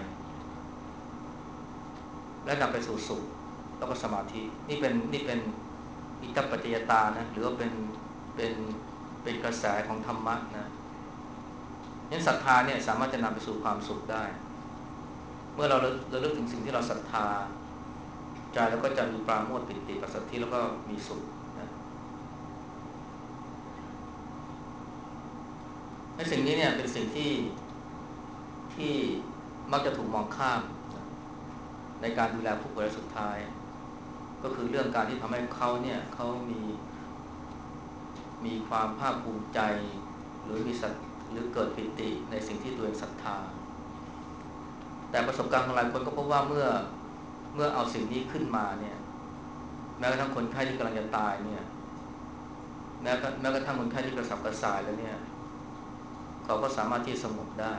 และนำไปสู่สุขแล้วก็สมาธินี่เป็นนี่เป็นอิทธิปัจจยตานะหรือว่าเป็นเป็นเป็นกระแสของธรรมะนะงั้นศรัทธาเนี่ยสามารถจะนำไปสู่ความสุขได้เมื่อเราเราเลือกถึงสิ่งที่เราศรัทธาใจแล้วก็จะมีปราโมทย์ปิติปัสสัทธิแล้วก็มีสุขนะไอ้สิ่งนี้เนี่ยเป็นสิ่งที่ที่มักจะถูกมองข้ามในการดูแลผู้ป่วยรายสุดท้ายก็คือเรื่องการที่ทำให้เขาเนี่ยเขามีมีความภาคภูมิใจหรือมีสัตหรือเกิดปิติในสิ่งที่ตัวเองศรัทธาแต่ประสบการณ์ของหลายคนก็พบว่าเมื่อเมื่อเอาสิ่งนี้ขึ้นมาเนี่ยแม้กระทั่งคนไข้ที่กำลังจะตายเนี่ยแม้แม้กระทั่งคนไข้ที่กระสับกระส่ายแล้วเนี่ยเขาก็สามารถที่จะสงบได้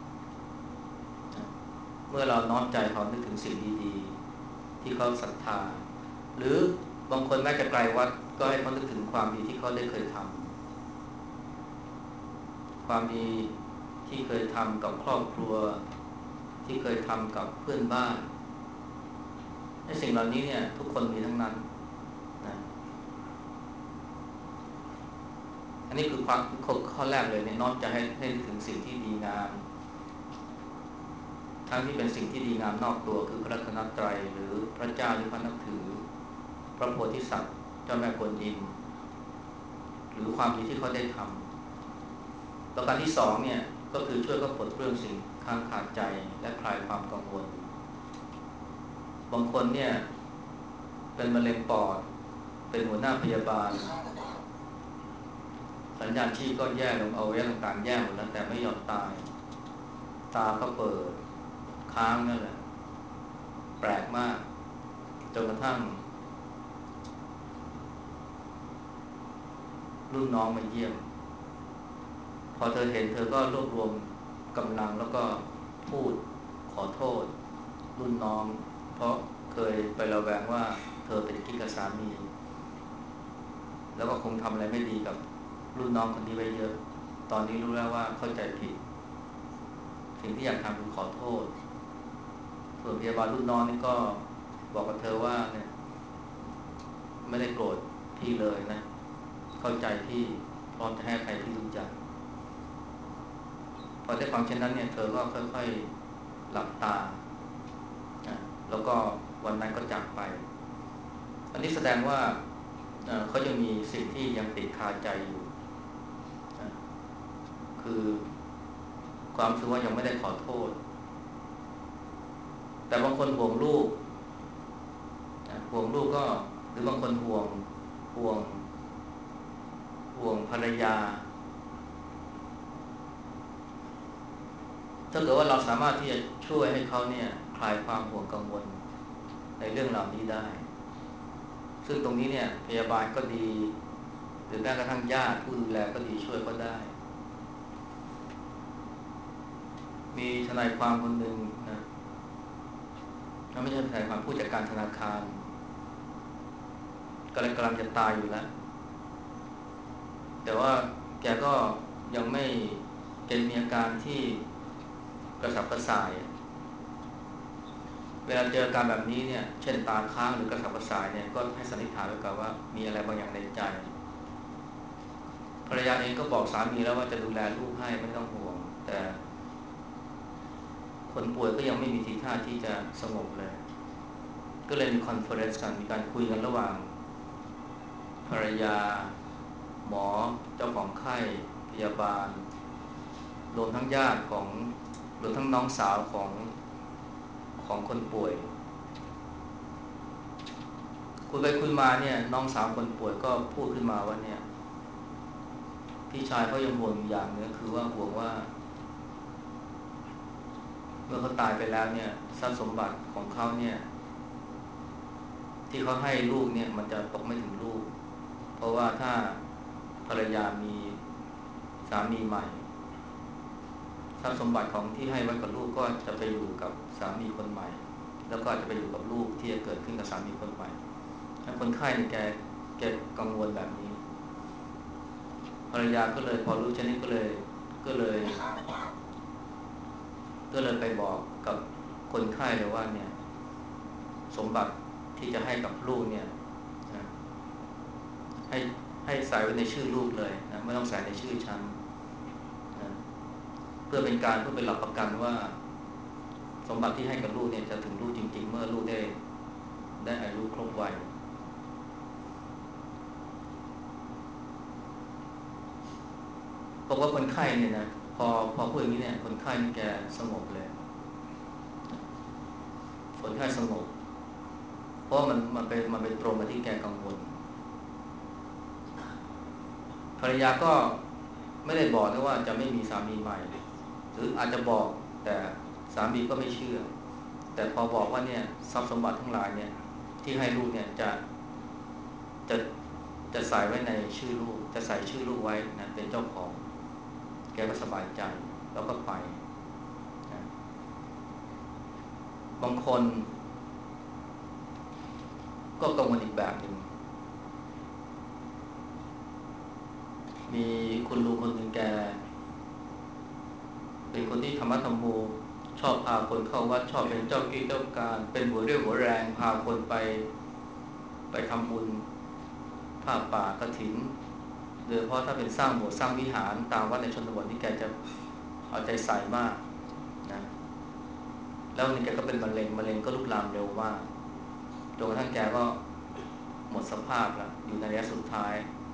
เมื่อเราน้อมใจเขานึกถึงสิ่งดีๆที่เขาศรัทธาหรือบางคนแม้จะไกลวัดก็ให้เขานึกถึงความดีที่เขาได้เคยทำความดีที่เคยทำกับครอบครัวที่เคยทำกับเพื่อนบ้านไอ้สิ่งเหล่านี้เนี่ยทุกคนมีทั้งนั้นนะอันนี้คือความข้อแรกเลยเนี่ยน้อมใจให้ให้นึกถึงสิ่งที่ดีงามทั้งที่เป็นสิ่งที่ดีงามนอกตัวคือพระรัตนตรัยหรือพระเจ้าที่พระนับถือพระโพธิสัตว์เจ้าแม่กวนอิมหรือความดีที่เขาได้ทำประการที่สองเนี่ยก็คือช่วยเขาปลดเปลื้องสิ่งค้างคาใจและคลายความกังวลบางคนเนี่ยเป็นมะเร็งปอดเป็นหัวหน้าพยาบาลสัญญาณชีพก็แย่ลงเอาไว้ต่างๆแย่หมดแล้วแต่ไม่ยอมตายตาก็เปิดค้างนั่นแหละแปลกมากจนกระทั่งรุ่นน้องมาเยี่ยมพอเธอเห็นเธอก็รวบรวมกำลังแล้วก็พูดขอโทษรุ่นน้องเพราะเคยไประแวงว่าเธอเป็นกิ๊กกับสามีแล้วก็คงทำอะไรไม่ดีกับรุ่นน้องคนนี้ไว้เยอะตอนนี้รู้แล้วว่าเข้าใจผิดสิ่งที่อยากทำคือขอโทษส่วนพยาบาลรุ่นน้องนี่ก็บอกกับเธอว่าเนี่ยไม่ได้โกรธพี่เลยนะเข้าใจพี่พร้อมจะให้อภัยพี่ทุกอย่างพอได้ฟังเช่นนั้นเนี่ยเธอก็ค่อยๆหลับตาแล้วก็วันนั้นก็จากไปอันนี้แสดงว่าเขายังมีสิ่งที่ยังติดคาใจอยู่คือความรู้สึกว่ายังไม่ได้ขอโทษแต่บางคนห่วงลูกห่วงลูกก็หรือบางคนห่วงห่วงห่วงภรรยาถ้าเกิดว่าเราสามารถที่จะช่วยให้เขาเนี่ยคลายความห่วงกังวลในเรื่องเหล่านี้ได้ซึ่งตรงนี้เนี่ยพยาบาลก็ดีหรือแม้กระทั่งญาติผู้ดูแลก็ดีช่วยก็ได้มีทนายความคนหนึ่งนะไม่ใช่ทนายความผู้จัดการธนาคารกำลังกำลังจะตายอยู่แล้วแต่ว่าแกก็ยังไม่แกมีอาการที่กระสับกระส่ายเวลาเจออาการแบบนี้เนี่ยเช่นตาค้างหรือกระสับกระส่ายเนี่ยก็ให้สันนิษฐานไว้ก่อนว่ามีอะไรบางอย่างในใจภรรยาเองก็บอกสามีแล้วว่าจะดูแลลูกให้ไม่ต้องห่วงแต่คนป่วยก็ยังไม่มีทีท่าที่จะสงบเลยก็เลยมีคอนเฟอเรนซ์กันมีการคุยกันระหว่างภรรยาหมอเจ้าของไข้พยาบาลรวมทั้งญาติของรวมทั้งน้องสาวของของคนป่วยคุยไปคุยมาเนี่ยน้องสาวคนป่วยก็พูดขึ้นมาว่าเนี่ยพี่ชายเขายังห่วงอย่างนึงคือว่าห่วงว่าเมื่อเขาตายไปแล้วเนี่ยทรัพย์สมบัติของเขาเนี่ยที่เขาให้ลูกเนี่ยมันจะตกไม่ถึงลูกเพราะว่าถ้าภรรยามีสามีใหม่ทรัพย์สมบัติของที่ให้ไว้กับลูกก็จะไปอยู่กับสามีคนใหม่แล้วก็จะไปอยู่กับลูกที่จะเกิดขึ้นกับสามีคนใหม่คนไข้เนี่ยแกแกกังวลแบบนี้ภรรยาก็เลยพอรู้เช่นนี้ก็เลยก็เลยก็เลยไปบอกกับคนไข้เลยว่าเนี่ยสมบัติที่จะให้กับลูกเนี่ยนะให้ให้ใส่ไว้ในชื่อลูกเลยนะไม่ต้องใส่ในชื่อฉันนะเพื่อเป็นการเพื่อเป็นหลักประกันว่าสมบัติที่ให้กับลูกเนี่ยจะถึงลูกจริงๆเมื่อลูกได้ได้อายุครบวัยบอกว่าคนไข้เนี่ยนะพอพอพูดอย่างนี้เนี่ยคนไข้นี่แกสงบเลยคนไข้สงบเพราะมันมันเป็นมันเป็นตรงกับที่แกกังวลภรรยาก็ไม่ได้บอกนะว่าจะไม่มีสามีใหม่หรืออาจจะบอกแต่สามีก็ไม่เชื่อแต่พอบอกว่าเนี่ยทรัพย์สมบัติทั้งหลายเนี่ยที่ให้ลูกเนี่ยจะจะจะใส่ไว้ในชื่อลูกจะใส่ชื่อลูกไว้นะเป็นเจ้าของแกก็สบายใจแล้วก็ไปนะบางคนก็กังวลอีกแบบหนึ่งมีคุณลุงคนหนึ่งแกเป็นคนที่ธรรมะธรรมโมชอบพาคนเข้าวัดชอบเป็นเจ้ากี้เจ้าการเป็นหัวเรี่ยวหัวแรงพาคนไปไปทำบุญผ้าป่ากฐินโดยเฉพาะถ้าเป็นสร้างโบสถ์สร้างวิหารตามวัดในชนบทนี่แกจะเอาใจใส่มากนะแล้วนี่แกก็เป็นมะเร็งมะเร็งก็ลุกลามเร็วมากจนกระทั่งแกก็หมดสภาพแล้วอยู่ในระยะสุดท้าย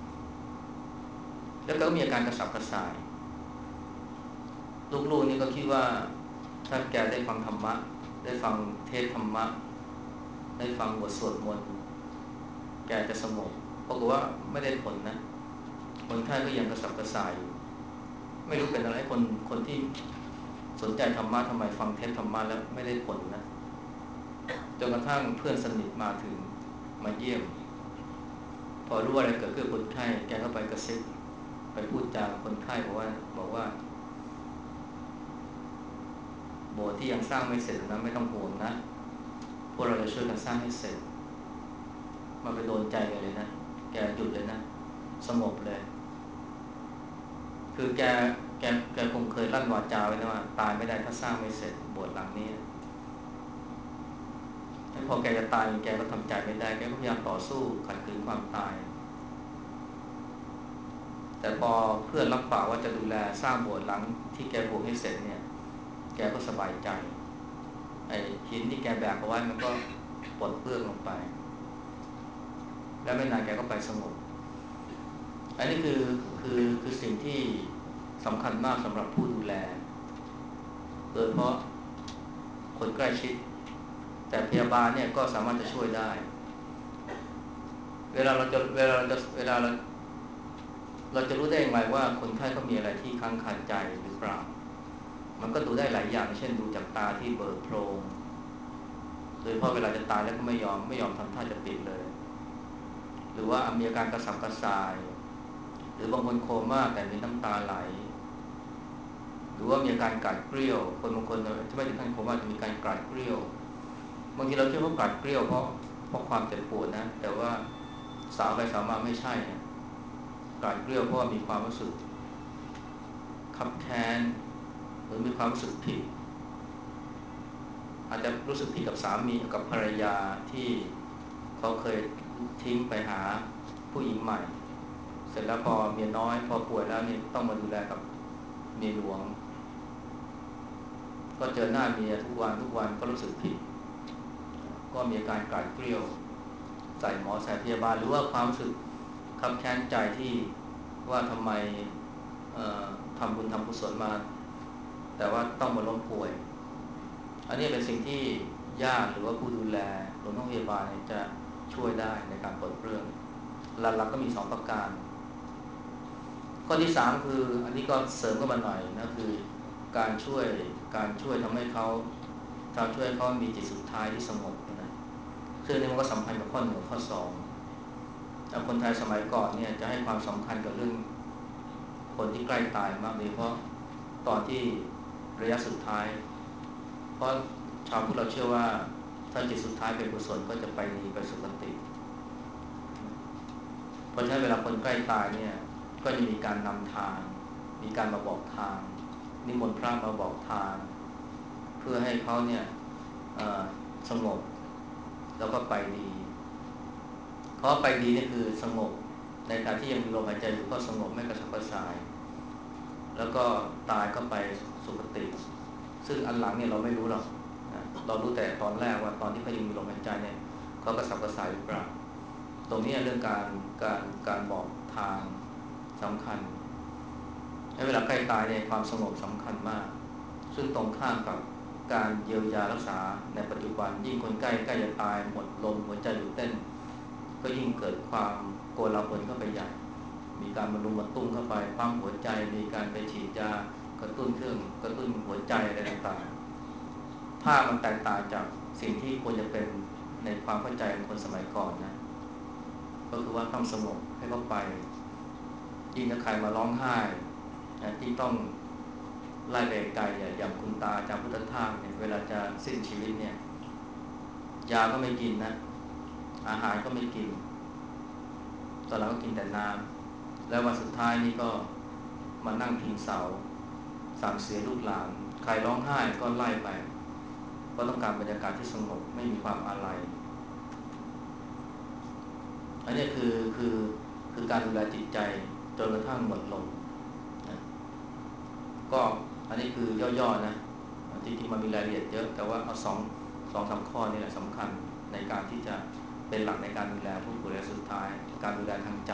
แล้วก็มีอาการกระสับกระส่ายลูกๆนี่ก็คิดว่าถ้าแกได้ฟังธรรมะได้ฟังเทศธรรมะได้ฟังบทสวดมนต์แกจะสงบปรากฏว่าไม่ได้ผลนะคนไข้ก็ยังกระสับกระส่ายอยู่ไม่รู้เป็นอะไรคนคนที่สนใจธรรมะทำไมฟังเทศธรรมะแล้วไม่ได้ผลนะจนกระทั่งเพื่อนสนิทมาถึงมาเยี่ยมพอรู้ว่าอะไรเกิดขึ้นคนไข้แกก็ไปกระซิบไปพูดจาคนไข้บอกว่าบอกว่าโบสถ์ที่ยังสร้างไม่เสร็จนะไม่ต้องห่วงนะพวกเราจะช่วยกันสร้างให้เสร็จมาไปโดนใจกันเลยนะแกหยุดเลยนะสงบเลยคือแกแกแกคงเคยลั่นวาจาไว้นะว่าตายไม่ได้ถ้าสร้างไม่เสร็จโบสถ์หลังนี้พอแกจะตายแกก็ทำใจไม่ได้แกก็พยายามต่อสู้ขัดขืนความตายแต่พอเพื่อนรับปากว่าจะดูแลสร้างโบสถ์หลังที่แกบวชให้เสร็จเนี่ยแกก็สบายใจไอ้หินที่แกแบกเอาไว้มันก็ปลดเปลื้องลงไปแล้วไม่นานแกก็ไปสงบอันนี้คือคือคือสิ่งที่สำคัญมากสำหรับผู้ดูแลโดยเฉพาะคนใกล้ชิดแต่พยาบาลเนี่ยก็สามารถจะช่วยได้เวลาเราจะเวลาเราจะเวลาเราเราจะรู้ได้อย่างไรว่าคนไข้เขามีอะไรที่ค้างคาใจหรือเปล่ามันก็ดูได้หลายอย่างเช่นดูจากตาที่เบิกโพรงโดยเฉพาะเวลาจะตายแล้วก็ไม่ยอมไม่ยอมทำท่าจะปิดเลยหรือว่ามีอาการกระสับกระส่ายหรือบางคนโคม่าแต่มีน้ำตาไหลหรือว่ามีอาการกัดเกลี้ยวคนบางคนที่ไม่ถึงขั้นโคม่าจะมีการกัดเกลี้ยวบางทีเราคิดว่ากัดเกลี้ยวเพราะเพราะความเจ็บปวดนะแต่ว่าสาวไปสาวมาไม่ใช่นะกัดเกลี้ยวเพราะว่ามีความรู้สึกคับแค้นหรือมีความรู้สึกผิดอาจจะรู้สึกผิดกับสามีกับภรรยาที่เขาเคยทิ้งไปหาผู้หญิงใหม่เสร็จแล้วพอเมียน้อยพอป่วยแล้วนี่ต้องมาดูแลกับเมียหลวงก็เจอหน้าเมียทุกวันทุกวันก็รู้สึกผิดก็มีอาการกลายเกลี้ยวใส่หมอใส่พยาบาลหรือว่าความรู้สึกคับแค้นใจที่ว่าทำไมทำบุญทำกุศลมาแต่ว่าต้องมาล้มป่วยอันนี้เป็นสิ่งที่ญาติหรือว่าผู้ดูแลหรือโรงพยาบาลจะช่วยได้ในการปลดเปลื้องหลักๆก็มีสองประการข้อที่สามคืออันนี้ก็เสริมเข้ามาหน่อยนะคือการช่วยการช่วยทำให้เขาทำช่วยเขามีจิตสุดท้ายที่สงบนะซึ่งนี่มันก็สัมพันธ์กับข้อหนึ่งข้อสองคนไทยสมัยก่อนเนี่ยจะให้ความสำคัญกับเรื่องคนที่ใกล้ตายมากโดยเฉพาะตอนที่ระยะสุดท้ายเพราะชาวพุทธเราเชื่อว่าถ้าจิตสุดท้ายเป็นกุศลก็จะไปดีไปสุคติเพราะฉะนั้นเวลาคนใกล้ตายเนี่ยก็จะมีการนำทางมีการมาบอกทางนิมนต์พระมาบอกทางเพื่อให้เขาเนี่ยสงบแล้วก็ไปดีเขาไปดีนี่คือสงบในขณะที่ยังมีลมหายใจอยู่ก็สงบไม่กระสับกระส่ายแล้วก็ตายก็ไปสุคติซึ่งอันหลังเนี่ยเราไม่รู้หรอกนะเรารู้แต่ตอนแรกว่าตอนที่เขายังมีลมหายใจเนี่ยเขากระสับกระส่ายหรือเปล่าตรงนี้เรื่องการการการบอกทางสำคัญในเวลาใกล้ตายเนี่ยความสงบสำคัญมากซึ่งตรงข้ามกับการเยียวยารักษาในปัจจุบันยิ่งคนใกล้ใกล้จะตายหมดลมหัวใจหยุดเต้นก็ยิ่งเกิดความโกลาหลเข้าไปใหญ่มีการมารุมมาตุ้มเข้าไปปั๊มหัวใจมีการไปฉีดยากระตุ้นเครื่องกระตุ้นหัวใจอะไรต่างๆภาพมันแตกต่างจากสิ่งที่ควรจะเป็นในความเข้าใจของคนสมัยก่อนนะก็คือว่าต้องสงบให้เขาไปยิ่งถ้าใครมาร้องไห้นะที่ต้องไล่ไปไกลอย่างคุณตาจามพุทธทาสเนี่ยเวลาจะสิ้นชีวิตเนี่ยยาก็ไม่กินนะอาหารก็ไม่กินตอนหลังก็กินแต่น้ำแล้ววันสุดท้ายนี่ก็มานั่งพิงเสาสั่งเสียลูกหลานใครร้องไห้ก็ไล่ไปก็ต้องการบรรยากาศที่สงบไม่มีความอาลัยอันนี้คือคือคือการดูแลจิตใจจนกระทั่งหมดลมนะก็อันนี้คือย่อๆนะจริงๆมันมีรายละเอียดเยอะแต่ว่าเอาสองสองสามข้อนี่แหละสำคัญในการที่จะเป็นหลักในการดูแลผู้ป่วยระยะสุดท้ายการดูแลทางใจ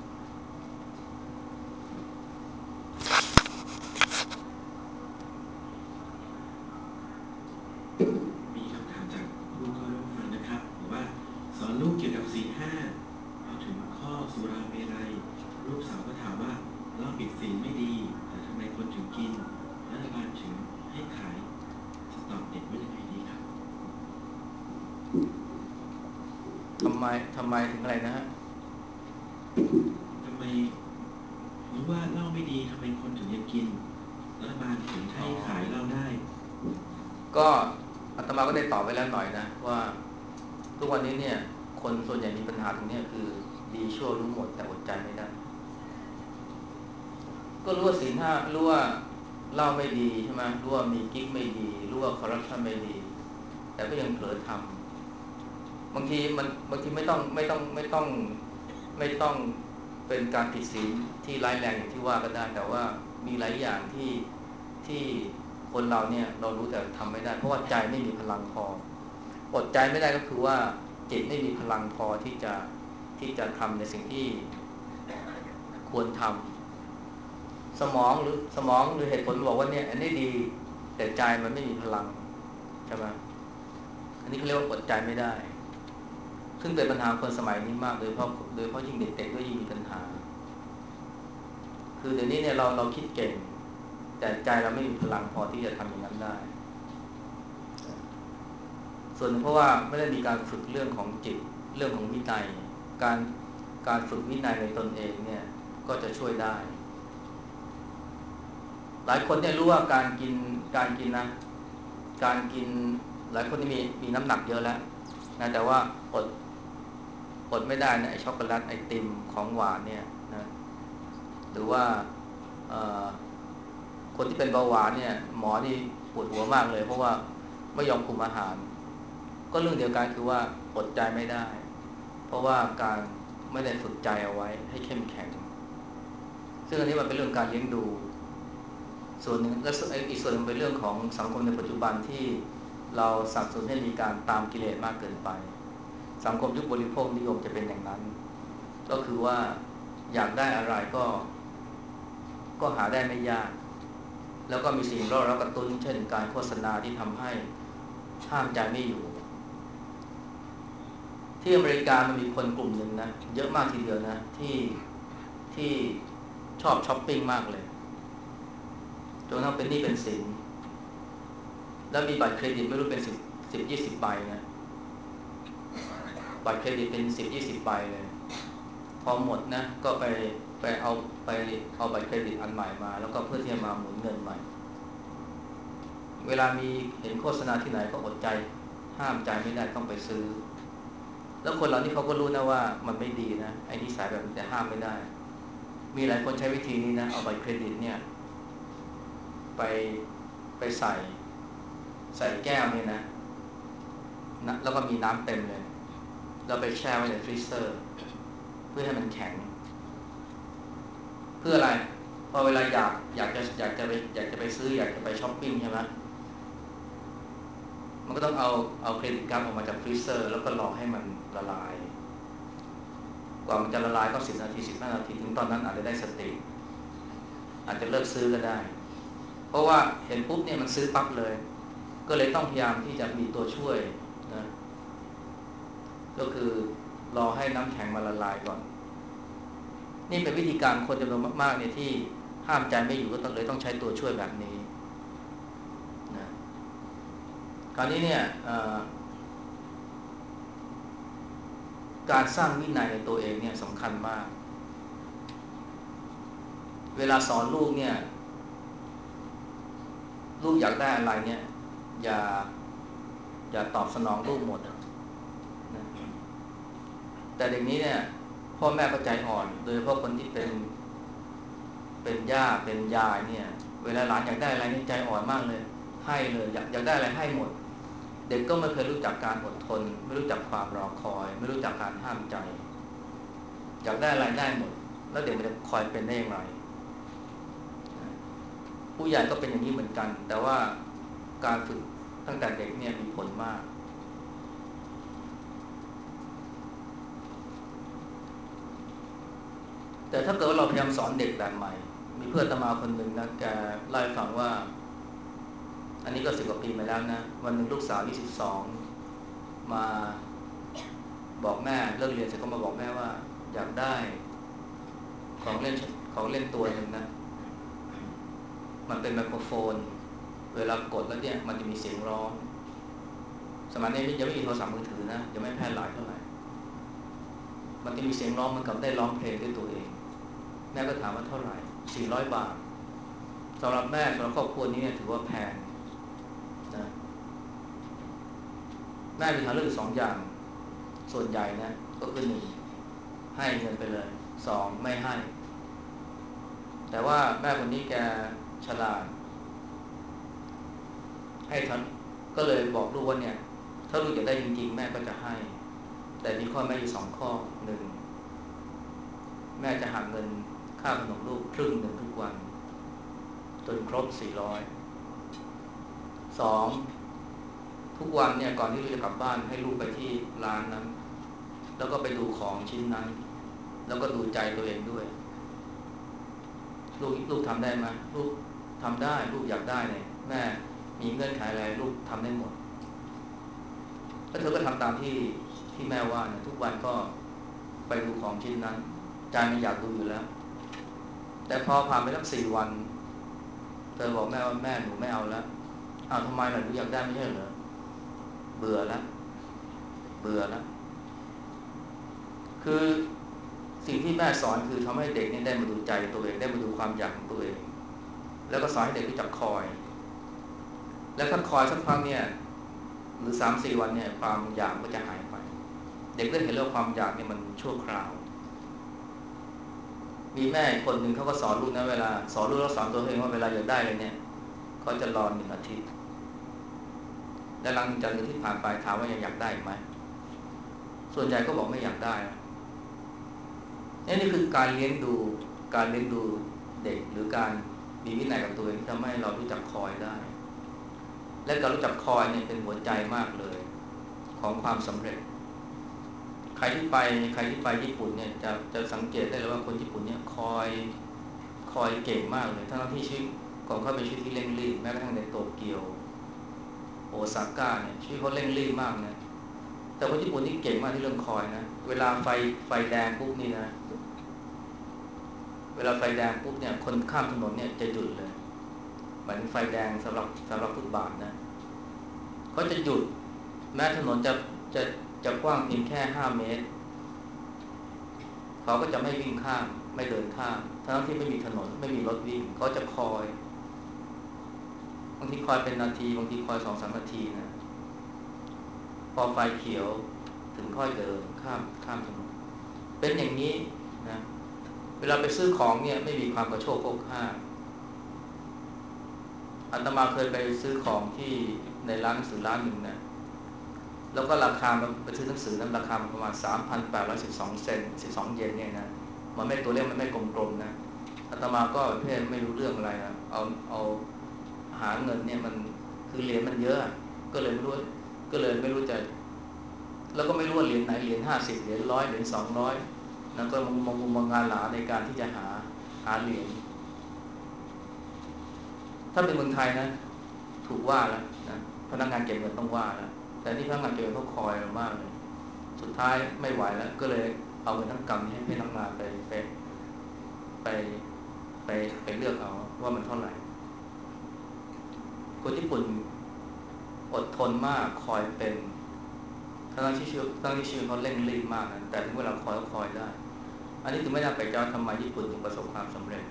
มีคำถามจากผู้เข้าร่วมฟังนะครับบอกว่าสอนลูกเกี่ยวกับศีลห้าพอถึงข้อสุราเมรัยลูกสาวก็ถามว่าเหล้าผิดศีลไม่ดีแต่ทำไมคนถึงกินรัฐบาลถึงให้ขายจะตอบเด็กว่ายังไงดีครับทำไมทำไมถึงอะไรนะฮะทำไมรู้ว่าเหล้าไม่ดีทำไมคนถึงยังกินรัฐบาลถึงให้ขายเหล้าได้ก็อาตมาก็ได้ตอบไว้แล้วหน่อยนะว่าทุกวันนี้เนี่ยคนส่วนใหญ่มีปัญหาตรงนี้คือดีชั่วรู้หมดแต่อดใจไม่ได้ก็รู้ว่าศีลห้ารู้ว่าเหล้าไม่ดีใช่ไหมรู้ว่ามีกิ๊กไม่ดีรู้ว่าคอร์รัปชันไม่ดีแต่ก็ยังเผลอทำบางทีมันบางทีไม่ต้องไม่ต้องไม่ต้องไม่ต้องเป็นการผิดศีลที่ร้ายแรงอย่างที่ว่าก็ได้แต่ว่ามีหลายอย่างที่ที่คนเราเนี่ยเรารู้แต่ทำไม่ได้เพราะว่าใจไม่มีพลังพออดใจไม่ได้ก็คือว่าจิตไม่มีพลังพอที่จะที่จะทำในสิ่งที่ควรทำสมองหรือสมองหรือเหตุผลบอกว่าเนี่ยอันนี้ดีแต่ใจมันไม่มีพลังใช่ไหมอันนี้เขาเรียกว่าอดใจไม่ได้ซึ่งเป็นปัญหาคนสมัยนี้มากโดยเพราะโดยเพราะยิ่งเด็กๆก็ยิ่งมีปัญหาคือเดี๋ยวนี้เนี่ยเราเราคิดเก่งแต่ใจเราไม่มีพลังพอที่จะทำอย่างนั้นได้ส่วนเพราะว่าไม่ได้มีการฝึกเรื่องของจิตเรื่องของวินัยการการฝึกวินัยในตนเองเนี่ยก็จะช่วยได้หลายคนเนี่ยรู้ว่าการกินการกินนะการกินหลายคนที่มีมีน้ำหนักเยอะแล้วนะแต่ว่าอดอดไม่ได้นะไอช็อกโกแลตไอติมของหวานเนี่ยนะหรือว่าคนที่เป็นเบาหวานเนี่ยหมอที่ปวดหัวมากเลยเพราะว่าไม่ยอมคุมอาหารก็เรื่องเดียวกันคือว่าอดใจไม่ได้เพราะว่าการไม่ได้ฝึกใจเอาไว้ให้เข้มแข็งซึ่งอันนี้มันเป็นเรื่องการเลี้ยงดูส่วนหนึ่งและอีกส่วนนึงเป็นเรื่องของสังคมในปัจจุบันที่เราสนับสนุนให้มีการตามกิเลสมากเกินไปสังคมยุคบริโภคนิยมจะเป็นอย่างนั้นก็คือว่าอยากได้อะไรก็ก็หาได้ไม่ยากแล้วก็มีสิ่งล่อเร้ากระตุ้นเช่นการโฆษณาที่ทำให้ห้ามใจไม่อยู่ที่อเมริกามันมีคนกลุ่มหนึ่งนะเยอะมากทีเดียวนะที่ที่ชอบช้อปปิ้งมากเลยจนทั้งเป็นหนี้เป็นสินแล้วมีบัตรเครดิตไม่รู้เป็นสิบสิบยี่สิบใบนะบัตรเครดิตเป็นสิบยี่สิบใบเลยพอหมดนะก็ไปไปเอาไปเอาบัตรเครดิตอันใหม่มาแล้วก็เพื่อที่จะมาหมุนเงินใหม่เวลามีเห็นโฆษณาที่ไหนก็อดใจห้ามใจไม่ได้ต้องไปซื้อแล้วคนเรานี่เขาก็รู้นะว่ามันไม่ดีนะไอ้นิสัยแบบนี้แต่ห้ามไม่ได้มีหลายคนใช้วิธีนี้นะเอาบัตรเครดิตเนี่ยไปไปใส่ใส่แก้วเนี่ยนะนะแล้วก็มีน้ำเต็มเลยแล้วไปแช่ไว้ในฟรีเซอร์เพื่อให้มันแข็งเพื่ออะไรพอเวลาอยากอยากจะอยากจะไปอยากจะไปซื้ออยากจะไปช้อปปิ้งใช่ไหมมันก็ต้องเอาเอาเครดิตการ์ดออกมาจากฟรีเซอร์แล้วก็รอให้มันละลายกว่ามันจะละลายก็สิบนาทีสิบห้านาทีถึงตอนนั้นอาจจะได้สติอาจจะเลิกซื้อก็ได้เพราะว่าเห็นปุ๊บเนี่ยมันซื้อปั๊บเลยก็เลยต้องพยายามที่จะมีตัวช่วยนะก็คือรอให้น้ำแข็งมาละลายก่อนนี่เป็นวิธีการคนจำนวนมากๆเนี่ยที่ห้ามใจไม่อยู่ก็ต้องเลยต้องใช้ตัวช่วยแบบนี้นะคราวนี้เนี่ยการสร้างวินัยในตัวเองเนี่ยสำคัญมากเวลาสอนลูกเนี่ยลูกอยากได้อะไรเนี่ยอย่าอย่าตอบสนองลูกหมดนะแต่เด็กนี้เนี่ยพ่อแม่ก็ใจอ่อนโดยเฉพาะคนที่เป็นเป็นย่าเป็นยายเนี่ยเวลาหลานอยากได้อะไรนี่ใจอ่อนมากเลยให้เลยอยากอยากได้อะไรให้หมดเด็กก็ไม่เคยรู้จักการอดทนไม่รู้จักความรอคอยไม่รู้จักการห้ามใจอยากได้อะไรได้หมดแล้วเด็กมันจะคอยเป็นได้อย่างไรผู้ใหญ่ก็เป็นอย่างนี้เหมือนกันแต่ว่าการฝึกตั้งแต่เด็กเนี่ยมีผลมากแต่ถ้าเกิดว่าเราพยายามสอนเด็กแบบใหม่มีเพื่อนอาตมาคนหนึ่งนะแกเล่าให้ฟังว่าอันนี้ก็สิบกว่าปีมาแล้วนะวันหนึ่งลูกสาวอายุสิบสองมาบอกแม่เลิกเรียนเสร็จก็มาบอกแม่ว่าอยากได้ของเล่นของเล่นตัวหนึ่งนะมันเป็นไมโครโฟนเวลากดแล้วเนี่ยมันจะมีเสียงร้องสมัยนี้ยังไม่มีโทรศัพท์มือถือนะยังไม่แพร่หลายเท่าไหร่มันจะมีเสียงร้องมันกับได้ร้องเพลงด้วยตัวเองแม่ก็ถามว่าเท่าไหร่สี่ร้อยบาทสำหรับแม่สำหรับครอบครัวนี้เนี่ยถือว่าแพงนะแม่มีทางเลือกสองอย่างส่วนใหญ่นะก็คือหนึ่งให้เงินไปเลยสองไม่ให้แต่ว่าแม่คนนี้แกฉลาดให้ทันก็เลยบอกลูกว่าเนี่ยถ้าลูกอยากได้จริงๆแม่ก็จะให้แต่มีข้อแม้อยู่สองข้อหนึ่งแม่จะหักเงินค่าขนมลูกครึ่งหนึ่งทุกวันจนครบสี่ร้อยสองทุกวันเนี่ยก่อนที่ลูกจะกลับบ้านให้ลูกไปที่ร้านนั้นแล้วก็ไปดูของชิ้นนั้นแล้วก็ดูใจตัวเองด้วยลูกลูกทำได้ไหมลูกทำได้ลูกอยากได้เนี่ยแม่มีเงื่อนไขอะไรลูกทำได้หมดแล้วเธอก็ทำตามที่ที่แม่ว่าเนี่ยทุกวันก็ไปดูของชิ้นนั้นใจมันอยากดูอยู่แล้วแต่พอผ่านไปสักสี่วันเธอบอกแม่ว่าแม่หนูไม่เอาแล้วอ้าวทำไมล่ะหนูอยากได้ไม่ใช่เหรอเบื่อแล้วเบื่อแล้วคือสิ่งที่แม่สอนคือทำให้เด็กนี่ได้มาดูใจตัวเองได้มาดูความอยากของตัวเองแล้วก็สอนให้เด็กรู้จักคอยแล้วถ้าคอยสักพักเนี่ยหรือสามสี่วันเนี่ยความอยากก็จะหายไปเด็กได้เห็นแล้วความอยากเนี่ยมันชั่วคราวมีแม่คนหนึ่งเขาก็สอนลูกนะเวลาสอนลูกแล้วสอนตัวเองว่าเวลาอยากได้เลยเนี่ยเขาจะรอหนึ่งอาทิตย์และหลังจากหนึ่งอาทิตย์ผ่านไปถามว่ายังอยากได้ไหมส่วนใหญ่ก็บอกไม่อยากได้นี่นี่คือการเลี้ยงดูการเลี้ยงดูเด็กหรือการมีวินัยกับตัวเองที่ทำให้เรารู้จักคอยได้และการรู้จักคอยเนี่ยเป็นหัวใจมากเลยของความสำเร็จใครที่ไปใครที่ไปญี่ปุ่นเนี่ยจะจะสังเกตได้เลยว่าคนญี่ปุ่นเนี่ยคอยคอยเก่งมากเลยทั้งที่ชีวิตของเขาเป็นชีวิตที่เร่งรีบแม้กระทั่งในโตเกียวโอซาก้าเนี่ยชีวิตเขาเร่งรีบมากนะแต่คนญี่ปุ่นนี่เก่งมากที่เรื่องคอยนะเวลาไฟไฟแดงปุ๊บนี่นะเวลาไฟแดงปุ๊บเนี่ยคนข้ามถนนเนี่ยจะหยุดเลยหมายถึงไฟแดงสำหรับสำหรับฟุตบาทนะเขาจะหยุดแม้ถนนจะจะจะกว้างเพียงแค่ห้าเมตรเขาก็จะไม่วิ่งข้ามไม่เดินข้ามทั้งที่ไม่มีถนนไม่มีรถวิ่งเขาจะคอยบางทีคอยเป็นนาทีบางทีคอยสองสามนาทีนะพอไฟเขียวถึงค่อยเดินข้ามข้ามถนนเป็นอย่างนี้นะเวลาไปซื้อของเนี่ยไม่มีความกระโชกโคกห้าอาตมาเคยไปซื้อของที่ในร้านหนังสือร้านหนึ่งนะแล้วก็ราคามันไปซื้อหนังสือนั้นราคาประมาณสามพันแปดร้อยสิบสองเซนสิบสองเยนเนี่ยนะมันไม่ตัวเลขมันไม่กลมๆนะอาตมาก็ประเภทไม่รู้เรื่องอะไรนะเอาเอาหาเงินเนี่ยมันคือเหรียญมันเยอะก็เลยไม่รู้ก็เลยไม่รู้จะแล้วก็ไม่รู้ว่าเหรียญไหนเหรียญห้าสิบเหรียญร้อยเหรียญสองร้อยแล้วก็มองมองมองงานหลาในการที่จะหาหาเหรียญถ้าเป็นเมืองไทยนะถูกว่าแล้วนะพนักงานเก็บเงินต้องว่าแล้วแต่นี่พนักงานเก็บเงินเขาคอยเรามากเลยสุดท้ายไม่ไหวแล้วก็เลยเอาเงินทั้งกำให้ให้พนักงานไปไปไปไปไปเลือกเอาว่ามันเท่าไหร่คนญี่ปุ่นอดทนมากคอยเป็นทั้งที่ชีวิตทั้งที่ชีวิตเขาเร่งรีบมากนะแต่ถึงเวลาคอยก็คอยได้อันนี้ถึงไม่น่าไปจ้าทำไมญี่ปุ่นถึงประสบความสำเร็จ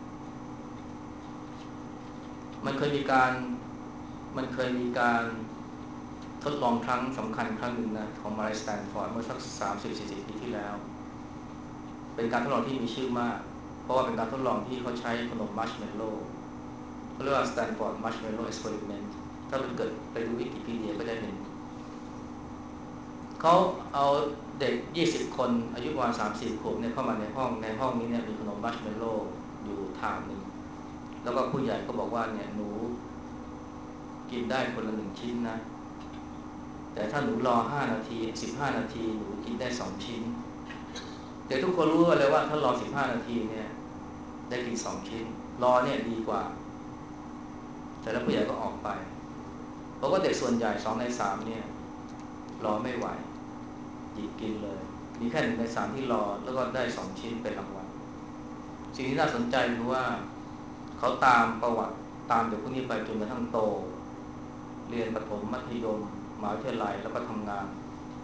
มันเคยมีการมันเคยมีการทดลองครั้งสำคัญครั้งหนึ่งนะของมารสแตนฟอร์ดเมื่อสักสามสิบสี่สิบปีที่แล้วเป็นการทดลองที่มีชื่อมากเพราะว่าเป็นการทดลองที่เขาใช้ขนมมัชเมลโล่เขาเรียกว่า Stanford Marshmallow Experiment ถ้าเป็นเกิดไปดูวิกิพีเดียก็จะเห็นเขาเอาเด็กยี่สิบคนอายุประมาณสามสิบขวบเนี่ยเข้ามาในห้องในห้องนี้เนี่ยมีขนมมัชเมลโล่อยู่ถาดหนึ่งแล้วก็ผู้ใหญ่ก็บอกว่าเนี่ยหนูกินได้คนละหนึ่งชิ้นนะแต่ถ้าหนูรอห้านาทีสิบห้านาทีหนูกินได้สองชิ้นเด็กทุกคนรู้เลยว่าถ้ารอสิบห้านาทีเนี่ยได้กินสองชิ้นรอเนี่ยดีกว่าแต่แล้วผู้ใหญ่ก็ออกไปเพราะว่าเด็กส่วนใหญ่สองในสามเนี่ยรอไม่ไหวหยิบกินเลยมีแค่หนึ่งในสามที่รอแล้วก็ได้สองชิ้นเป็นรางวัลสิ่งที่น่าสนใจคือว่าเขาตามประวัติตามเด็กพวกนี้ไปจนกระทั่งโตเรียนประถมมัธยมมหาวิทยาลัยแล้วก็ทำงาน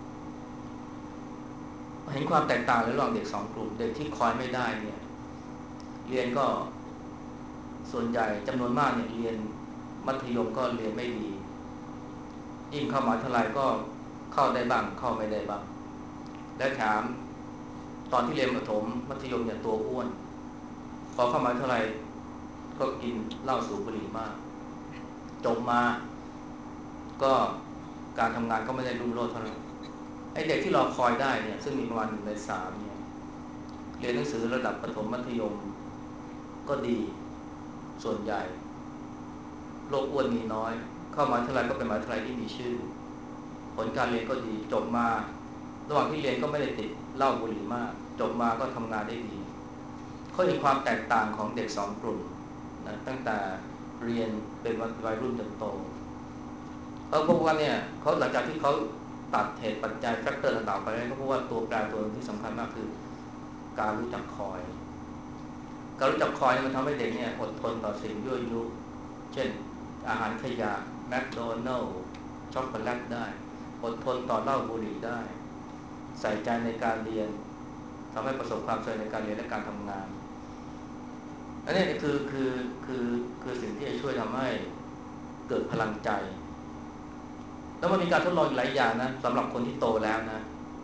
เห็นความแตกต่างระหว่างเด็กสองกลุ่มเด็กที่คอยไม่ได้เนี่ยเรียนก็ส่วนใหญ่จำนวนมากเนี่ยเรียนมัธยมก็เรียนไม่ดียิ่งเข้ามหาวิทยาลัยก็เข้าได้บ้างเข้าไม่ได้บ้างและถามตอนที่เรียนประถมมัธยมเนี่ยตัวอ้วนพอเข้ามหาวิทยาลัยก็กินเหล้าสูบบุหรี่มากจบมาก็การทำงานก็ไม่ได้รุ่งโรจน์เท่าไหร่ไอ้เด็กที่รอคอยได้เนี่ยซึ่งมีประมาณหนึ่งในสามเนี่ยเรียนหนังสือระดับประถมมัธยมก็ดีส่วนใหญ่โรคอ้วนมีน้อยเข้ามหาวิทยาลัยก็เป็นมหาวิทยาลัยที่มีชื่อผลการเรียนก็ดีจบมาระหว่างที่เรียนก็ไม่ได้ติดเหล้าบุหรี่มากจบมาก็ทำงานได้ดีเขาเห็นความแตกต่างของเด็กสองกลุ่มนะตั้งแต่เรียนเป็นวัยรุ่นจนโตเขาพบว่าเนี่ยเขาหลังจากที่เขาตัดเหตุปัจจัยแฟกเตอร์ต่างๆไปแล้วเขาพบว่าตัวแปรตัวที่สำคัญมากคือการรู้จักคอยการรู้จักคอยมันทำให้เด็กเนี่ยอดทนต่อสิ่งยั่วยุเช่นอาหารขยะแมคโดนัลด์ช็อกโกแลตได้อดทนต่อเหล้าบุหรี่ได้ใส่ใจในการเรียนทำให้ประสบความสำเร็จในการเรียนและการทำงานอันนี้คือคือคือคือสิ่งที่จะช่วยทำให้เกิดพลังใจแล้วมันมีการทดลองหลายอย่างนะสำหรับคนที่โตแล้วนะ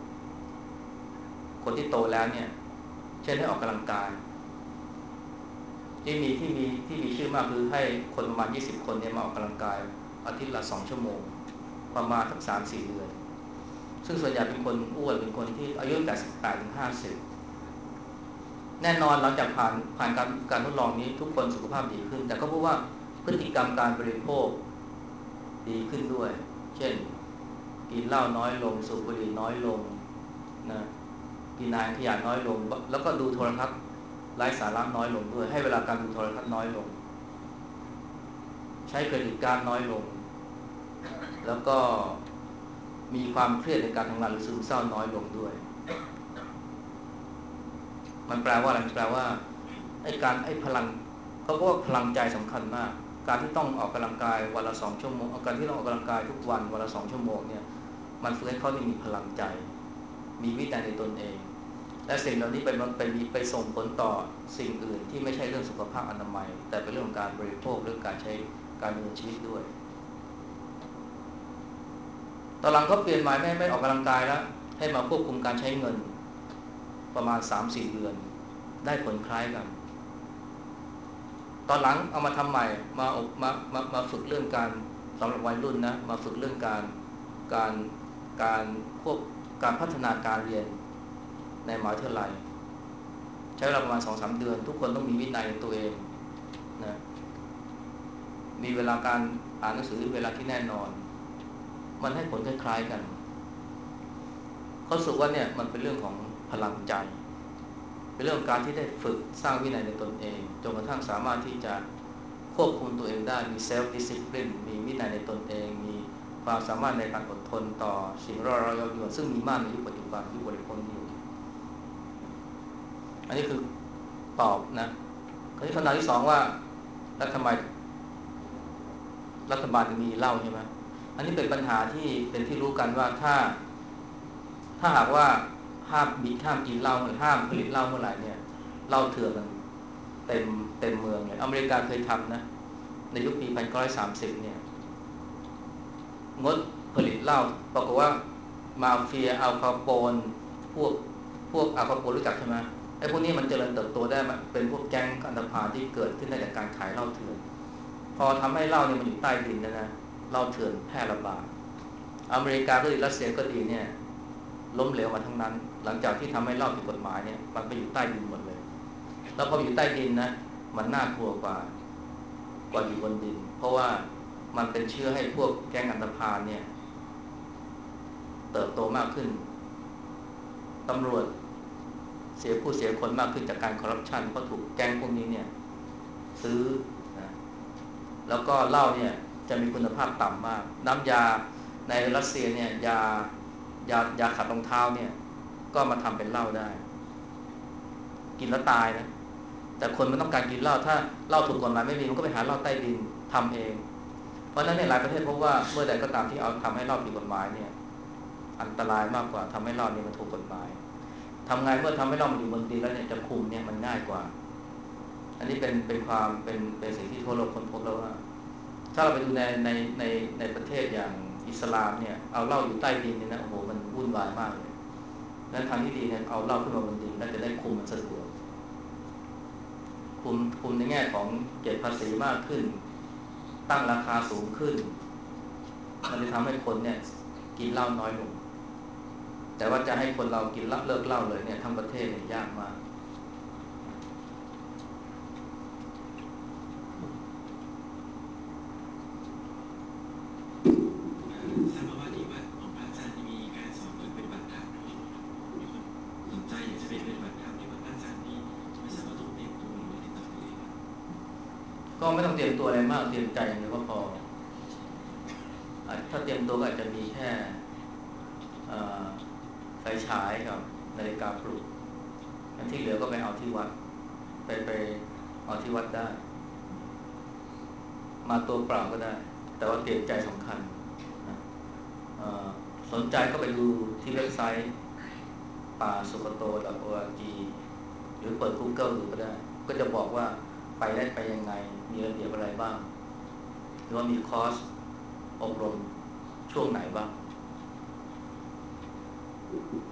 คนที่โตแล้วเนี่ยเช่นให้ออกกำลังกายที่มีที่มีที่มีชื่อมากคือให้คนประมาณยี่สิบคนเนี่ยมาออกกำลังกายอาทิตย์ละสองชั่วโมงประมาณสัก สามถึงสี่ เดือนซึ่งส่วนใหญ่เป็นคนอ้วนเป็นคนที่อายุตั้งแต่สิบแปดถึงห้าสิบแน่นอนหลังจากผ่านผ่านการการทดลองนี้ทุกคนสุขภาพดีขึ้นแต่ก็พบว่าพฤติกรรมการบริโภคดีขึ้นด้วยเช่นกินเหล้าน้อยลงสูบบุหรี่น้อยลงนะกินอาหารขยะน้อยลงแล้วก็ดูโทรทัศน์ไร้สาระน้อยลงด้วยให้เวลาการดูโทรทัศน์น้อยลงใช้เครดิตการ์ดน้อยลงแล้วก็มีความเครียดในการทำงานหรือซึมเศร้าน้อยลงด้วยมันแปลว่าอะไรมันแปลว่าไอ้การไอ้พลังเขาก็ว่าพลังใจสำคัญมากการที่ต้องออกกำลังกายวันละสองชั่วโมงการที่ต้องออกกำลังกายทุกวันวันละสองชั่วโมงเนี่ยมันฝึกให้เขาได้มีพลังใจมีวินัยในตนเองและสิ่งเหล่านี้ไปมันไปมีไปส่งผลต่อสิ่งอื่นที่ไม่ใช่เรื่องสุขภาพอนามัยแต่เป็นเรื่องของการบริโภคเรื่องการใช้การดำเนินชีวิตด้วยตอนหลังเขาเปลี่ยนหมายไม่ไม่ออกกำลังกายแล้วให้มาควบคุมการใช้เงินประมาณ สามถึงสี่ เดือนได้ผลคล้ายกันตอนหลังเอามาทำใหม่มามามามาฝึกเรื่องการสำหรับวัยรุ่นนะมาฝึกเรื่องการการการควบการพัฒนาการเรียนในมหาวิทยาลัยใช้เวลาประมาณ สองถึงสาม เดือนทุกคนต้องมีวินัยในตัวเองนะมีเวลาการอ่านหนังสือเวลาที่แน่นอนมันให้ผลคล้ายๆกันเขาสึกว่าเนี่ยมันเป็นเรื่องของพลังใจเป็นเรื่องการที่ได้ฝึกสร้างวินัยในตนเองจนกระทั่งสามารถที่จะควบคุมตัวเองได้มีเซลฟ์ดิสซิ พี ลินมีวินัยในตนเองมีความสามารถในการอดทนต่อสิ่งรอบเราเย้ายวนซึ่งมีมากในยุคปัจจุบันยุคบริโภคนิยมอันนี้คือตอบนะคราวนี้คำถามที่สองว่าแล้วทำไมรัฐบาลถึงมีเหล้าใช่ไหมอันนี้เป็นปัญหาที่เป็นที่รู้กันว่าถ้าถ้าหากว่าห้ามบิดห้ามกินเหล้าหรือห้ามผลิตเหล้าเมื่อไหร่เนี่ยเหล้าเถื่อนมันเต็มเต็มเมืองเลยอเมริกาเคยทำนะในยุคปีหนึ่งพันเก้าร้อยสามสิบเนี่ยงดผลิตเหล้าปรากฏว่ามาเฟียอัลคาโปนพวกพวกอัลคาโปนรู้จักใช่ไหมไอ้พวกนี้มันเจริญเติบโตได้มาเป็นพวกแก๊งอันธพาลที่เกิดขึ้นได้จากการขายเหล้าเถื่อนพอทำให้เหล้าเนี่ยมันอยู่ใต้ดินนะนะเหล้าเถื่อนแพร่ระบาดอเมริกาก็ดีรัสเซียก็ดีเนี่ยล้มเหลวมาทั้งนั้นหลังจากที่ทำให้เหล้าผิดกฎหมายเนี่ยมันไปอยู่ใต้ดินหมดเลยแล้วพออยู่ใต้ดินนะมันน่ากลัวกว่ากว่าอยู่บนดินเพราะว่ามันเป็นเชื้อให้พวกแก๊งอันธพาลเนี่ยเติบโตมากขึ้นตำรวจเสียผู้เสียคนมากขึ้นจากการคอร์รัปชันเพราะถูกแก๊งพวกนี้เนี่ยซื้อนะแล้วก็เหล้าเนี่ยจะมีคุณภาพต่ำมากน้ำยาในรัสเซียเนี่ยยายายาขัดรองเท้าเนี่ยก็มาทำเป็นเหล้าได้กินแล้วตายนะแต่คนมันต้องการกินเหล้าถ้าเหล้าถูกกฎหมายไม่มีมันก็ไปหาเหล้าใต้ดินทำเองเพราะฉะนั้นในหลายประเทศพบว่าเมื่อใดก็ตามที่เอาทำให้เหล้าผิดกฎหมายเนี่ยอันตรายมากกว่าทำให้เหล้านี่มันถูกกฎหมายทำไงเมื่อทำให้เหล้ามันอยู่บนดินแล้วเนี่ยจะคุมเนี่ยมันง่ายกว่าอันนี้เป็นเป็นความเป็นเป็นสิ่งที่ทั่วโลกค้นพบแล้วว่าถ้าเราไปดูในในในในประเทศอย่างอิสลามเนี่ยเอาเหล้าอยู่ใต้ดินเนี่ยนะโอ้โหมันวุ่นวายมากเลยนั้นทางที่ดีเนี่ยเอาเหล้าขึ้นมาบนดินแล้วจะได้คุมมันสะดวกคุมคุมในแง่ของเก็บภาษีมากขึ้นตั้งราคาสูงขึ้นมันจะทำให้คนเนี่ยกินเหล้าน้อยลงแต่ว่าจะให้คนเรากินเหล้าเลิกเหล้าเลยเนี่ยทั้งประเทศเนี่ยยากมากทราบมาว่าที่วัดของพระอาจารย์มีการสอนฝึกปฏิบัติธรรมด้วยมีคนสนใจอยากจะไปปฏิบัติธรรมที่วัดพระอาจารย์นี่ไม่ทราบว่าต้องเตรียมตัวหรือว่าติดต่อยังไงครับก็ไม่ต้องเตรียมตัวอะไรมากเตรียมใจอย่างเดียวก็พอถ้าเตรียมตัวก็อาจจะมีแค่ไฟฉายกับนาฬิกาปลุกอันที่เหลือก็ไปเอาที่วัดไปไปเอาที่วัดได้มาตัวเปล่าก็ได้แต่ว่าเตรียมใจสำคัญนะสนใจก็ไปดูที่เว็บไซต์ป่าสุกโต ดอท โอ อาร์ จี หรือเปิด Google ดูก็ได้ก็จะบอกว่าไปได้ไปยังไงมีระเบียบอะไรบ้างหรือว่ามีคอร์สอบรมช่วงไหนบ้าง